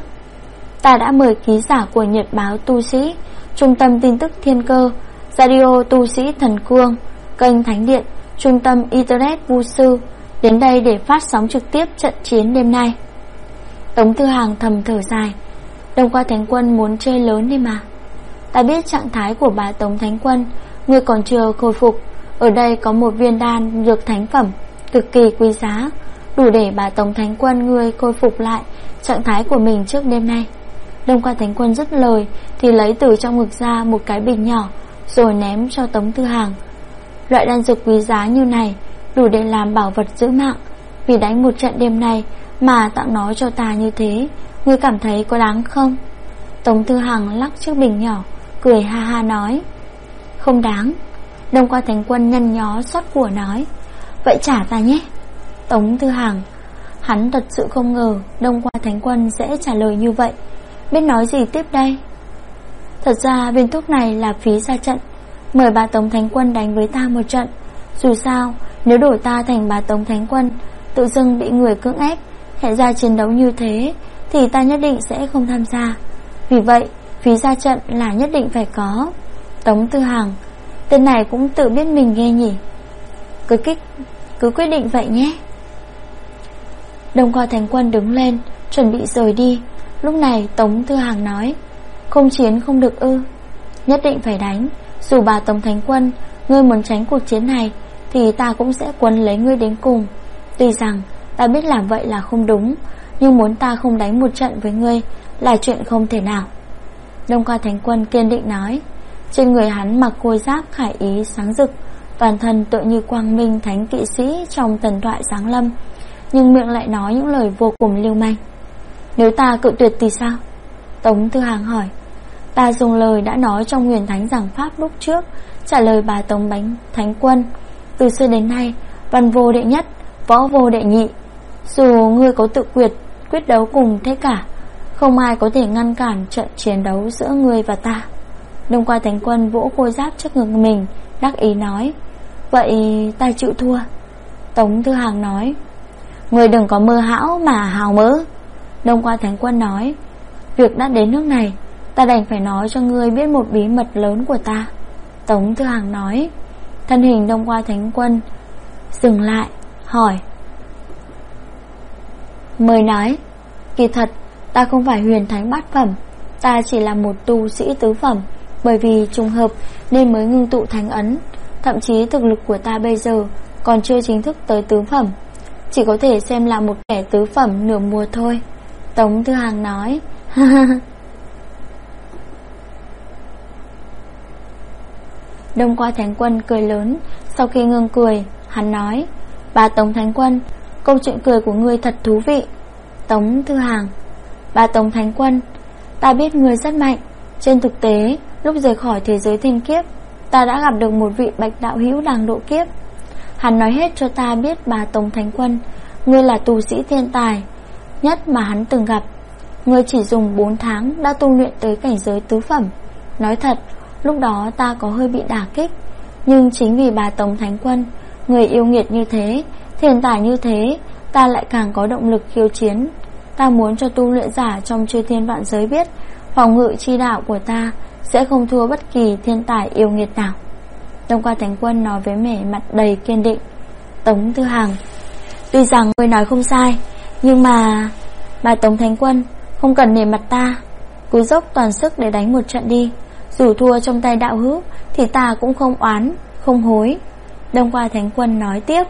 Speaker 1: Ta đã mời ký giả của Nhật báo Tu Sĩ, Trung tâm tin tức Thiên Cơ, Radio Tu Sĩ Thần Cương, kênh Thánh Điện, Trung tâm Internet Vu Sư đến đây để phát sóng trực tiếp trận chiến đêm nay. Tống Thư Hàng thầm thở dài. Đông Qua Thánh Quân muốn chơi lớn đi mà. Ta biết trạng thái của bà Tống Thánh Quân, người còn chưa khôi phục. Ở đây có một viên đan dược thánh phẩm cực kỳ quý giá, đủ để bà Tống Thánh Quân người khôi phục lại trạng thái của mình trước đêm nay. Đông Qua Thánh Quân dứt lời thì lấy từ trong ngực ra một cái bình nhỏ, rồi ném cho Tống Thư Hàng. Loại đan dược quý giá như này đủ để làm bảo vật giữ mạng. Vì đánh một trận đêm nay mà tặng nó cho ta như thế, ngươi cảm thấy có đáng không? Tống Thư Hàng lắc chiếc bình nhỏ, cười ha ha nói: không đáng. Đông Qua Thánh Quân nhăn nhó xót của nói: Vậy trả ta nhé. Tống Tư Hằng, hắn thật sự không ngờ Đông Qua Thánh Quân sẽ trả lời như vậy. Biết nói gì tiếp đây? Thật ra viên thuốc này là phí ra trận, mời bà Tống Thánh Quân đánh với ta một trận. Dù sao, nếu đổi ta thành bà Tống Thánh Quân, tự dưng bị người cưỡng ép hẹn ra chiến đấu như thế, thì ta nhất định sẽ không tham gia. Vì vậy, phí ra trận là nhất định phải có. Tống Tư Hằng, tên này cũng tự biết mình ghê nhỉ. Cứ quyết định vậy nhé. Đông Qua Thánh Quân đứng lên, chuẩn bị rời đi. Lúc này Tống Tư Hằng nói, không chiến không được ư? Nhất định phải đánh. Dù bà Tống Thánh Quân, ngươi muốn tránh cuộc chiến này, thì ta cũng sẽ quấn lấy ngươi đến cùng. Tuy rằng ta biết làm vậy là không đúng, nhưng muốn ta không đánh một trận với ngươi là chuyện không thể nào. Đông Qua Thánh Quân kiên định nói. Trên người hắn mặc khôi giáp khải ý sáng rực, toàn thân tựa như quang minh thánh kỵ sĩ trong thần thoại giáng lâm, nhưng miệng lại nói những lời vô cùng lưu manh. Nếu ta cự tuyệt thì sao? Tống Tư Hằng hỏi. Ta dùng lời đã nói trong Huyền Thánh Giảng Pháp lúc trước, trả lời bà Tống Thánh Quân. Từ xưa đến nay, văn vô đệ nhất, võ vô đệ nhị. Dù ngươi có tự quyết đấu cùng thế cả, không ai có thể ngăn cản trận chiến đấu giữa ngươi và ta. Đông Qua Thánh Quân vỗ khôi giáp trước ngực mình, đắc ý nói. Vậy ta chịu thua. Tống Tư Hằng nói. Ngươi đừng có mơ hão mà hào mỡ. Đông Qua Thánh Quân nói. Việc đã đến nước này, ta đành phải nói cho ngươi biết một bí mật lớn của ta. Tống Tư Hằng nói. Thân hình Đông Qua Thánh Quân dừng lại, hỏi. Mời nói. Kỳ thật, ta không phải huyền thánh bát phẩm, ta chỉ là một tu sĩ tứ phẩm. Bởi vì trùng hợp nên mới ngưng tụ thánh ấn. Thậm chí thực lực của ta bây giờ còn chưa chính thức tới tứ phẩm, chỉ có thể xem là một kẻ tứ phẩm nửa mùa thôi. Tống Tư Hằng nói. Đông Qua Thánh Quân cười lớn. Sau khi ngừng cười, hắn nói. Bà Tống Thánh Quân, câu chuyện cười của ngươi thật thú vị. Tống Tư Hằng. Bà Tống Thánh Quân, ta biết ngươi rất mạnh. Trên thực tế, lúc rời khỏi thế giới thiên kiếp, ta đã gặp được một vị bạch đạo hữu đang độ kiếp. Hắn nói hết cho ta biết bà Tống Thánh Quân, ngươi là tu sĩ thiên tài nhất mà hắn từng gặp. Ngươi chỉ dùng 4 tháng đã tu luyện tới cảnh giới tứ phẩm. Nói thật, lúc đó ta có hơi bị đả kích. Nhưng chính vì bà Tống Thánh Quân, người yêu nghiệt như thế, thiên tài như thế, ta lại càng có động lực khiêu chiến. Ta muốn cho tu luyện giả trong chư thiên vạn giới biết, phòng ngự chi đạo của ta sẽ không thua bất kỳ thiên tài yêu nghiệt nào. Đông Qua Thánh Quân nói với vẻ mặt đầy kiên định. Tống Tư Hằng, tuy rằng ngươi nói không sai, nhưng mà bà Tống Thánh Quân, không cần nể mặt ta, cứ dốc toàn sức để đánh một trận đi. Dù thua trong tay đạo hữu thì ta cũng không oán, không hối. Đông Qua Thánh Quân nói tiếp.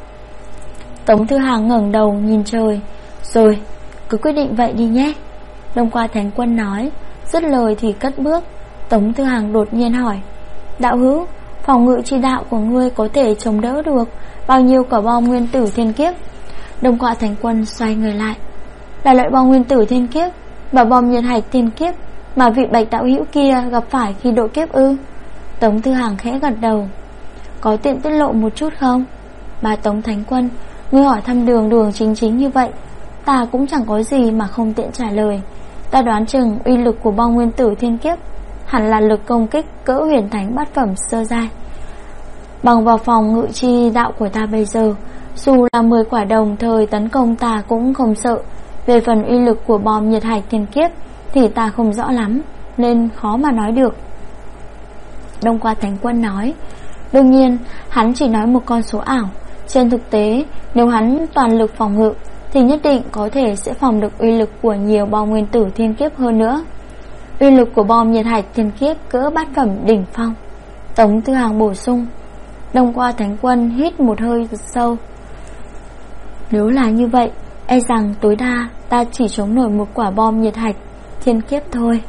Speaker 1: Tống Tư Hằng ngẩng đầu nhìn trời. Rồi, cứ quyết định vậy đi nhé. Đông Qua Thánh Quân nói. Dứt lời thì cất bước. Tống Tư Hằng đột nhiên hỏi. Đạo hữu, phòng ngự chi đạo của ngươi có thể chống đỡ được bao nhiêu quả bom nguyên tử thiên kiếp? Đông Qua Thánh Quân xoay người lại. Là loại bom nguyên tử thiên kiếp và bom nhiệt hạch thiên kiếp mà vị bạch đạo hữu kia gặp phải khi độ kiếp ư? Tống Tư Hằng khẽ gật đầu. Có tiện tiết lộ một chút không? Bà Tống Thánh Quân, ngươi hỏi thăm đường chính như vậy, ta cũng chẳng có gì mà không tiện trả lời. Ta đoán chừng uy lực của bom nguyên tử thiên kiếp hẳn là lực công kích cỡ huyền thánh bát phẩm sơ giai. Bằng vào phòng ngự chi đạo của ta bây giờ, dù là 10 quả đồng thời tấn công ta cũng không sợ. Về phần uy lực của bom nhiệt hạch thiên kiếp thì ta không rõ lắm, nên khó mà nói được. Đông Qua Thánh Quân nói. Đương nhiên, hắn chỉ nói một con số ảo. Trên thực tế, nếu hắn toàn lực phòng ngự thì nhất định có thể sẽ phòng được uy lực của nhiều bom nguyên tử thiên kiếp hơn nữa. Uy lực của bom nhiệt hạch thiên kiếp cỡ bát phẩm đỉnh phong. Tống Tư Hằng bổ sung. Đông Qua Thánh Quân hít một hơi thật sâu. Nếu là như vậy, e rằng tối đa ta chỉ chống nổi một quả bom nhiệt hạch thiên kiếp thôi.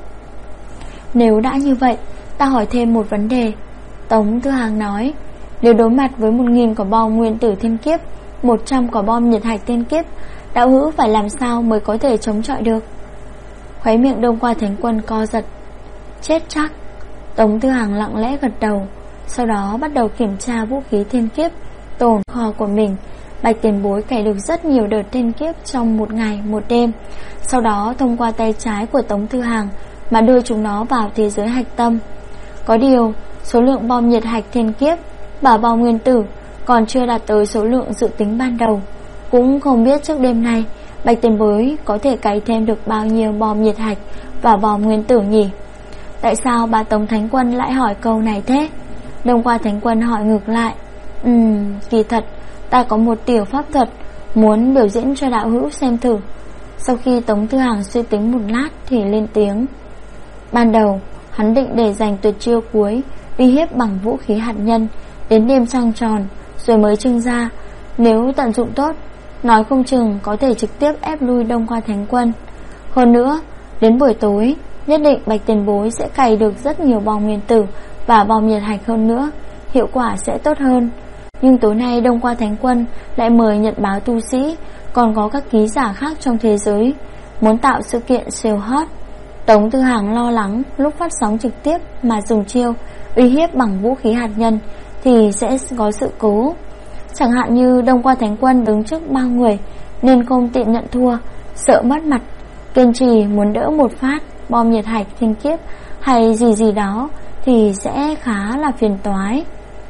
Speaker 1: Nếu đã như vậy, ta hỏi thêm một vấn đề. Tống Tư Hằng nói. Nếu đối mặt với 1000 quả bom nguyên tử thiên kiếp, 100 quả bom nhiệt hạch thiên kiếp, đạo hữu phải làm sao mới có thể chống chọi được? Khóe miệng Đông Qua Thánh Quân co giật. Chết chắc. Tống Tư Hằng lặng lẽ gật đầu. Sau đó bắt đầu kiểm tra vũ khí thiên kiếp tồn kho của mình, Bạch Tiền Bối cày được rất nhiều đợt thiên kiếp trong một ngày một đêm. Sau đó thông qua tay trái của Tống Thư Hàng mà đưa chúng nó vào thế giới hạch tâm. Có điều số lượng bom nhiệt hạch thiên kiếp và bom nguyên tử còn chưa đạt tới số lượng dự tính ban đầu. Cũng không biết trước đêm nay Bạch Tiền Bối có thể cày thêm được bao nhiêu bom nhiệt hạch và bom nguyên tử nhỉ? Tại sao bà Tống Thánh Quân lại hỏi câu này thế? Đông Qua Thánh Quân hỏi ngược lại. Kỳ thật ta có một tiểu pháp thuật muốn biểu diễn cho đạo hữu xem thử. Sau khi Tống Thư Hàng suy tính một lát thì lên tiếng. Ban đầu hắn định để dành tuyệt chiêu cuối uy hiếp bằng vũ khí hạt nhân đến đêm trăng tròn rồi mới trưng ra. Nếu tận dụng tốt, nói không chừng có thể trực tiếp ép lui Đông Qua Thánh Quân. Hơn nữa, đến buổi tối nhất định Bạch Tiền Bối sẽ cày được rất nhiều bom nguyên tử và bom nhiệt hạch hơn nữa, hiệu quả sẽ tốt hơn. Nhưng tối nay Đông Qua Thánh Quân lại mời nhật báo tu sĩ, còn có các ký giả khác trong thế giới, muốn tạo sự kiện siêu hot. Tống Thư Hàng lo lắng lúc phát sóng trực tiếp mà dùng chiêu uy hiếp bằng vũ khí hạt nhân thì sẽ có sự cố. Chẳng hạn như Đông Qua Thánh Quân đứng trước bao người nên không tiện nhận thua, sợ mất mặt, kiên trì muốn đỡ một phát bom nhiệt hạch thiên kiếp hay gì đó thì sẽ khá là phiền toái.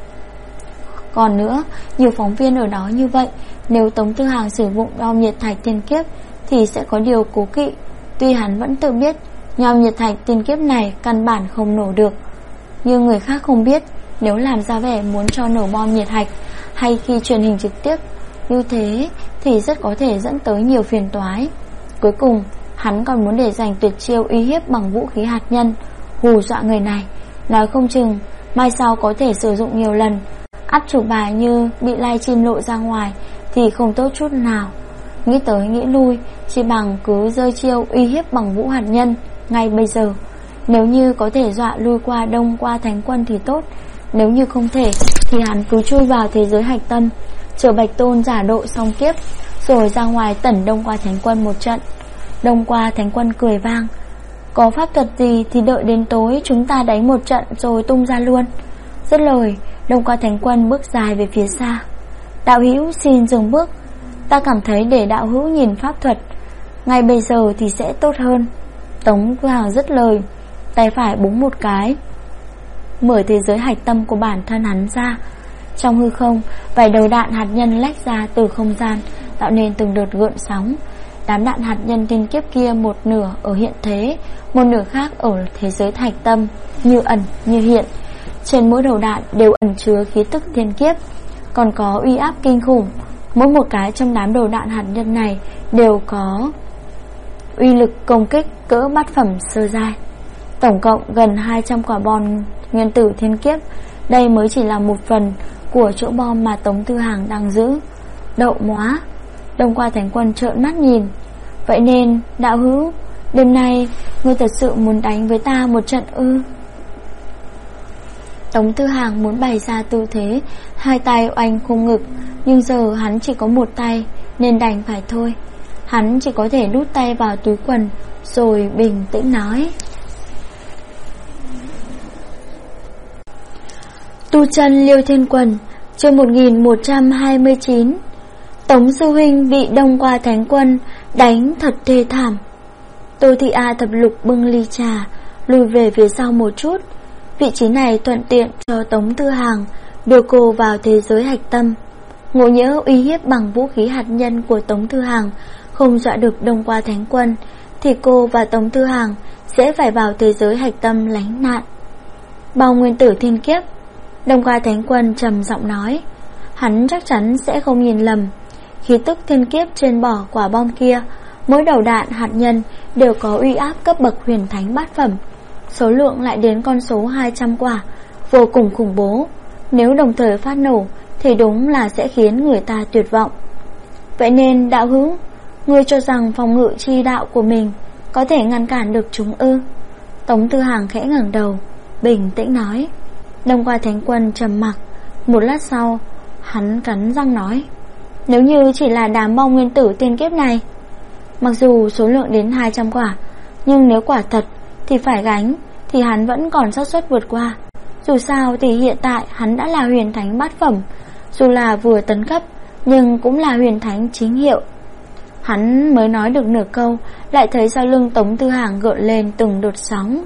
Speaker 1: Còn nữa, nhiều phóng viên ở đó như vậy, nếu Tống Thư Hàng sử dụng bom nhiệt thạch thiên kiếp thì sẽ có điều cố kỵ. Tuy hắn vẫn tự biết nhom nhiệt thạch thiên kiếp này căn bản không nổ được, nhưng người khác không biết, nếu làm ra vẻ muốn cho nổ bom nhiệt hạch hay khi truyền hình trực tiếp như thế thì rất có thể dẫn tới nhiều phiền toái. Cuối cùng hắn còn muốn để dành tuyệt chiêu uy hiếp bằng vũ khí hạt nhân, hù dọa người này. Nói không chừng mai sau có thể sử dụng nhiều lần, ắt chủ bài như bị lai chim lộ ra ngoài thì không tốt chút nào. Nghĩ tới nghĩ lui, chỉ bằng cứ rơi chiêu uy hiếp bằng vũ hạt nhân ngay bây giờ. Nếu như có thể dọa lui qua Đông Qua Thánh Quân thì tốt, nếu như không thể thì hắn cứ chui vào thế giới hạch tâm, chờ Bạch Tôn giả độ xong kiếp rồi ra ngoài tẩn Đông Qua Thánh Quân một trận. Đông Qua Thánh Quân cười vang. Có pháp thuật gì thì đợi đến tối chúng ta đánh một trận rồi tung ra luôn. Dứt lời, Đông Qua Thánh Quân bước dài về phía xa. Đạo hữu xin dừng bước, ta cảm thấy để đạo hữu nhìn pháp thuật ngay bây giờ thì sẽ tốt hơn. Tống Thư Hàng dứt lời, tay phải búng một cái, mở thế giới hạch tâm của bản thân hắn ra. Trong hư không, vài đầu đạn hạt nhân lách ra từ không gian, tạo nên từng đợt gợn sóng. Đám đạn hạt nhân thiên kiếp kia một nửa ở hiện thế, một nửa khác ở thế giới hạch tâm, như ẩn như hiện. Trên mỗi đầu đạn đều ẩn chứa khí tức thiên kiếp, còn có uy áp kinh khủng. Mỗi một cái trong đám đầu đạn hạt nhân này đều có uy lực công kích cỡ bát phẩm sơ giai. Tổng cộng gần 200 quả bom nguyên tử thiên kiếp. Đây mới chỉ là một phần của chỗ bom mà Tống Thư Hàng đang giữ. Đậu móa! Đông Qua Thánh Quân trợn mắt nhìn. Vậy nên đạo hữu, đêm nay ngươi thật sự muốn đánh với ta một trận ư? Tống Thư Hàng muốn bày ra tư thế hai tay oanh khung ngực, nhưng giờ hắn chỉ có một tay nên đành phải thôi. Hắn chỉ có thể đút tay vào túi quần rồi bình tĩnh nói. Tu chân Liêu Thiên Quần, chương 1129. Tống sư huynh bị Đông Qua Thánh Quân đánh thật thê thảm. Tô Thị A Thập Lục bưng ly trà, lùi về phía sau một chút. Vị trí này thuận tiện cho Tống Thư Hàng đưa cô vào thế giới hạch tâm. Ngộ nhỡ uy hiếp bằng vũ khí hạt nhân của Tống Thư Hàng không dọa được Đông Qua Thánh Quân thì cô và Tống Thư Hàng sẽ phải vào thế giới hạch tâm lánh nạn. Bao nguyên tử thiên kiếp, Đông Qua Thánh Quân trầm giọng nói. Hắn chắc chắn sẽ không nhìn lầm. Khí tức thiên kiếp trên bỏ quả bom kia, mỗi đầu đạn hạt nhân đều có uy áp cấp bậc huyền thánh bát phẩm, số lượng lại đến con số 200 quả, vô cùng khủng bố. Nếu đồng thời phát nổ thì đúng là sẽ khiến người ta tuyệt vọng. Vậy nên đạo hữu, ngươi cho rằng phòng ngự chi đạo của mình có thể ngăn cản được chúng ư? Tống Thư Hàng khẽ ngẩng đầu, bình tĩnh nói. Đông Qua Thánh Quân trầm mặc. Một lát sau, hắn cắn răng nói. Nếu như chỉ là đám bom nguyên tử tiên kiếp này, mặc dù số lượng đến 200 quả, nhưng nếu quả thật thì phải gánh, thì hắn vẫn còn xác suất vượt qua. Dù sao thì hiện tại hắn đã là huyền thánh bát phẩm, dù là vừa tấn cấp nhưng cũng là huyền thánh chính hiệu. Hắn mới nói được nửa câu, lại thấy sau lưng Tống Tư Hàng gợn lên từng đợt sóng.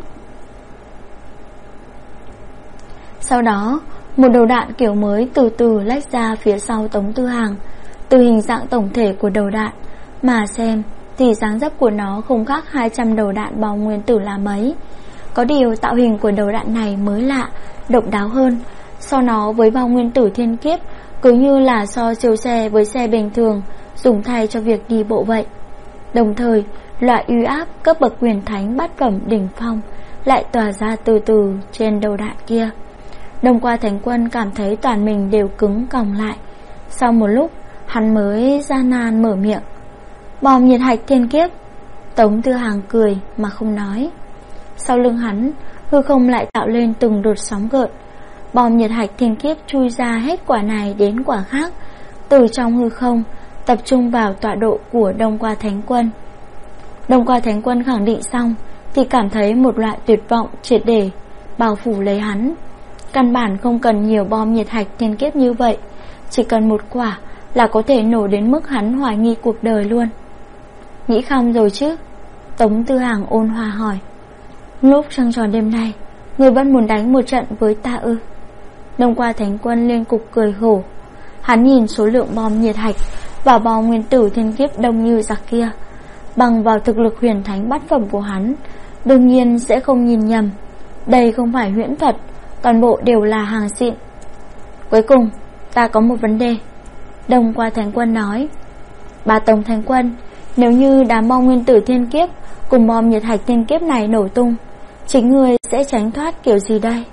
Speaker 1: Sau đó, một đầu đạn kiểu mới từ từ lách ra phía sau Tống Tư Hàng. Từ hình dạng tổng thể của đầu đạn mà xem thì dáng dấp của nó không khác 200 đầu đạn bom nguyên tử là mấy. Có điều tạo hình của đầu đạn này mới lạ, độc đáo hơn. So nó với bom nguyên tử thiên kiếp, cứ như là so siêu xe với xe bình thường, dùng thay cho việc đi bộ vậy. Đồng thời, loại uy áp cấp bậc huyền thánh bát phẩm đỉnh phong lại tỏa ra từ từ trên đầu đạn kia. Đông Qua Thánh Quân cảm thấy toàn mình đều cứng còng lại. Sau một lúc, hắn mới gian nan mở miệng. Bom nhiệt hạch thiên kiếp. Tống Tư Hàng cười mà không nói. Sau lưng hắn, hư không lại tạo lên từng đợt sóng gợn. Bom nhiệt hạch thiên kiếp chui ra hết quả này đến quả khác, từ trong hư không tập trung vào tọa độ của Đông Qua Thánh Quân. Đông Qua Thánh Quân khẳng định xong thì cảm thấy một loại tuyệt vọng triệt để bao phủ lấy hắn. Căn bản không cần nhiều bom nhiệt hạch thiên kiếp như vậy, chỉ cần một quả là có thể nổ đến mức hắn hoài nghi cuộc đời luôn. Nghĩ không rồi chứ? Tống Tư Hàng ôn hòa hỏi. Lúc trăng tròn đêm nay, người vẫn muốn đánh một trận với ta ư? Đông Qua Thánh Quân liên cục cười khổ. Hắn nhìn số lượng bom nhiệt hạch và bom nguyên tử thiên kiếp đông như giặc kia, bằng vào thực lực huyền thánh bát phẩm của hắn, đương nhiên sẽ không nhìn nhầm. Đây không phải huyễn thuật, toàn bộ đều là hàng xịn. Cuối cùng, ta có một vấn đề. Đông Qua Thánh Quân nói. Bà Tống Thánh Quân, nếu như đám bom nguyên tử thiên kiếp cùng bom nhiệt hạch thiên kiếp này nổ tung, chính ngươi sẽ tránh thoát kiểu gì đây?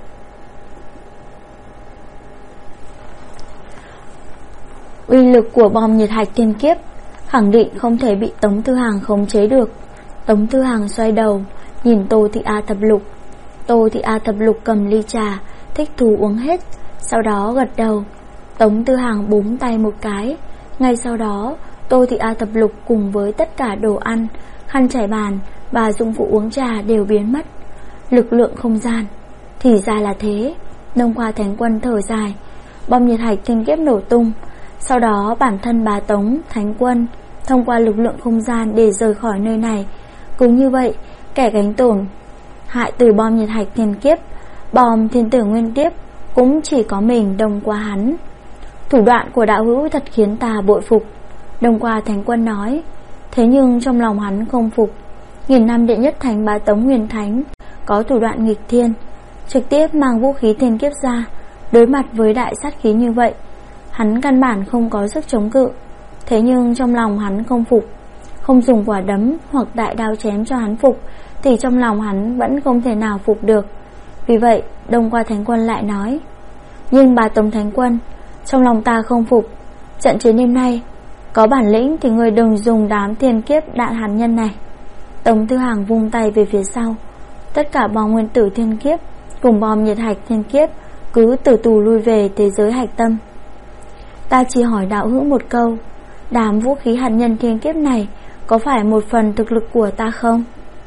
Speaker 1: Uy lực của bom nhiệt hạch thiên kiếp khẳng định không thể bị Tống Tư Hàng khống chế được. Tống Tư Hàng xoay đầu nhìn Tô Thị A Thập Lục. Tô Thị A Thập Lục cầm ly trà, thích thú uống hết, sau đó gật đầu. Tống Tư Hàng búng tay một cái. Ngay sau đó, Tô Thị A Thập Lục cùng với tất cả đồ ăn, khăn trải bàn và dụng cụ uống trà đều biến mất. Lực lượng không gian. Thì ra là thế. Đông Qua Thánh Quân thở dài. Bom nhiệt hạch thiên kiếp nổ tung. Sau đó bản thân bà Tống Thánh Quân thông qua lực lượng không gian để rời khỏi nơi này. Cứ như vậy, kẻ gánh tổn hại từ bom nhiệt hạch thiên kiếp, bom thiên tử nguyên tiếp cũng chỉ có mình Đông Qua hắn. Thủ đoạn của đạo hữu thật khiến ta bội phục, Đông Qua Thánh Quân nói. Thế nhưng trong lòng hắn không phục. Nghìn năm đệ nhất thánh bá Tống huyền thánh có thủ đoạn nghịch thiên, trực tiếp mang vũ khí thiên kiếp ra, đối mặt với đại sát khí như vậy, hắn căn bản không có sức chống cự. Thế nhưng trong lòng hắn không phục. Không dùng quả đấm hoặc đại đao chém cho hắn phục, thì trong lòng hắn vẫn không thể nào phục được. Vì vậy Đông Qua Thánh Quân lại nói. Nhưng bà Tống Thánh Quân, trong lòng ta không phục. Trận chiến đêm nay, có bản lĩnh thì người đừng dùng đám thiên kiếp đạn hạt nhân này. Tống Tư Hàng vung tay về phía sau. Tất cả bom nguyên tử thiên kiếp cùng bom nhiệt hạch thiên kiếp cứ từ từ lui về thế giới hạch tâm. Ta chỉ hỏi đạo hữu một câu, đám vũ khí hạt nhân thiên kiếp này có phải một phần thực lực của ta không?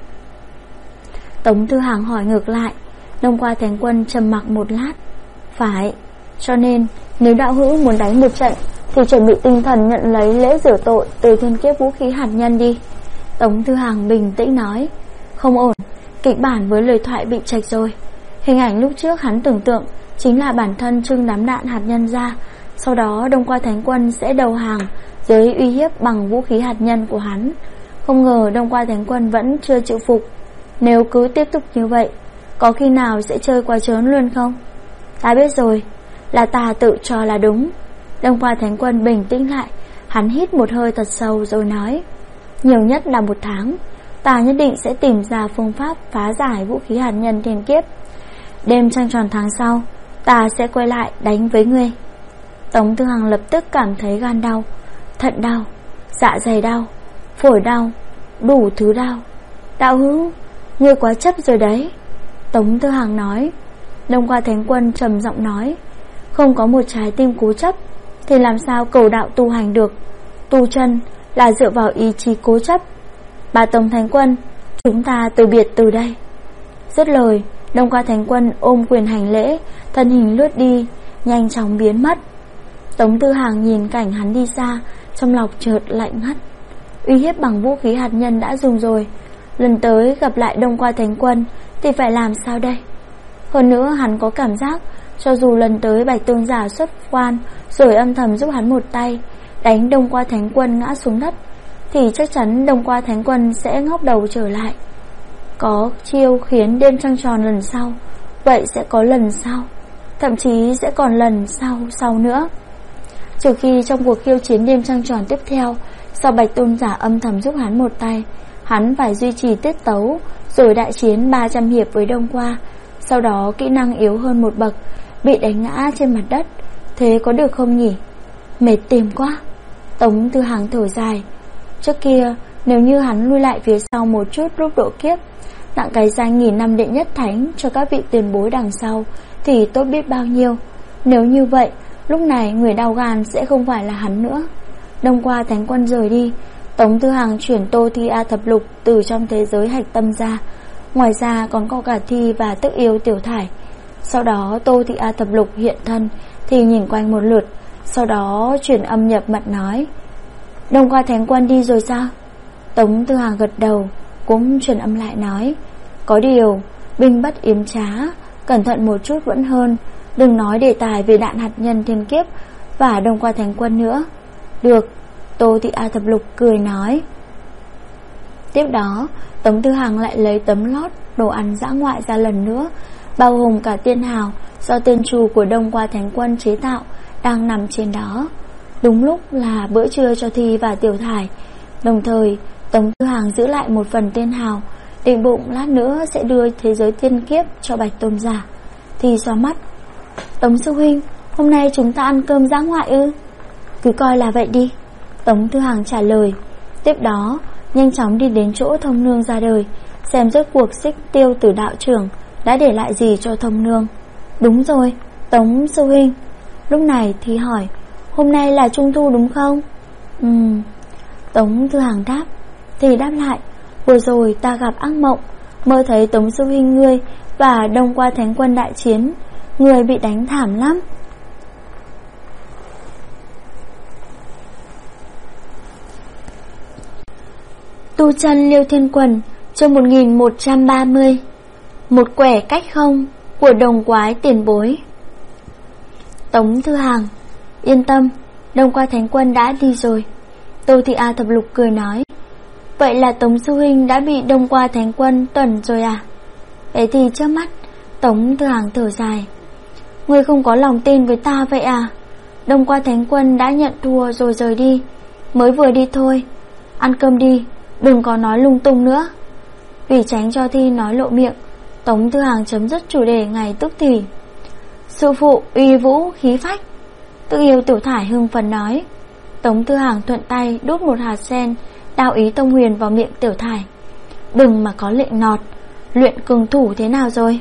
Speaker 1: Tống Tư Hàng hỏi ngược lại. Đông Qua Thánh Quân trầm mặc một lát. Phải, cho nên nếu đạo hữu muốn đánh một trận thì chuẩn bị tinh thần nhận lấy lễ rửa tội từ thiên kiếp vũ khí hạt nhân đi. Tống Tư Hàng bình tĩnh nói. Không ổn, kịch bản với lời thoại bị chệch rồi. Hình ảnh lúc trước hắn tưởng tượng chính là bản thân trưng đám đạn hạt nhân ra, sau đó Đông Qua Thánh Quân sẽ đầu hàng dưới uy hiếp bằng vũ khí hạt nhân của hắn. Không ngờ Đông Qua Thánh Quân vẫn chưa chịu phục. Nếu cứ tiếp tục như vậy, có khi nào sẽ chơi quá trớn luôn không? Ta biết rồi, là ta tự cho là đúng. Đông Qua Thánh Quân bình tĩnh lại. Hắn hít một hơi thật sâu rồi nói. Nhiều nhất là 1 tháng, ta nhất định sẽ tìm ra phương pháp phá giải vũ khí hạt nhân thiên kiếp. Đêm trăng tròn tháng sau, ta sẽ quay lại đánh với ngươi. Tống Tư Hàng lập tức cảm thấy gan đau, thận đau, dạ dày đau, phổi đau, đủ thứ đau. Đạo hữu, ngươi quá chấp rồi đấy, Tống Tư Hàng nói. Đông Qua Thánh Quân trầm giọng nói. Không có một trái tim cố chấp thì làm sao cầu đạo tu hành được. Tu chân là dựa vào ý chí cố chấp. Bà Tống Thánh Quân, chúng ta từ biệt từ đây. Dứt lời, Đông Qua Thánh Quân ôm quyền hành lễ, thân hình lướt đi, nhanh chóng biến mất. Tống Tư Hàng nhìn cảnh hắn đi xa, trong lòng chợt lạnh ngắt. Uy hiếp bằng vũ khí hạt nhân đã dùng rồi, lần tới gặp lại Đông Qua Thánh Quân thì phải làm sao đây? Hơn nữa hắn có cảm giác, cho dù lần tới Bạch Tôn giả xuất quan rồi âm thầm giúp hắn một tay đánh Đông Qua Thánh Quân ngã xuống đất, thì chắc chắn Đông Qua Thánh Quân sẽ ngóc đầu trở lại. Có chiêu khiến đêm trăng tròn lần sau, vậy sẽ có lần sau, thậm chí sẽ còn lần sau nữa. Trừ khi trong cuộc khiêu chiến đêm trăng tròn tiếp theo, sau Bạch Tôn giả âm thầm giúp hắn một tay, hắn phải duy trì tiết tấu rồi đại chiến 300 hiệp với Đông Qua, sau đó kỹ năng yếu hơn một bậc, bị đánh ngã trên mặt đất. Thế có được không nhỉ? Mệt tìm quá. Tống Tư Hàng thở dài. Trước kia nếu như hắn lui lại phía sau một chút lúc độ kiếp, tặng cái danh 1000 năm đệ nhất thánh cho các vị tiền bối đằng sau thì tốt biết bao nhiêu. Nếu như vậy, lúc này người đau gan sẽ không phải là hắn nữa. Đông Qua Thánh Quân rời đi, Tống Tư Hàng chuyển Tô Thi A thập lục từ trong thế giới hạch tâm ra. Ngoài ra còn có cả Thi và Tức Yêu Tiểu Thải. Sau đó Tô Thi A thập lục hiện thân thì nhìn quanh một lượt, sau đó chuyển âm nhập mật nói: Đông Qua Thánh Quân đi rồi sao? Tống Tư Hàng gật đầu, cũng chuyển âm lại nói: Có điều binh bất yếm trá, cẩn thận một chút vẫn hơn. Đừng nói đề tài về đạn hạt nhân thiên kiếp và Đông Qua Thánh Quân nữa. Được, Tô Thị A thập lục cười nói. Tiếp đó Tống Tư Hàng lại lấy tấm lót đồ ăn dã ngoại ra lần nữa, bao gồm cả tiên hào do tiên trù của Đông Qua Thánh Quân chế tạo đang nằm trên đó. Đúng lúc là bữa trưa cho Thi và Tiểu Thải. Đồng thời Tống Tư Hàng giữ lại một phần tiên hào, định bụng lát nữa sẽ đưa thế giới tiên kiếp cho Bạch Tôn giả. Thi xóa mắt: Tống sư huynh, hôm nay chúng ta ăn cơm dã ngoại ư? Cứ coi là vậy đi, Tống Tư Hàng trả lời. Tiếp đó nhanh chóng đi đến chỗ Thông Nương ra đời, xem rốt cuộc Xích Tiêu Tử đạo trưởng đã để lại gì cho Thông Nương. Đúng rồi, Tống sư huynh. Lúc này Thi hỏi: Hôm nay là Trung Thu đúng không? Tống Tư Hàng đáp. Thì đáp lại: Vừa rồi ta gặp ác mộng, mơ thấy Tống sư huynh ngươi và Đông Qua Thánh Quân đại chiến, người bị đánh thảm lắm. Tu chân Liêu Thiên Quần, chương 1130. Một quẻ cách không của Đồng Quái tiền bối. Tống Tư Hàng: Yên tâm, Đông Qua Thánh Quân đã đi rồi. Tô Thị A thập lục cười nói: Vậy là Tống sư huynh đã bị Đông Qua Thánh Quân tuần rồi à? Vậy thì trước mắt Tống Tư Hàng thở dài: Ngươi không có lòng tin với ta vậy à? Đông Qua Thánh Quân đã nhận thua rồi rời đi, mới vừa đi thôi. Ăn cơm đi, đừng có nói lung tung nữa. Vì tránh cho Thi nói lộ miệng, Tống Tư Hàng chấm dứt chủ đề ngày tức thì. Sư phụ uy vũ khí phách, Tự Yêu Tiểu Thải hưng phấn nói. Tống Tư Hàng thuận tay đút một hạt sen đao ý tông huyền vào miệng Tiểu Thải. Đừng mà có lệnh nọt, luyện cường thủ thế nào rồi?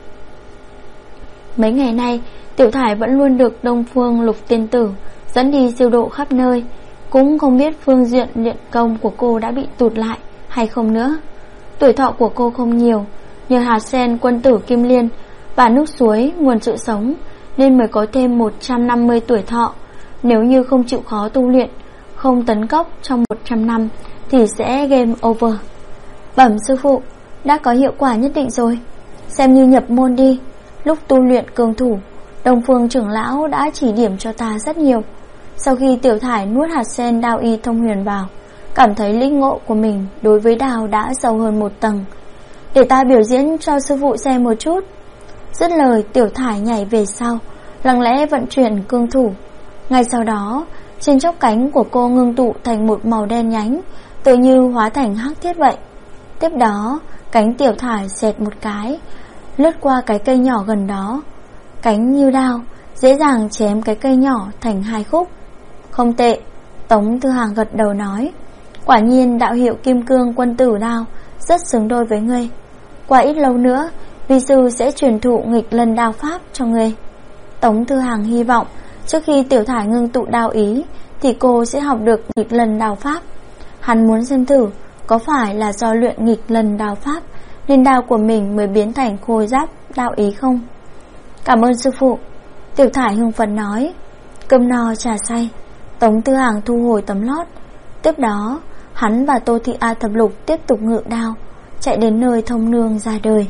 Speaker 1: Mấy ngày nay Tiểu Thải vẫn luôn được Đông Phương Lục tiên tử dẫn đi siêu độ khắp nơi, cũng không biết phương diện luyện công của cô đã bị tụt lại hay không nữa. Tuổi thọ của cô không nhiều, nhờ hạt sen quân tử kim liên và nước suối nguồn sự sống nên mới có thêm 150 tuổi thọ. Nếu như không chịu khó tu luyện, không tấn cốc trong 100 năm thì sẽ game over. Bẩm sư phụ, đã có hiệu quả nhất định rồi, xem như nhập môn đi. Lúc tu luyện cường thủ, Đông Phương trưởng lão đã chỉ điểm cho ta rất nhiều. Sau khi Tiểu Thải nuốt hạt sen đao y thông huyền vào, cảm thấy lĩnh ngộ của mình đối với đao đã sâu hơn một tầng. Để ta biểu diễn cho sư phụ xem một chút. Dứt lời, Tiểu Thải nhảy về sau, lặng lẽ vận chuyển cương thủ. Ngay sau đó, trên chóp cánh của cô ngưng tụ thành một màu đen nhánh, tự như hóa thành hắc thiết vậy. Tiếp đó, cánh Tiểu Thải xẹt một cái, lướt qua cái cây nhỏ gần đó. Cánh như đao, dễ dàng chém cái cây nhỏ thành hai khúc. Không tệ, Tống Tư Hàng gật đầu nói. Quả nhiên đạo hiệu Kim Cương quân tử đao rất xứng đôi với ngươi. Qua ít lâu nữa, vi sư sẽ truyền thụ nghịch lân đao pháp cho ngươi. Tống Tư Hàng hy vọng trước khi Tiểu Thải ngưng tụ đao ý thì cô sẽ học được nghịch lân đao pháp. Hắn muốn xem thử có phải là do luyện nghịch lân đao pháp nên đao của mình mới biến thành khôi giáp đao ý không. Cảm ơn sư phụ, Tiểu Thải hưng phấn nói. Cơm no trà say, Tống Tư Hàng thu hồi tấm lót. Tiếp đó hắn và Tô Thị A Thập Lục tiếp tục ngự đao chạy đến nơi Thông Nương ra đời.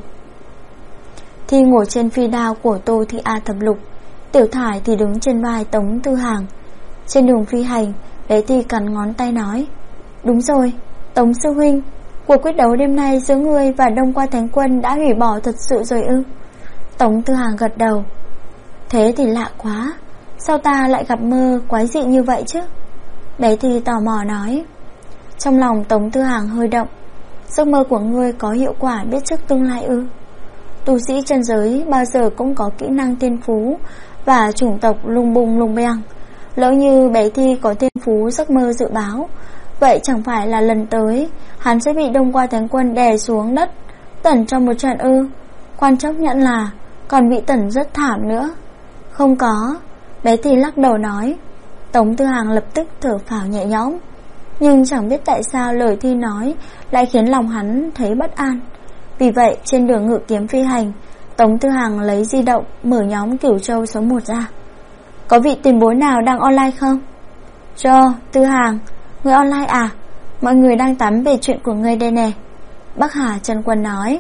Speaker 1: Thi ngồi trên phi đao của Tô Thị A Thập Lục, Tiểu Thải thì đứng trên vai Tống Tư Hàng. Trên đường phi hành, Bé Thi cắn ngón tay nói: Đúng rồi, Tống sư huynh, cuộc quyết đấu đêm nay giữa ngươi và Đông Qua Thánh Quân đã hủy bỏ thật sự rồi ư? Tống Tư Hàng gật đầu. Thế thì lạ quá, sao ta lại gặp mơ quái dị như vậy chứ? Bé Thi tò mò nói. Trong lòng Tống Tư Hàng hơi động. Giấc mơ của ngươi có hiệu quả biết trước tương lai ư? Tu sĩ chân giới bao giờ cũng có kỹ năng thiên phú và chủng tộc lung bung lung beng. Lỡ như Bé Thi có thiên phú giấc mơ dự báo, vậy chẳng phải là lần tới hắn sẽ bị Đông Qua Thánh Quân đè xuống đất tẩn trong một trận ư? Quan trọng nhận là còn bị tẩn rất thảm nữa. Không có, Bé Thi lắc đầu nói. Tống Tư Hàng lập tức thở phào nhẹ nhõm. Nhưng chẳng biết tại sao lời Thi nói lại khiến lòng hắn thấy bất an. Vì vậy trên đường ngự kiếm phi hành, Tống Tư Hàng lấy di động mở nhóm Cửu Châu số 1 ra. Có vị tiền bối nào đang online không? Tư Hàng, người online à? Mọi người đang tắm về chuyện của ngươi đây nè. Bắc Hà Trần Quân nói.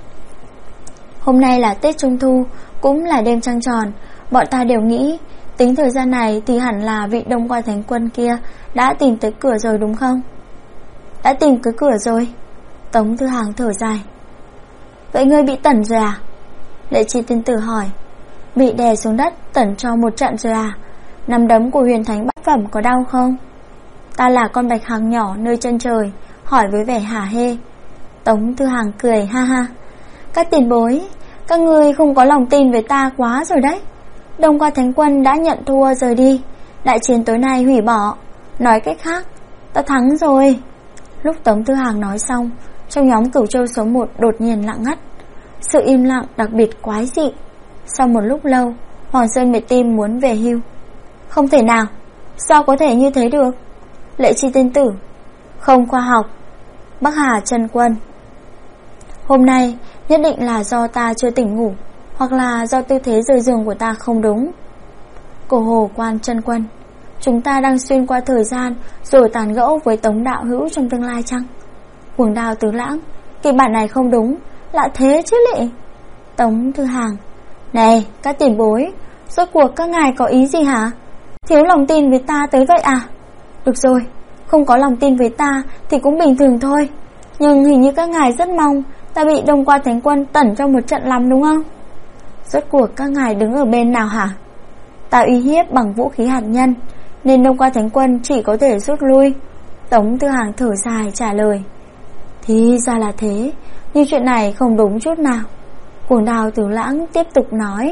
Speaker 1: Hôm nay là Tết Trung Thu, cũng là đêm trăng tròn. Bọn ta đều nghĩ tính thời gian này thì hẳn là vị Đông Qua Thánh Quân kia đã tìm tới cửa rồi đúng không? Đã tìm tới cửa rồi. Tống Tư Hàng thở dài. Vậy ngươi bị tẩn rồi à? Lệ Chi tiên tử hỏi. Bị đè xuống đất tẩn cho một trận rồi à? Nắm đấm của huyền thánh bát phẩm có đau không? Ta là con bạch hằng nhỏ nơi chân trời, hỏi với vẻ hả hê. Tống Tư Hàng cười ha ha. Các tiền bối, các ngươi không có lòng tin với ta quá rồi đấy. Đông Qua Thánh Quân đã nhận thua rời đi, đại chiến tối nay hủy bỏ. Nói cách khác, ta thắng rồi. Lúc Tống Tư Hàng nói xong, trong nhóm Cửu Châu số 1 đột nhiên lặng ngắt. Sự im lặng đặc biệt quái dị. Sau một lúc lâu, Hoàng Sơn mệt tim muốn về hưu. Không thể nào, sao có thể như thế được? Lệ Chi tiên tử. Không khoa học. Bắc Hà Trần Quân. Hôm nay nhất định là do ta chưa tỉnh ngủ, hoặc là do tư thế rời giường của ta không đúng. Cổ Hồ Quan Trân Quân, chúng ta đang xuyên qua thời gian rồi tàn gẫu với Tống đạo hữu trong tương lai chăng? Cuồng Đao Tứ Lãng, kịch bản này không đúng, lạ thế chứ lị. Tống Tư Hàng. Này các tiền bối, rốt cuộc các ngài có ý gì hả? Thiếu lòng tin với ta tới vậy à? Được rồi, không có lòng tin với ta thì cũng bình thường thôi. Nhưng hình như các ngài rất mong ta bị Đông Qua Thánh Quân tẩn trong một trận lắm đúng không? Rốt cuộc các ngài đứng ở bên nào hả? Ta uy hiếp bằng vũ khí hạt nhân, nên Đông Qua Thánh Quân chỉ có thể rút lui. Tống Tư Hàng thở dài trả lời. Thì ra là thế, nhưng chuyện này không đúng chút nào. Cuồng Đao Tứ Lãng tiếp tục nói.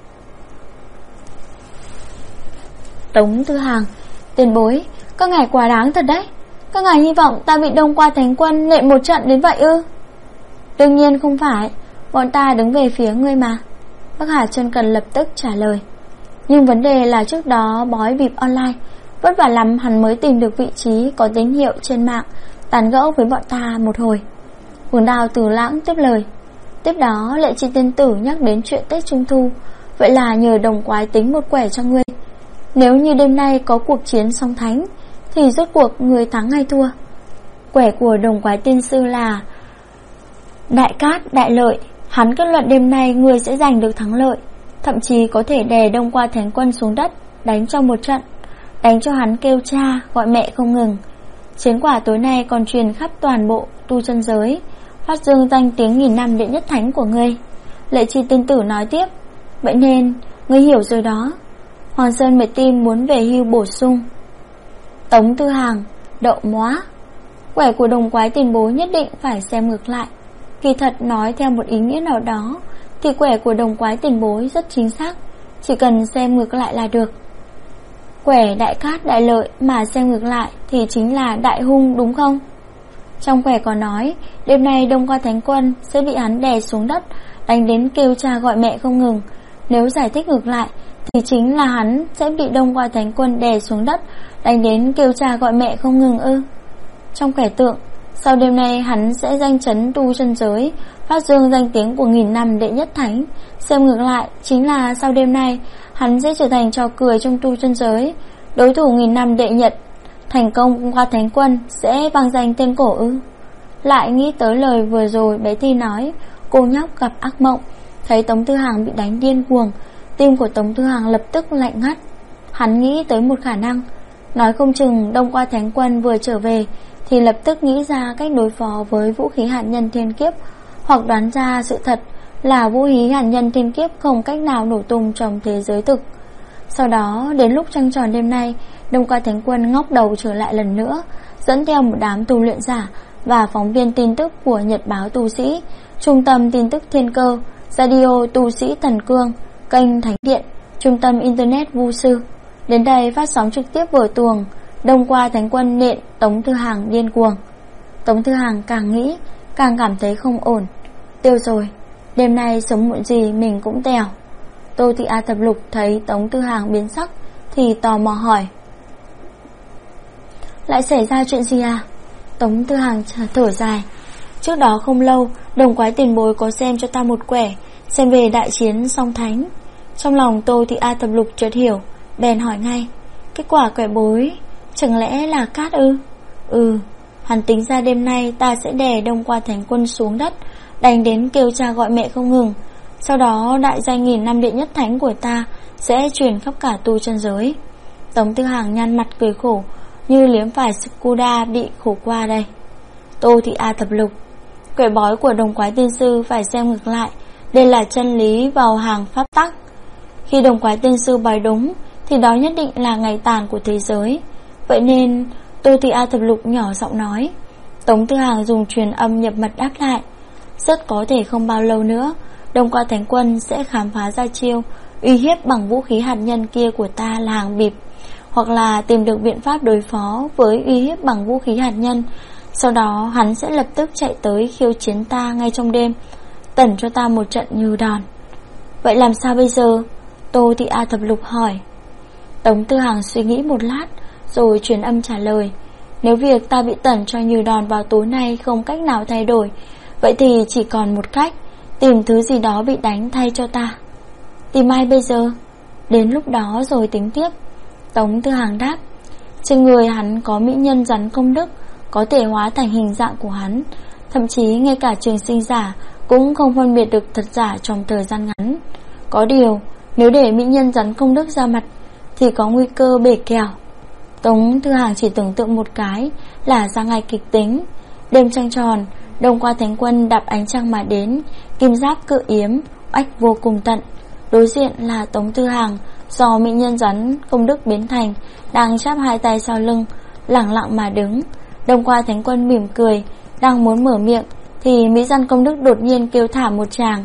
Speaker 1: Tống Tư Hàng, tiền bối, các ngài quá đáng thật đấy. Các ngài hy vọng ta bị Đông Qua Thánh Quân nện một trận đến vậy ư? Đương nhiên không phải, bọn ta đứng về phía ngươi mà. Bắc Hà Chân Cần lập tức trả lời. Nhưng vấn đề là trước đó bói bịp online vất vả lắm hắn mới tìm được vị trí có tín hiệu trên mạng, tán gẫu với bọn ta một hồi. Cuồng Đao Tứ Lãng tiếp lời. Tiếp đó Lệ Chi tiên tử nhắc đến chuyện Tết Trung Thu. Vậy là nhờ đồng quái tính một quẻ cho ngươi. Nếu như đêm nay có cuộc chiến song thánh thì rốt cuộc người thắng hay thua? Quẻ của đồng quái tiên sư là đại cát đại lợi. Hắn kết luận đêm nay người sẽ giành được thắng lợi, thậm chí có thể đè Đông Qua Thánh Quân xuống đất, đánh trong một trận, đánh cho hắn kêu cha gọi mẹ không ngừng. Chiến quả tối nay còn truyền khắp toàn bộ tu chân giới, phát dương danh tiếng nghìn năm đệ nhất thánh của ngươi. Lệ Chi tiên tử nói tiếp. Vậy nên ngươi hiểu rồi đó. Hoàng Sơn mệt tim muốn về hưu bổ sung. Tống Tư Hàng, đậu móa. Quẻ của đồng quái tiền bối nhất định phải xem ngược lại. Kỳ thật nói theo một ý nghĩa nào đó thì quẻ của đồng quái tiền bối rất chính xác, chỉ cần xem ngược lại là được. Quẻ đại cát đại lợi mà xem ngược lại thì chính là đại hung đúng không? Trong quẻ có nói đêm nay Đông Qua Thánh Quân sẽ bị hắn đè xuống đất, đánh đến kêu cha gọi mẹ không ngừng. Nếu giải thích ngược lại thì chính là hắn sẽ bị Đông Qua Thánh Quân đè xuống đất, đánh đến kêu cha gọi mẹ không ngừng ư? Trong quẻ tượng Sau đêm nay hắn sẽ danh chấn tu chân giới, phát dương danh tiếng của 1000 năm đệ nhất thánh. Xem ngược lại, chính là sau đêm nay hắn sẽ trở thành trò cười trong tu chân giới. Đối thủ 1000 năm đệ nhật thành công qua thánh quân sẽ vang danh tên cổ ư? Lại nghĩ tới lời vừa rồi bé Thi nói cô nhóc gặp ác mộng, thấy Tống Tư Hằng bị đánh điên cuồng, tim của Tống Tư Hằng lập tức lạnh ngắt. Hắn nghĩ tới một khả năng, nói không chừng Đông Qua Thánh Quân vừa trở về thì lập tức nghĩ ra cách đối phó với vũ khí hạt nhân thiên kiếp, hoặc đoán ra sự thật là vũ khí hạt nhân thiên kiếp không cách nào nổ tung trong thế giới thực. Sau đó đến lúc trăng tròn đêm nay, Đông Qua Thánh Quân ngóc đầu trở lại lần nữa, dẫn theo một đám tu luyện giả và phóng viên tin tức của Nhật báo Tu Sĩ, Trung tâm tin tức Thiên Cơ, Radio Tu Sĩ Thần Cương, kênh Thánh Điện, Trung tâm Internet Vu Sư. Đến đây phát sóng trực tiếp vở tuồng Đông Qua Thánh Quân nện Tống Tư Hằng điên cuồng. Tống Tư Hằng càng nghĩ càng cảm thấy không ổn. Tiêu rồi, đêm nay sớm muộn gì mình cũng tèo. Tô Thị A Thập Lục thấy Tống Tư Hằng biến sắc thì tò mò hỏi: lại xảy ra chuyện gì à? Tống Tư Hằng thở dài: trước đó không lâu, Đồng Quái tiền bối có xem cho ta một quẻ, xem về đại chiến song thánh. Trong lòng Tô Thị A Thập Lục chợt hiểu, bèn hỏi ngay: kết quả quẻ bối chẳng lẽ là cát ư? Hắn tính ra đêm nay ta sẽ đè Đông Qua Thánh Quân xuống đất, đánh đến kêu cha gọi mẹ không ngừng. Sau đó đại danh 1000 năm đệ nhất thánh của ta sẽ truyền khắp cả tu chân giới. Tống Tư Hằng nhăn mặt cười khổ, như liếm phải Skuda bị khổ qua đây. Tô Thị A Thập Lục: quẻ bói của Đồng Quái Tiên Sư phải xem ngược lại, đây là chân lý vào hàng pháp tắc. Khi Đồng Quái Tiên Sư bói đúng thì đó nhất định là ngày tàn của thế giới. Vậy nên Tô Thị A Thập Lục nhỏ giọng nói. Tống Tư Hằng dùng truyền âm nhập mật đáp lại: rất có thể không bao lâu nữa Đông Qua Thánh Quân sẽ khám phá ra chiêu uy hiếp bằng vũ khí hạt nhân kia của ta là hàng bịp, hoặc là tìm được biện pháp đối phó với uy hiếp bằng vũ khí hạt nhân. Sau đó hắn sẽ lập tức chạy tới khiêu chiến ta ngay trong đêm, tẩn cho ta một trận như đòn. Vậy làm sao bây giờ? Tô Thị A Thập Lục hỏi. Tống Tư Hằng suy nghĩ một lát rồi truyền âm trả lời: nếu việc ta bị tẩn cho như đòn vào tối nay không cách nào thay đổi, vậy thì chỉ còn một cách, tìm thứ gì đó bị đánh thay cho ta. Tìm ai bây giờ? Đến lúc đó rồi tính tiếp. Tống Tư Hằng đáp: trên người hắn có mỹ nhân rắn công đức, có thể hóa thành hình dạng của hắn, thậm chí ngay cả trường sinh giả cũng không phân biệt được thật giả trong thời gian ngắn. Có điều nếu để mỹ nhân rắn công đức ra mặt thì có nguy cơ bể kèo. Tống Tư Hằng chỉ tưởng tượng một cái là ra ngày kịch tính. Đêm trăng tròn, Đông Qua Thánh Quân đạp ánh trăng mà đến, kim giáp cự yếm, oách vô cùng tận. Đối diện là Tống Tư Hằng do mỹ nhân rắn công đức biến thành, đang chắp hai tay sau lưng, lẳng lặng mà đứng. Đông Qua Thánh Quân mỉm cười, đang muốn mở miệng thì mỹ nhân công đức đột nhiên kêu thảm một tràng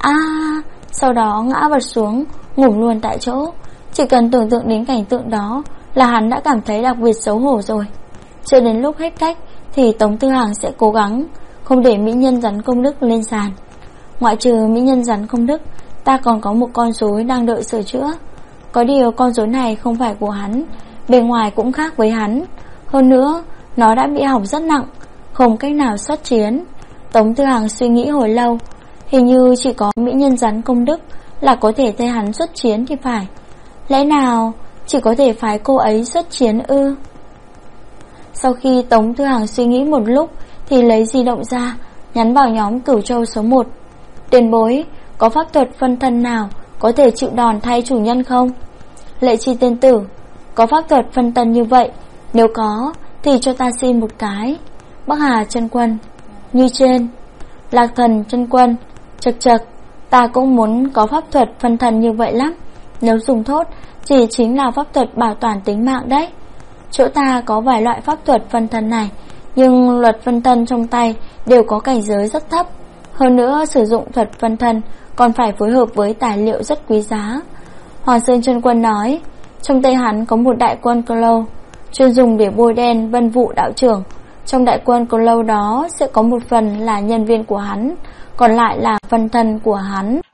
Speaker 1: sau đó ngã vật xuống, ngủ luôn tại chỗ. Chỉ cần tưởng tượng đến cảnh tượng đó là hắn đã cảm thấy đặc biệt xấu hổ rồi. Chưa đến lúc hết cách thì Tống Tư Hằng sẽ cố gắng không để mỹ nhân rắn công đức lên sàn. Ngoại trừ mỹ nhân rắn công đức, ta còn có một con rối đang đợi sửa chữa. Có điều con rối này không phải của hắn, bề ngoài cũng khác với hắn. Hơn nữa nó đã bị hỏng rất nặng, không cách nào xuất chiến. Tống Tư Hằng suy nghĩ hồi lâu, hình như chỉ có mỹ nhân rắn công đức là có thể thay hắn xuất chiến thì phải. Lẽ nào chỉ có thể phái cô ấy xuất chiến ư? Sau khi Tống Tư Hằng suy nghĩ một lúc thì lấy di động ra, nhắn vào nhóm Cửu Châu số 1. Tiền bối, có pháp thuật phân thân nào có thể chịu đòn thay chủ nhân không? Lệ Chi tiên tử: có pháp thuật phân thân như vậy, nếu có thì cho ta xin một cái. Bắc Hà chân quân: như trên. Lạc Thần chân quân: chật, ta cũng muốn có pháp thuật phân thân như vậy lắm. Nếu dùng thốt chỉ chính là pháp thuật bảo toàn tính mạng đấy. Chỗ ta có vài loại pháp thuật phân thân này, nhưng luật phân thân trong tay đều có cảnh giới rất thấp. Hơn nữa sử dụng thuật phân thân còn phải phối hợp với tài liệu rất quý giá. Hoàng Sơn chân quân nói, trong tay hắn có một đại quân cầu lâu, chuyên dùng để bôi đen Vân Vụ đạo trưởng. Trong đại quân cầu lâu đó sẽ có một phần là nhân viên của hắn, còn lại là phân thân của hắn.